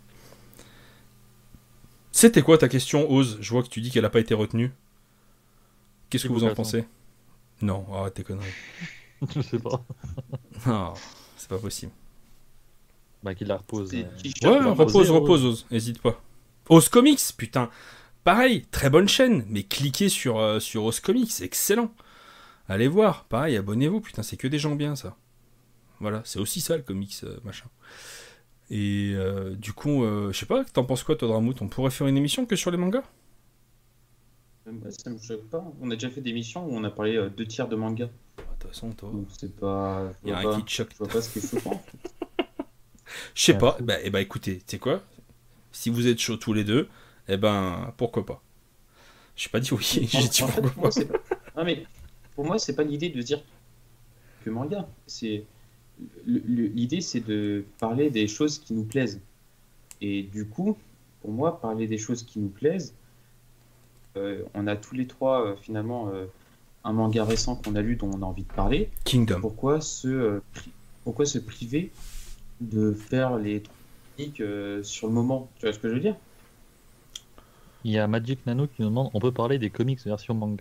C'était quoi ta question, Ose? Je vois que tu dis qu'elle a pas été retenue. Qu'est-ce que vous en pensez? Non, arrête tes conneries. Je sais pas. Non, c'est pas possible. Bah, qu'il la repose. Des euh, t-shirts, Ouais, leur repose, poser, repose, Ose. Hésite pas. Ose Comics, putain. Pareil, très bonne chaîne, mais cliquez sur, euh, sur Ose Comics, c'est excellent. Allez voir, pareil, abonnez-vous, putain, c'est que des gens bien, ça. Voilà, c'est aussi ça, le comics, euh, machin. Et euh, du coup, euh, je sais pas, t'en penses quoi, toi, Dramout? On pourrait faire une émission que sur les mangas? Bah, ça me choque pas. On a déjà fait des émissions où on a parlé euh, deux tiers de manga. De toute façon, toi... Donc c'est pas... Il y a je un vois qui pas- te choque. Je vois pas ce qui est choquant. Je sais Ouais, pas, fou. bah, eh bah écoutez, tu sais quoi? Si vous êtes chauds tous les deux, eh ben, pourquoi pas? J'ai pas dit oui, En- j'ai dit en fait, pourquoi pour moi, pas. c'est pas... Non, mais pour moi, c'est pas l'idée de dire que manga. C'est le- le- l'idée, c'est de parler des choses qui nous plaisent. Et du coup, pour moi, parler des choses qui nous plaisent, euh, on a tous les trois euh, finalement euh, un manga récent qu'on a lu dont on a envie de parler. Kingdom. Pourquoi se, euh, pri- pourquoi se priver de faire les trucs euh, sur le moment? Tu vois ce que je veux dire? Il y a Magic Nano qui nous demande on peut parler des comics version manga.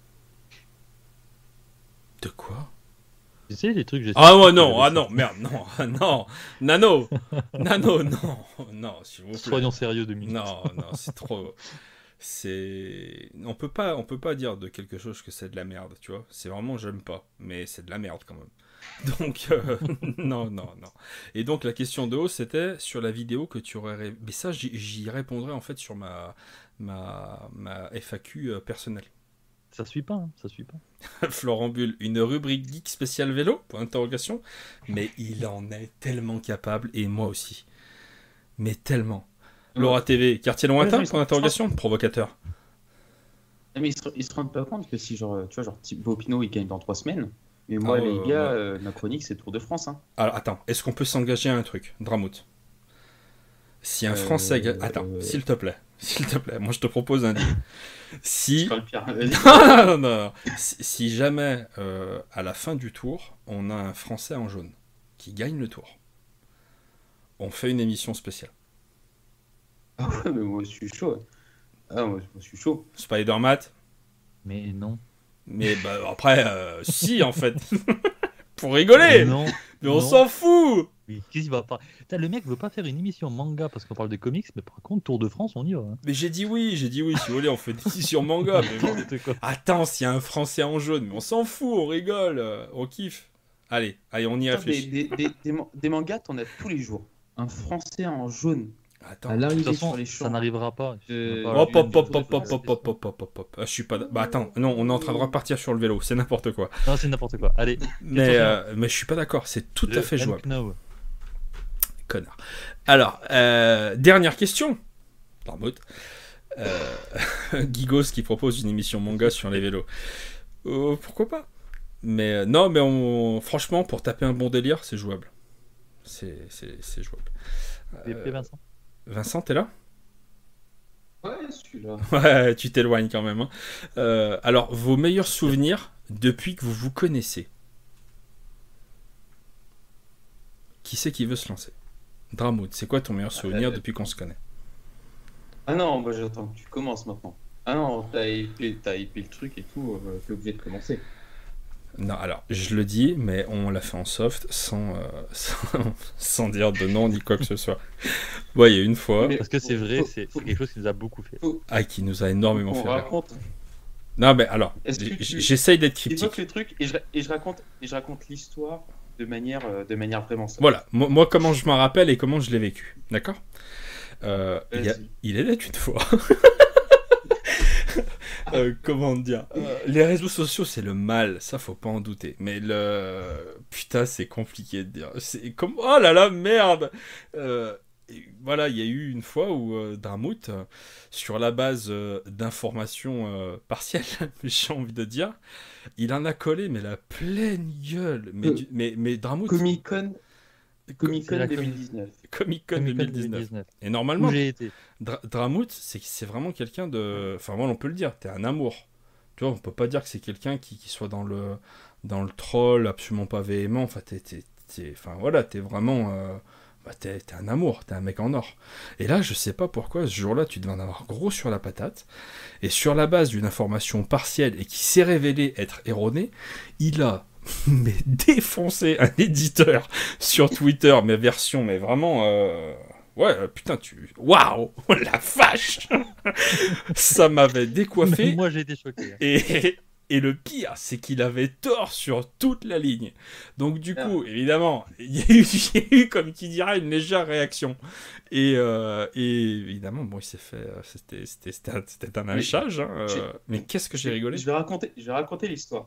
De quoi? Tu sais, les trucs. j'ai- Ah ouais, non, ah non, merde, non, ah non, Nano, Nano, non, non, s'il vous plaît. Soyons sérieux deux minutes. Non, non, c'est trop. C'est. On peut pas, on peut pas dire de quelque chose que c'est de la merde, tu vois. C'est vraiment, j'aime pas, mais c'est de la merde quand même. Donc, euh, non, non, non. Et donc, la question de haut, c'était sur la vidéo que tu aurais. ré- Mais ça, j'y j'y répondrai en fait sur ma, ma, ma F A Q euh, personnelle. Ça suit pas, hein, ça suit pas. Florent Bull, une rubrique geek spéciale vélo, point d'interrogation. Mais il en est tellement capable, et moi aussi. Mais tellement. Laura T V, quartier lointain, Ouais, je- point d'interrogation, provocateur. Non, mais ils se, ils se rendent pas compte que si, genre, tu vois, genre, Thibaut Pinot, il gagne dans trois semaines. Mais moi, Ah ouais, les ouais, gars, ouais. euh, ma chronique, c'est Tour de France. Hein. Alors attends, est-ce qu'on peut s'engager à un truc, Dramout? Si un Euh, Français... ga- Attends, euh, s'il te plaît, s'il te plaît, moi je te propose un deal. Si... C'est pas le pire. Vas-y. non, non, non. Si, si jamais, euh, à la fin du tour, on a un Français en jaune qui gagne le tour, on fait une émission spéciale. Ah ouais, mais moi, je suis chaud. Ah, moi, je suis chaud. Spider-Man, Mais non. mais bah, après, euh, si en fait. Pour rigoler. Non. Mais on non. s'en fout. Oui, qu'est-ce qu'il va pas. Putain, le mec veut pas faire une émission manga parce qu'on parle de comics, mais par contre, Tour de France, on y va. Hein. Mais j'ai dit oui, j'ai dit oui, si vous voulez, on fait des sur manga. Mais bon. N'importe quoi. Attends, s'il y a un Français en jaune, mais on s'en fout, on rigole, euh, on kiffe. Allez, allez, on y Putain, Des, réfléchit. des, des, des, man- des mangas, t'en as tous les jours. Un Français en jaune. Attends. À De toute l'arrivée façon, sur les ça champs. n'arrivera pas. Euh, On va Hop, pas- hop, hop, hop, hop, hop, hop, hop, hop, hop, hop. Ah, je suis pas. d- Bah attends, non, on est en train de repartir sur le vélo, c'est n'importe quoi. Non, c'est n'importe quoi. Allez. Mais, Question euh, mais je suis pas d'accord, c'est tout à Le fait jouable. N-Know. Connard. Alors, euh, dernière question. Darmout. Euh, Gigos qui propose une émission manga sur les vélos. Euh, pourquoi pas? Mais euh, non, mais on, franchement, pour taper un bon délire, c'est jouable. C'est, c'est, c'est jouable. Et Euh, Vincent. Vincent, t'es là? Ouais, celui-là. Ouais, tu t'éloignes quand même. Hein. Euh, alors, vos meilleurs souvenirs depuis que vous vous connaissez. Qui c'est qui veut se lancer? Dramoud, c'est quoi ton meilleur souvenir Euh, depuis qu'on se connaît? Ah non, moi j'attends que tu commences maintenant. Ah non, t'as hypé, t'as hypé le truc et tout, euh, t'es obligé de commencer. Non, alors, je le dis, mais on l'a fait en soft, sans, euh, sans, sans dire de nom ni quoi que ce soit. Ouais, il y a une fois, Mais- Parce que c'est faut- vrai, faut- c'est faut- c'est quelque chose qui nous a beaucoup fait. ah, qui nous a énormément On fait rire. raconte, Non, mais alors, Est-ce que j- tu- j'essaye d'être évoque cryptique. les trucs et je, et je raconte, et je raconte l'histoire de manière, euh, de manière vraiment simple. Voilà, moi, moi, comment je m'en rappelle et comment je l'ai vécu, d'accord? Euh, il, y a- Vas-y. il était une fois. Euh, comment dire euh, Les réseaux sociaux, c'est le mal, ça faut pas en douter. Mais le putain, c'est compliqué de dire. C'est comme oh là là, merde. Euh, et voilà, il y a eu une fois où euh, Dramout, euh, sur la base euh, d'informations euh, partielles, j'ai envie de dire, il en a collé mais la pleine gueule. Mais Euh, du- mais mais Dramout, Comic Con, Comic C'est la Con Comic- deux mille dix-neuf. Comic Con Comic Con deux mille dix-neuf. deux mille dix-neuf. Et Où normalement, j'ai été. Dra- Dramout, c'est c'est vraiment quelqu'un de. Enfin, moi, on peut le dire, t'es un amour. Tu vois, on peut pas dire que c'est quelqu'un qui, qui soit dans le, dans le troll, absolument pas véhément. Enfin, t'es, t'es, t'es- enfin voilà, t'es vraiment. euh, Bah, t'es, t'es un amour, t'es un mec en or. Et là, je sais pas pourquoi, ce jour-là, tu devais en avoir gros sur la patate. Et sur la base d'une information partielle et qui s'est révélée être erronée, il a mais défoncé un éditeur sur Twitter, mais version, mais vraiment. euh, Ouais, euh, putain, tu. Waouh La vache Ça m'avait décoiffé. Même moi, j'ai été choqué. Et, et le pire, c'est qu'il avait tort sur toute la ligne. Donc, du coup, évidemment, il y a eu, il y a eu, comme qui dira, une légère réaction. Et, euh, et évidemment, bon, il s'est fait. euh, C'était, c'était, c'était un, c'était un lynchage. Hein, euh, j'ai- mais qu'est-ce que j'ai rigolé Je vais raconter, je vais raconter l'histoire.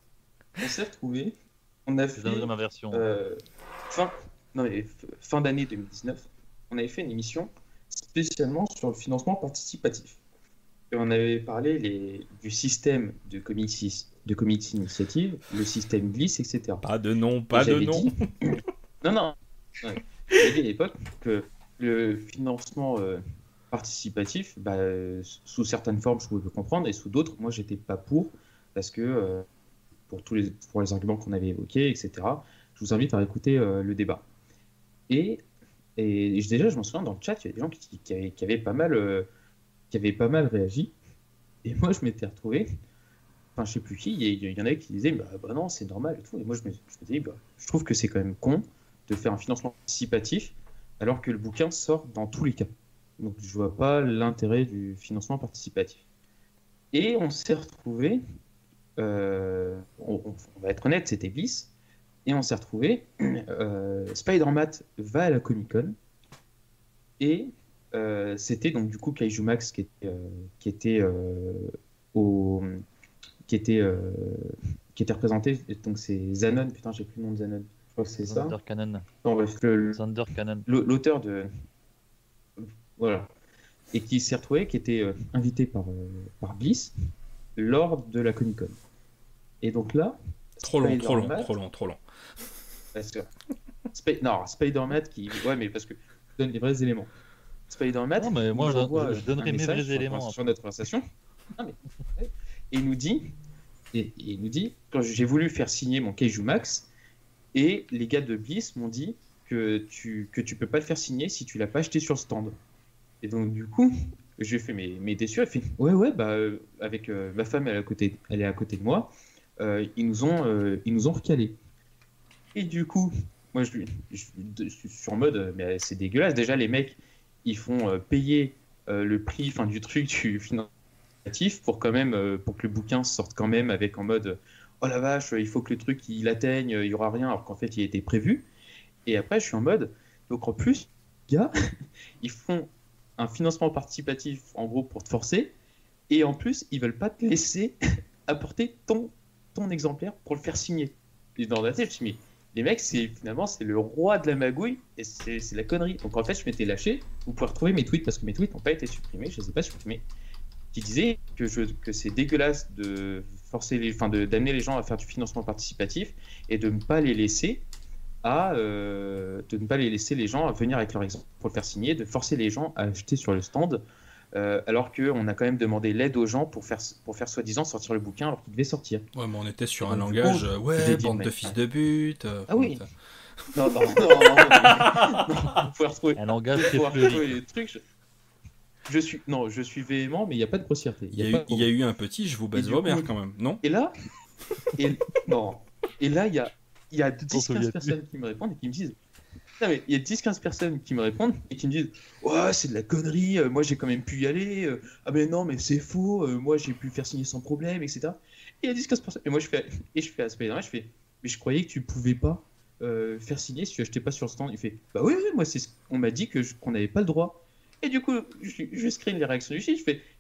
On s'est retrouvés, on a Je fait donnerai ma version. euh, fin, non, mais f- fin d'année deux mille dix-neuf, on avait fait une émission spécialement sur le financement participatif. Et on avait parlé les, du système de comité, de comité initiative, le système glisse, et cetera. Pas de nom, Et pas de j'avais nom. dit- Non, non. Ouais. J'avais dit à l'époque que le financement euh, participatif, bah, euh, sous certaines formes, je pouvais le comprendre, et sous d'autres, moi, j'étais pas pour, parce que euh, pour tous les, pour les arguments qu'on avait évoqués, et cetera. Je vous invite à écouter euh, le débat. Et, et déjà, je m'en souviens, dans le chat, il y a des gens qui, qui avaient, qui avaient pas mal, euh, qui avaient pas mal réagi. Et moi, je m'étais retrouvé, enfin, je sais plus qui, il y, il y en avait qui disaient, bah, bah non, c'est normal et tout. Et moi, je me, je me dis, bah, je trouve que c'est quand même con de faire un financement participatif alors que le bouquin sort dans tous les cas. Donc, je vois pas l'intérêt du financement participatif. Et on s'est retrouvé, euh, on, on- on va être honnête, c'était Bliss. Et on s'est retrouvé, euh, Spider-Man va à la Comic Con et euh, c'était donc du coup Kaiju Max qui était, euh, qui était euh, au, qui était, euh, qui était représenté. Et donc c'est Zanon, putain j'ai plus le nom de Zanon. Je crois que c'est ça. Thunder Cannon. Non, bref, le- le- Thunder Cannon. l'au- l'auteur de voilà et qui s'est retrouvé, qui était euh, invité par euh, par Bliss lors de la Comic Con. Et donc là, Trop long, trop long, Spider-Man- trop long, trop long. Parce que Sp- non, Spider-Man qui. Ouais, mais parce que je donne les vrais éléments. Spider-Man. Non, mais il moi, nous je- envoie, je euh, donnerai un mes message vrais sur la éléments, conversation- Sur notre conversation. Non, mais, ouais. Et il nous dit. Et, et il nous dit quand j'ai voulu faire signer mon Kaiju Max, et les gars de Bliss m'ont dit que tu, que tu peux pas le faire signer si tu l'as pas acheté sur le stand. Et donc, du coup, j'ai fait mes, mes déçus. Elle fait ouais, ouais, bah, euh, avec euh, ma femme, elle est à côté, elle est à côté de moi. Euh, ils, nous ont, euh, ils nous ont recalé. Et du coup, moi, je, je, je suis sur mode, euh, mais c'est dégueulasse. Déjà, les mecs, ils font euh, payer euh, le prix fin, du truc du financement pour quand même, euh, pour que le bouquin sorte quand même avec en mode oh la vache, il faut que le truc il atteigne, il y aura rien, alors qu'en fait, il était prévu. Et après, je suis en mode, donc en plus, les gars, ils font un financement participatif en gros pour te forcer, et en plus, ils veulent pas te laisser apporter ton, ton exemplaire pour le faire signer. Et dans la tête, je me suis dit, les mecs, c'est finalement c'est le roi de la magouille et c'est c'est la connerie. Donc en fait, je m'étais lâché. Vous pouvez retrouver mes tweets parce que mes tweets n'ont pas été supprimés, je les ai pas supprimés. Qui disaient que, je, que c'est dégueulasse de forcer les, enfin de d'amener les gens à faire du financement participatif et de ne pas les laisser à euh, de ne pas les laisser les gens à venir avec leur exemple pour le faire signer, de forcer les gens à acheter sur le stand. Euh, alors qu'on a quand même demandé l'aide aux gens pour faire, pour faire soi-disant sortir le bouquin alors qu'il devait sortir. Ouais, mais on était sur Et un donc, du langage, coup, euh, je ouais, l'ai dit, bande mais- de fils de but. euh, Ah oui. enfin, Non, non, non, non, non, non, vous pouvez retrouver, Un langage vous très pouvez fleuri. retrouver les trucs. Je, je suis, non, je suis véhément, mais il n'y a pas de grossièreté. Il y, a eu, pas de il y a eu un petit, je vous baisse du vos coup- mères quand même, non? Et là, et, non. Et là, il y a, il y a dix souviens quinze plus. personnes qui me répondent et qui me disent. Non, mais il y a dix quinze personnes qui me répondent et qui me disent ouais, c'est de la connerie, euh, moi j'ai quand même pu y aller. euh, ah, mais non, mais c'est faux, euh, moi j'ai pu le faire signer sans problème, et cetera. Et il y a dix quinze personnes. Et moi je fais, et je fais à Spider-Man, je fais mais je croyais que tu pouvais pas euh, faire signer si tu achetais pas sur le stand. Il fait bah oui, oui, moi c'est ce- on m'a dit que je- qu'on n'avait pas le droit. Et du coup, je, je screen les réactions du site, je fais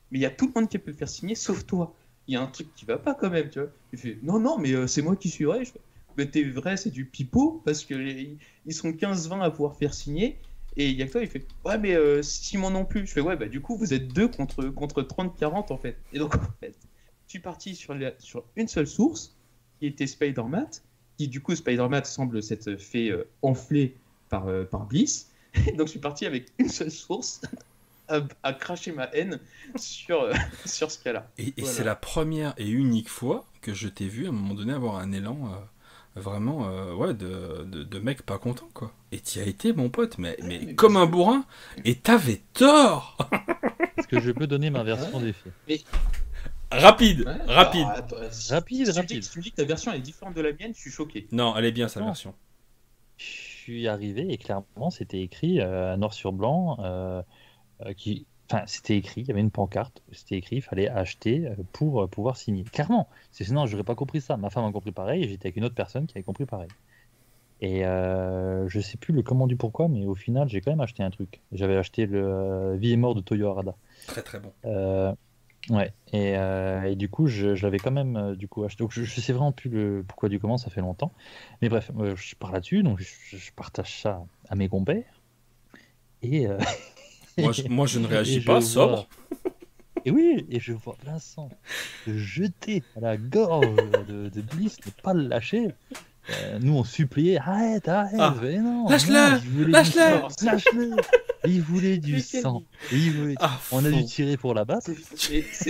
mais il y a tout le monde qui peut le faire signer, sauf toi. Il y a un truc qui va pas quand même, tu vois. Il fait, non, non, mais euh, c'est moi qui suis vrai. Je fais, mais t'es vrai, c'est du pipeau, parce que les- ils sont quinze vingt à pouvoir faire signer. Et il y a que toi, il fait, ouais, mais euh, Simon non plus. Je fais, ouais, bah du coup, vous êtes deux contre, contre trente quarante en fait. Et donc, en fait, je suis parti sur, la- sur une seule source, qui était Spider-Man, qui du coup, Spider-Man semble s'être fait euh, enfler par, euh, par Bliss. Donc, je suis parti avec une seule source à, à cracher ma haine sur, euh, sur ce cas-là. Et, et Voilà. c'est la première et unique fois que je t'ai vu à un moment donné avoir un élan euh, vraiment euh, ouais, de, de, de mec pas content, quoi. Et t'y as été, mon pote, mais, mais, mais comme parce un que- bourrin. Et t'avais tort. Est-ce que je peux donner ma version des faits? Rapide, Ouais, rapide. alors, attends, si- Rapide, si tu me dis- rapide. Si tu me dis que ta version est différente de la mienne, je suis choqué. Non, elle est bien sa Non. version. Je suis arrivé et clairement, c'était écrit euh, noir sur blanc. euh, euh, qui... Enfin, c'était écrit, il y avait une pancarte, c'était écrit, il fallait acheter euh, pour euh, pouvoir signer. Clairement, c'est- sinon, je n'aurais pas compris ça. Ma femme a compris pareil et j'étais avec une autre personne qui avait compris pareil. Et euh, je sais plus le comment du pourquoi, mais au final, j'ai quand même acheté un truc. J'avais acheté le euh, Vie et mort de Toyo Harada. Très très bon. Euh, ouais, et, euh, et du coup, je, je l'avais quand même euh, du coup acheté. Donc, je, je sais vraiment plus le pourquoi du comment, ça fait longtemps. Mais bref, euh, je pars là-dessus, donc je, je partage ça à mes compères. Et, euh, Moi je, moi, je ne réagis et je pas, vois- sobre. Et oui, et je vois Vincent se jeter à la gorge de, de Bliss, ne pas le lâcher. Euh, nous, on suppliait, arrête, arrête. Ah, Mais non, lâche-le, non, il voulait lâche-le. du sang, lâche-le. Il voulait du Mais quel- sang. Il voulait- Ah, On a dû faux. tirer pour la battre. C'est- mais c'est-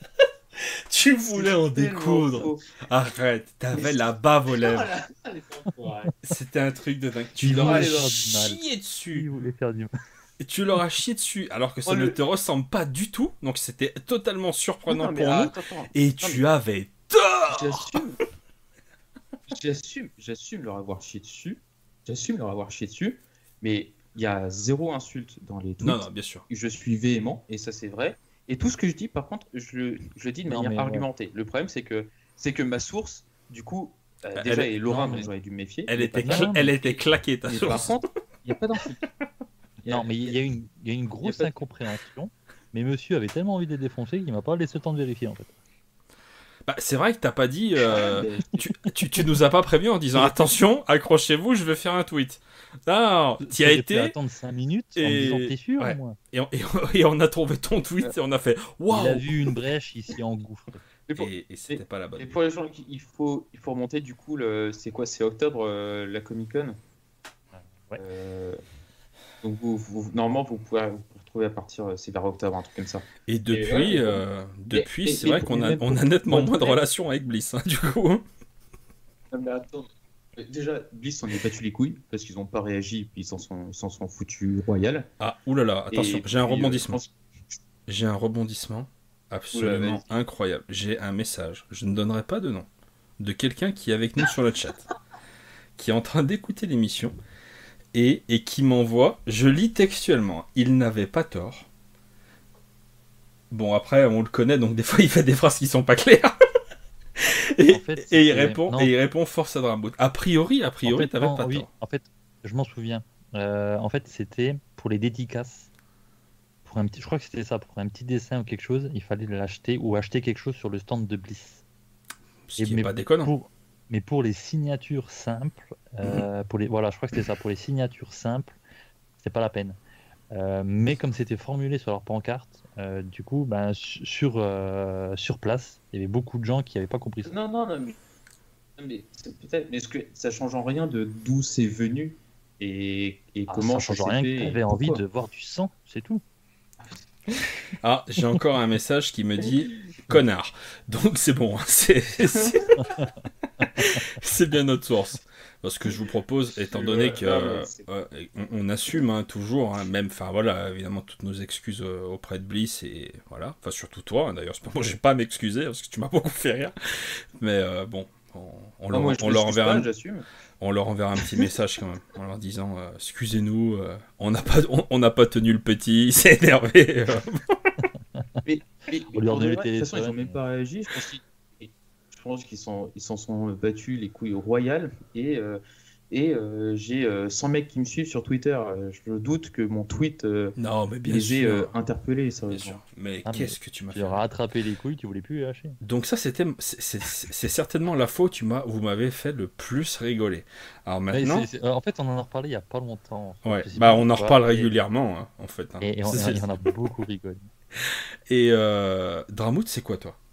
Tu voulais en c'est tellement découdre. faux. Arrête, t'avais Mais- la bave aux Ah, lèvres. là, allez, faut- faut arrêter. C'était un truc de dingue. Tu Il leur as voulait faire du mal. chié Il dessus. voulait faire du mal. Et tu leur as chié dessus alors que ça Oh, ne le- te ressemble pas du tout. Donc c'était totalement surprenant Non, mais pour nous. attends, attends. Et Non, tu mais avais tort. J'assume. J'assume, j'assume leur avoir chié dessus. J'assume leur avoir chié dessus. Mais il y a zéro insulte dans les tweets. Non, non, bien sûr. Je suis véhément, et ça c'est vrai. Et tout ce que je dis, par contre, je, le- je le dis de Non, manière mais ouais. argumentée. Le problème, c'est que, c'est que ma source, du coup, euh, Elle déjà, est- est Laura, non, donc mais- j'aurais dû me méfier. Elle mais était, pas- cla- non, elle mais- était claquée, ta mais par source. contre, il n'y a pas d'insulte. Il y a- Non, mais il y a une, il y a une grosse pas de- incompréhension. Mais monsieur avait tellement envie de les défoncer qu'il m'a pas laissé le temps de vérifier en fait. Bah, c'est vrai que t'as pas dit. euh, Mais- tu, tu, tu nous as pas prévenu en disant attention, accrochez-vous, je vais faire un tweet. Non, t'y as J'aurais pu été. attendre cinq minutes en et- me disant t'es sûr ouais. moi. Et on, et on- et on a trouvé ton tweet et on a fait Il a waouh. vu une brèche ici engouffrée. mais pour- Et, et c'était pas la bonne. Et pour les gens, qui- il faut, il faut remonter du coup, le, c'est quoi, c'est octobre euh, la Comic Con. Ouais. Euh, donc vous, vous- normalement vous pouvez vous pouvez retrouver à partir, euh, c'est vers octobre, un truc comme ça. Et depuis, ouais, euh, depuis, et- c'est et vrai pour- qu'on a, et on a pour- nettement pour- moins de relations avec Bliss, hein, du coup. hein. Ah, mais attends. Euh, Déjà, Bliss s'en est battu les couilles parce qu'ils n'ont pas réagi, puis ils s'en sont, ils s'en sont foutus royal. Ah, oulala, attention, Et j'ai un puis, euh, rebondissement. je pense- J'ai un rebondissement absolument Oula, vas-y. incroyable. J'ai un message, je ne donnerai pas de nom, de quelqu'un qui est avec nous sur le chat, qui est en train d'écouter l'émission et, et qui m'envoie, je lis textuellement, il n'avait pas tort. Bon, après, on le connaît, donc des fois, il fait des phrases qui sont pas claires. et, En fait, et il c'était- répond, non. et il répond force à Drambout. A priori, a priori, En fait, t'avais non, pas oui, tort. en fait, je m'en souviens. Euh, en fait, c'était pour les dédicaces. Pour un petit, je crois que c'était ça, pour un petit dessin ou quelque chose, il fallait l'acheter ou acheter quelque chose sur le stand de Bliss. Ce Et qui est mais pas déconnant. Pour, mais pour les signatures simples, euh, pour les, voilà, je crois que c'était ça, pour les signatures simples, c'était pas la peine. Euh, mais comme c'était formulé sur leur pancarte, euh, du coup, ben, su- sur, euh, sur place, il y avait beaucoup de gens qui n'avaient pas compris ça. Non, non, non, mais, non, mais c'est peut-être, mais est-ce que ça change en rien de d'où c'est venu et, et Ah, comment ça change s'est rien fait que et tu avais envie pourquoi. de voir du sang, c'est tout. Ah, j'ai encore un message qui me dit connard. Donc c'est bon, hein, c'est c'est- c'est bien notre source. Ce que je vous propose, étant donné que Ah, euh, ouais, c'est- euh, on, on assume hein, toujours, hein, même, enfin voilà, évidemment toutes nos excuses euh, auprès de Bliss et voilà, enfin surtout toi. hein, D'ailleurs, c'est pas- moi, j'ai pas à m'excuser parce que tu m'as beaucoup fait rire. Mais euh, bon, on, on Non, leur, moi, je on leur m'excuse enverra, pas, un, j'assume. on leur enverra un petit message quand même, en leur disant euh, excusez-nous, euh, on n'a pas, on on n'a pas tenu le petit, il s'est énervé. euh. Mais, mais, On lui a pour de redonné vrai, le de toute façon, ils téléphone, n'ont même mais- pas réagi. Je pense qu'ils, je pense qu'ils s'en, ils s'en sont battus les couilles royales et, euh, et euh, j'ai euh, cent mecs qui me suivent sur Twitter. Euh, Je doute que mon tweet euh, Non, mais bien les ait sûr. euh, interpellés, Bien sérieusement. sûr. Mais Ah, mais qu'est-ce que tu m'as tu fait leur as attrapé les couilles, tu voulais plus les lâcher. Donc ça, c'était, c'est, c'est- c'est certainement la fois où tu m'as, vous m'avez fait le plus rigoler. Alors Ouais, maintenant, c'est- c'est- euh, en fait, on en a reparlé il y a pas longtemps. En fait. ouais, Je sais bah plus on en pourquoi, reparle et, régulièrement, hein, en fait. Hein. et, et on, C'est- et on a beaucoup rigolé. Et euh, Dramout, c'est quoi toi?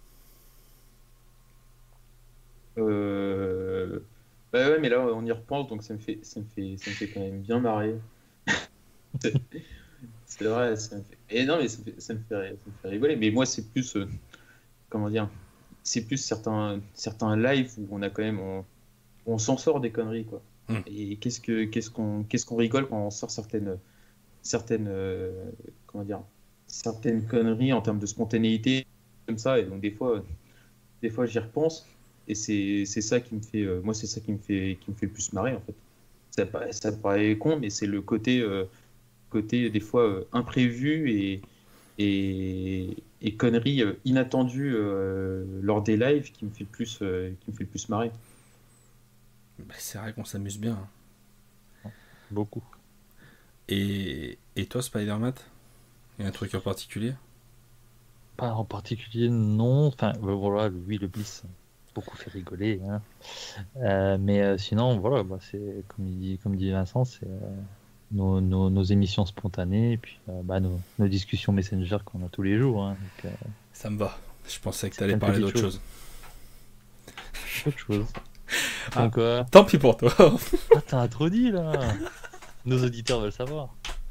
Euh... Bah ouais, mais là, on y repense, donc ça me fait, ça me fait, ça me fait quand même bien marrer. C'est c'est vrai, ça me fait... Et non, mais ça me fait, ça me fait, ça me fait rigoler. Mais moi, c'est plus, euh, comment dire, c'est plus certains, certains lives où on a quand même, on, on s'en sort des conneries, quoi. Hmm. Et qu'est-ce que, qu'est-ce qu'on, qu'est-ce qu'on rigole quand on sort certaines, certaines, euh, comment dire, certaines conneries en termes de spontanéité, comme ça. Et donc des fois, des fois, j'y repense. Et c'est, c'est ça qui me fait, euh, moi, c'est ça qui me fait, qui me fait le plus marrer, en fait. Ça paraît, ça paraît con, mais c'est le côté, euh, côté des fois euh, imprévu et, et, et conneries euh, inattendues euh, lors des lives qui me fait le plus, euh, qui me fait le plus marrer. Bah, c'est vrai qu'on s'amuse bien. Hein. Beaucoup. Et, et toi, Spider-Man, il y a un truc en particulier? Pas en particulier, non. Enfin, euh, voilà, oui, le Bliss, beaucoup fait rigoler. Hein. Euh, mais euh, sinon, voilà, bah, c'est comme il dit, comme dit Vincent, c'est euh, nos, nos, nos émissions spontanées, et puis euh, bah, nos, nos discussions Messenger qu'on a tous les jours. Hein. Donc, euh, Ça me va. Je pensais que c'est t'allais plein de parler petites d'autre choses. chose. Autre chose. Ah. Donc, euh, Tant pis pour toi. ah, t'en as trop dit là. Nos auditeurs veulent savoir.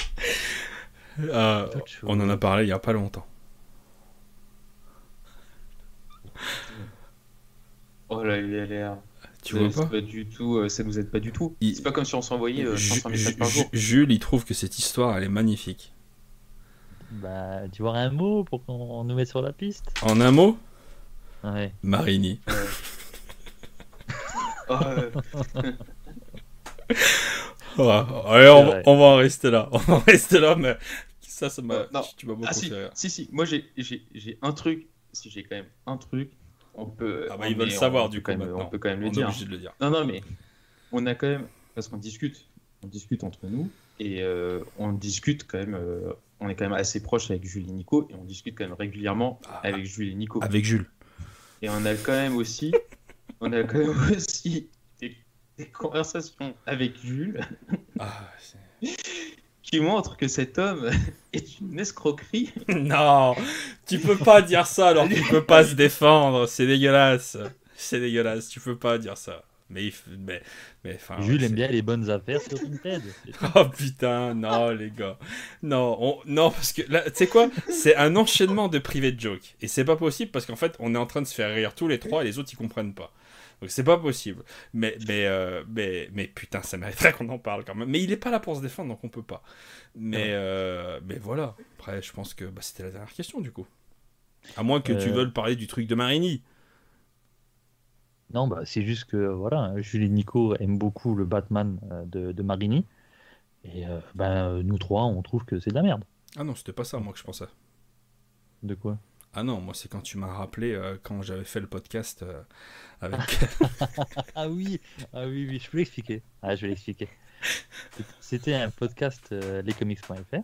Euh, D'autres choses. on en a parlé il y a pas longtemps. Oh là, il a l'air. Tu Euh, vois c'est pas? pas du tout, euh, ça nous aide pas du tout. Il- C'est pas comme si on s'envoyait euh, Ju- cinq cents messages Ju- par jour. Ju- Jules, il trouve que cette histoire, elle est magnifique. Bah, tu vois un mot pour qu'on nous mette sur la piste? En un mot, Ouais. Marini. Ouais. Oh, euh, Ouais, allez, on, va- vrai. on va en rester là. On va en rester là, mais ça, ça m'a. Euh, non. Tu m'as beaucoup Ah si, fait rire. si, si, moi j'ai, j'ai, j'ai un truc, si j'ai quand même un truc, on peut, Ah bah on- ils veulent mais savoir on du peut coup quand même, maintenant. on peut quand même le On est dire. obligé de le dire. Non, non, mais on a quand même, parce qu'on discute, on discute entre nous, et euh, on discute quand même, euh, on est quand même assez proche avec Jules et Nico, et on discute quand même régulièrement Ah, avec Jules et Nico. Avec Jules. Et on a quand même aussi, on a quand même aussi des, des conversations avec Jules Ah, c'est- qui montrent que cet homme est une escroquerie. non, tu peux pas dire ça alors qu'il peut pas se défendre. C'est dégueulasse. C'est dégueulasse. Tu peux pas dire ça. Mais, il f- mais, mais enfin. Jules ouais, aime c'est- bien les bonnes affaires sur Vinted. Oh putain, non les gars. Non, on- non parce que là, tu sais quoi? C'est un enchaînement de private joke. Et c'est pas possible parce qu'en fait, on est en train de se faire rire tous les trois et les autres ils comprennent pas. Donc c'est pas possible. Mais, mais, euh, mais, mais putain, ça mériterait qu'on en parle quand même. Mais il est pas là pour se défendre donc on peut pas. Mais, euh, mais voilà. Après, je pense que bah, c'était la dernière question du coup. À moins que tu Euh. veuilles parler du truc de Marini. Non, bah, c'est juste que voilà, Jules et Nico aiment beaucoup le Batman euh, de, de Marini. Et euh, ben, euh, nous trois, on trouve que c'est de la merde. Ah non, c'était pas ça moi que je pensais. De quoi? Ah non, moi c'est quand tu m'as rappelé euh, quand j'avais fait le podcast euh, avec. Ah oui, ah oui, oui, je peux l'expliquer. Ah, je vais l'expliquer. C'était un podcast euh, lescomics point f r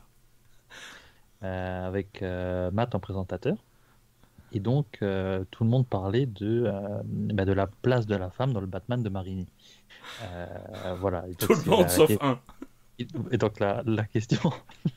euh, avec euh, Matt en présentateur. Et donc, euh, tout le monde parlait de, euh, bah, de la place de la femme dans le Batman de Marini. Euh, voilà. Et donc, Tout le c'est monde la- sauf et- un. Et, et donc la, la question,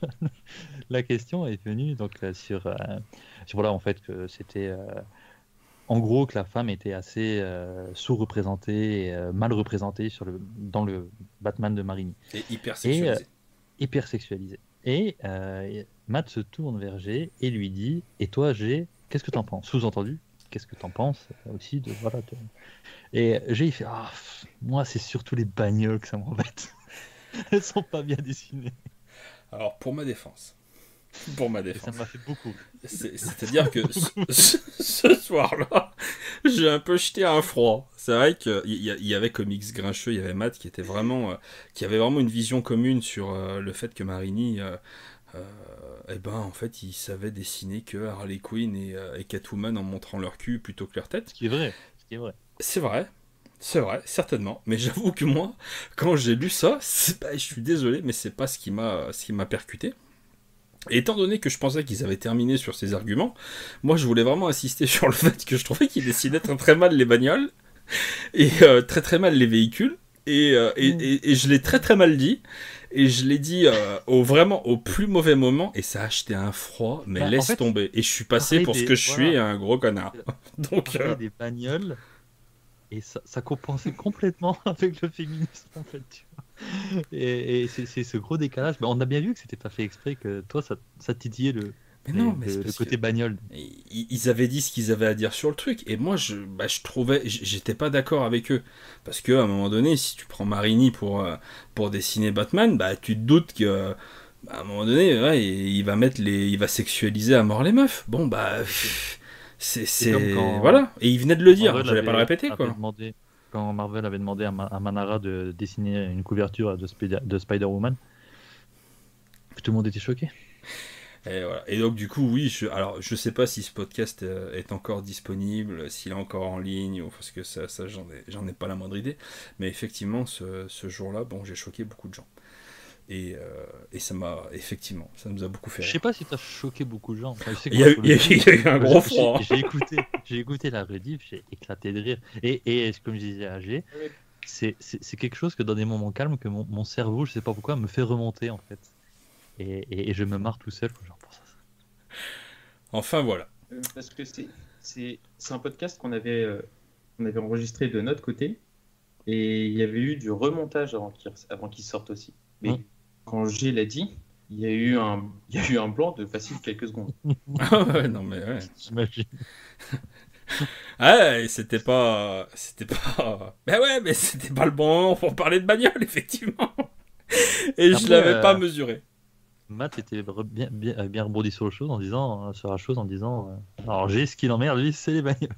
la question est venue donc euh, sur, euh, sur voilà en fait que c'était euh, en gros que la femme était assez euh, sous-représentée, et, euh, mal représentée sur le dans le Batman de Marini, Et hyper et euh, sexualisé. hyper sexualisée. Et euh, Matt se tourne vers G et lui dit et toi G, qu'est-ce que t'en penses? Sous-entendu, qu'est-ce que t'en penses aussi de voilà. de- Et G il fait ah pff, moi c'est surtout les bagnoles que ça m'embête. Elles sont pas bien dessinées. Alors pour ma défense. Pour ma Et ça défense. m'a fait beaucoup. C'est- C'est-à-dire que ce, ce soir-là, j'ai un peu jeté un froid. C'est vrai qu'il y, y- y avait Comics Grincheux, il y avait Matt qui était vraiment, euh, qui avait vraiment une vision commune sur euh, le fait que Marini, euh, euh, eh ben en fait, il savait dessiner que Harley Quinn et, euh, et Catwoman en montrant leur cul plutôt que leur tête. Ce qui est vrai. Ce qui est vrai. C'est vrai, C'est vrai, certainement. Mais j'avoue que moi, quand j'ai lu ça, c'est pas, je suis désolé, mais c'est pas ce qui m'a, ce qui m'a percuté. Et étant donné que je pensais qu'ils avaient terminé sur ces arguments, moi je voulais vraiment insister sur le fait que je trouvais qu'ils dessinaient très très mal les bagnoles et euh, très très mal les véhicules. Et, euh, et, et, et je l'ai très très mal dit. Et je l'ai dit euh, au, vraiment au plus mauvais moment. Et ça a acheté un froid, mais Bah, en laisse fait, tomber. Et je suis passé parler pour ce des- que je voilà. suis, un gros connard. Donc, Parler euh, des bagnoles et ça, ça compensait complètement avec le féminisme en fait. Tu vois. Et, et c'est c'est ce gros décalage. Bah, on a bien vu que c'était pas fait exprès, que toi ça, ça titillait le, mais les- non, mais le, c'est le parce côté que bagnole. ils ils avaient dit ce qu'ils avaient à dire sur le truc. Et moi, je, bah, je trouvais, j- j'étais pas d'accord avec eux. Parce que à un moment donné, si tu prends Marini pour, euh, pour dessiner Batman, bah, tu te doutes que. Bah, à un moment donné, ouais, il il va mettre les, il va sexualiser à mort les meufs. Bon, bah. pff, C'est. C'est comme c'est- quand Voilà. Et il venait de le dire, Marvel j'allais pas le avait, répéter, avait quoi. demandé, quand Marvel avait demandé à, Ma- à Manara de dessiner une couverture de, Spider- de Spider-Woman, tout le monde était choqué. Et, voilà. Et donc du coup oui, je, alors je sais pas si ce podcast euh, est encore disponible, s'il est encore en ligne, ou parce que ça, ça j'en ai, j'en ai pas la moindre idée. Mais effectivement, ce, ce jour-là, bon, j'ai choqué beaucoup de gens. Et, euh, et ça m'a, effectivement, ça nous a beaucoup fait Je sais rire. pas si t'as choqué beaucoup de gens. Enfin, je sais que Il y moi, a, eu- sur il le y a- coup, il y a eu un gros j'ai froid. j'ai écouté, j'ai écouté la rediff, j'ai éclaté de rire. Et, et comme je disais à G, c'est c'est- c'est quelque chose que dans des moments calmes, que mon, mon cerveau, je sais pas pourquoi, me fait remonter en fait. Et, et, et je me marre tout seul quand j'en pense à ça. Enfin voilà. Euh, Parce que c'est c'est c'est un podcast qu'on avait, euh, qu'on avait enregistré de notre côté et il y avait eu du remontage avant qu'il avant qu'il sorte aussi. Mais Hum. quand G l'a dit, il y a eu un il y a eu un blanc de facile quelques secondes. Ah ouais, non mais ouais. J'imagine. Ah, et c'était pas, c'était pas. Ben ouais, mais c'était pas le bon moment pour parler de bagnole, effectivement. Et je Après, l'avais euh, pas mesuré. Matt était re- bien, bien, euh, bien rebondi sur, le chose en disant, euh, sur la chose en disant euh, alors G, ce qui l'emmerde, lui, c'est les bagnoles.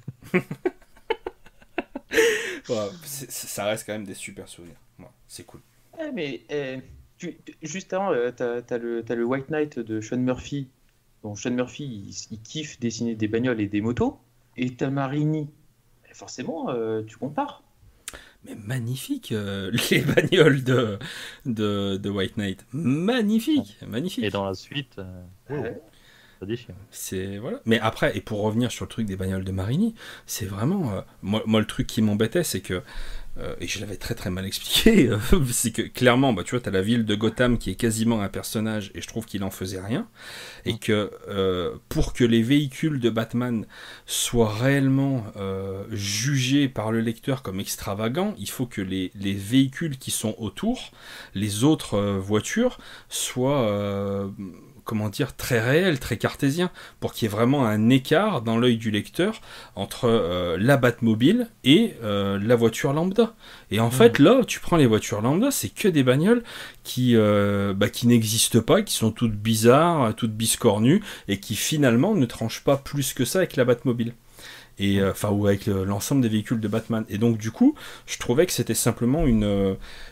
Ouais, c'est- c'est- ça reste quand même des super souvenirs. Ouais, c'est cool. Eh, mais eh, tu- tu- juste avant, euh, t'as, t'as le, t'as le White Knight de Sean Murphy. Bon, Sean Murphy, il, il kiffe dessiner des bagnoles et des motos. Et t'as Marini. Eh, Forcément, euh, tu compares. Mais magnifique, euh, les bagnoles de, de, de White Knight. Magnifique, magnifique. Et dans la suite, euh, wow, Ouais. ça déchire. C'est voilà. Mais après, et pour revenir sur le truc des bagnoles de Marini, c'est vraiment euh, moi, moi le truc qui m'embêtait, c'est que euh, et je l'avais très très mal expliqué, euh, c'est que clairement, bah tu vois, t'as la ville de Gotham qui est quasiment un personnage, et je trouve qu'il en faisait rien, et que euh, pour que les véhicules de Batman soient réellement euh, jugés par le lecteur comme extravagants, il faut que les, les véhicules qui sont autour, les autres euh, voitures, soient euh, comment dire, très réel, très cartésien, pour qu'il y ait vraiment un écart dans l'œil du lecteur entre euh, la Batmobile et euh, la voiture lambda. Et en mmh. fait, là, tu prends les voitures lambda, c'est que des bagnoles qui, euh, bah, qui n'existent pas, qui sont toutes bizarres, toutes biscornues, et qui finalement ne tranchent pas plus que ça avec la Batmobile. Et enfin, euh, ou avec le, l'ensemble des véhicules de Batman. Et donc, du coup, je trouvais que c'était simplement une... Euh,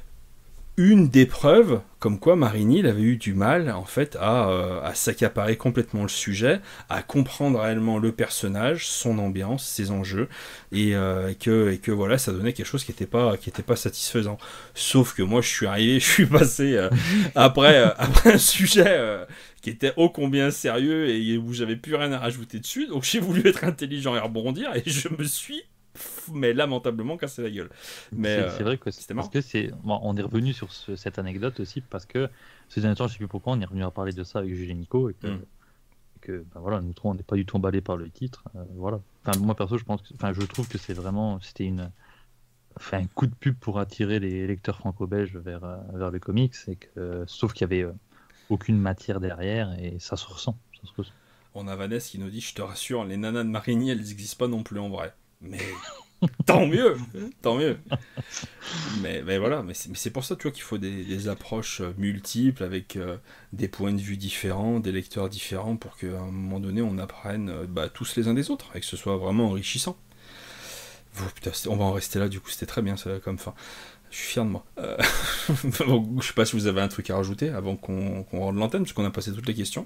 une des preuves comme quoi Marini il avait eu du mal en fait à, euh, à s'accaparer complètement le sujet, à comprendre réellement le personnage, son ambiance, ses enjeux, et, euh, et, que, et que voilà, ça donnait quelque chose qui n'était pas, qui était pas satisfaisant. Sauf que moi je suis arrivé, je suis passé euh, après, euh, après un sujet euh, qui était ô combien sérieux et où j'avais plus rien à rajouter dessus, donc j'ai voulu être intelligent et rebondir, et je me suis mais lamentablement cassé la gueule. Mais c'est, euh, c'est vrai que c'est, parce que c'est, bon, on est revenu sur ce, cette anecdote aussi parce que ces derniers temps, je sais plus pourquoi, on est revenu à parler de ça avec Jules et Nico et que, mm. que ben voilà, nous trois, on n'est pas du tout emballés par le titre. Euh, voilà. Enfin, moi perso, je pense, que, enfin, je trouve que c'est vraiment, c'était une, enfin, un coup de pub pour attirer les lecteurs franco-belges vers euh, vers le comics, et que, sauf qu'il y avait euh, aucune matière derrière et ça se ressent. Ça se ressent. On a Vanessa qui nous dit, je te rassure, les nanas de Marini, elles n'existent pas non plus en vrai. Mais tant mieux, tant mieux. Mais, mais voilà, mais c'est, mais c'est pour ça, tu vois, qu'il faut des, des approches multiples avec euh, des points de vue différents, des lecteurs différents, pour qu'à un moment donné, on apprenne euh, bah, tous les uns des autres et que ce soit vraiment enrichissant. Oh, putain, on va en rester là, du coup, c'était très bien ça comme fin. Je suis fier de moi. Euh... bon, je sais pas si vous avez un truc à rajouter avant qu'on, qu'on rende l'antenne, parce qu'on a passé toutes les questions.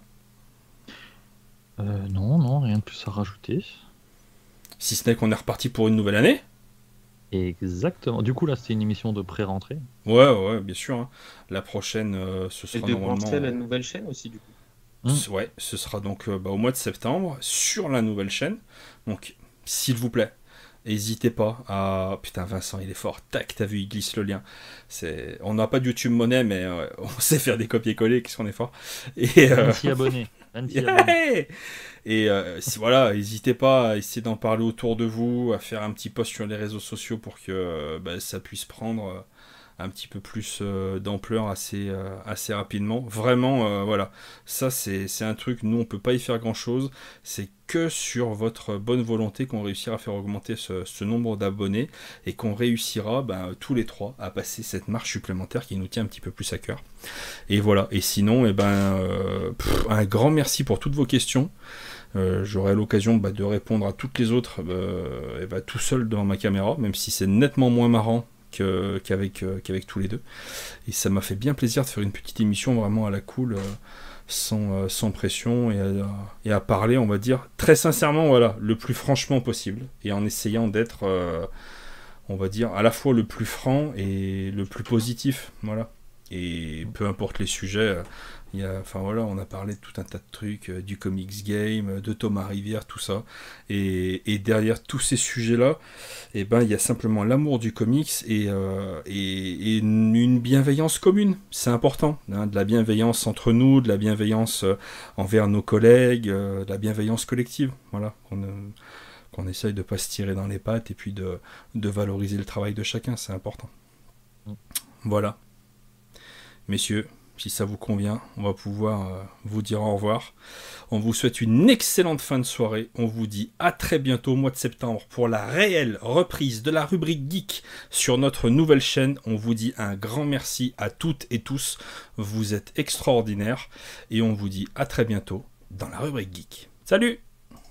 Euh, non, non, rien de plus à rajouter. Si ce n'est qu'on est reparti pour une nouvelle année. Exactement. Du coup, là, c'est une émission de pré-rentrée. Ouais, ouais, bien sûr. Hein. La prochaine, euh, ce Et sera de normalement. penser à la nouvelle chaîne aussi, du coup. Ce- Ouais, ce sera donc euh, bah, au mois de septembre sur la nouvelle chaîne. Donc, s'il vous plaît, n'hésitez pas à. Putain, Vincent, il est fort. Tac, t'as vu, il glisse le lien. C'est... On n'a pas de YouTube Monnaie, mais euh, on sait faire des copier-coller, qu'est-ce qu'on est fort. Et, euh, vingt-six abonnés. vingt-six abonnés. yeah Et euh, si, voilà, n'hésitez pas à essayer d'en parler autour de vous, à faire un petit post sur les réseaux sociaux pour que euh, bah, ça puisse prendre euh, un petit peu plus euh, d'ampleur assez, euh, assez rapidement. Vraiment, euh, voilà, ça c'est c'est un truc, nous on peut pas y faire grand chose, c'est que sur votre bonne volonté qu'on réussira à faire augmenter ce, ce nombre d'abonnés et qu'on réussira ben, tous les trois à passer cette marche supplémentaire qui nous tient un petit peu plus à cœur. Et voilà, et sinon, eh ben, euh, pff, un grand merci pour toutes vos questions. Euh, J'aurai l'occasion bah, de répondre à toutes les autres euh, et bah, tout seul devant ma caméra, même si c'est nettement moins marrant que- qu'avec euh, qu'avec tous les deux. Et ça m'a fait bien plaisir de faire une petite émission vraiment à la cool, euh, sans, euh, sans pression, et à, et à parler, on va dire, très sincèrement, voilà, le plus franchement possible, et en essayant d'être, euh, on va dire, à la fois le plus franc et le plus positif, voilà. Et peu importe les sujets, euh, il y a, enfin voilà, on a parlé de tout un tas de trucs, euh, du comics game, euh, de Thomas Rivière, tout ça. Et, et derrière tous ces sujets-là, eh ben, il y a simplement l'amour du comics et, euh, et, et une, une bienveillance commune. C'est important, hein, de la bienveillance entre nous, de la bienveillance euh, envers nos collègues, euh, de la bienveillance collective. Voilà, qu'on euh, qu'on essaye de pas se tirer dans les pattes et puis de, de valoriser le travail de chacun, c'est important. Voilà. Messieurs, si ça vous convient, on va pouvoir euh, vous dire au revoir. On vous souhaite une excellente fin de soirée. On vous dit à très bientôt au mois de septembre pour la réelle reprise de la rubrique Geek sur notre nouvelle chaîne. On vous dit un grand merci à toutes et tous. Vous êtes extraordinaires. Et on vous dit à très bientôt dans la rubrique Geek. Salut!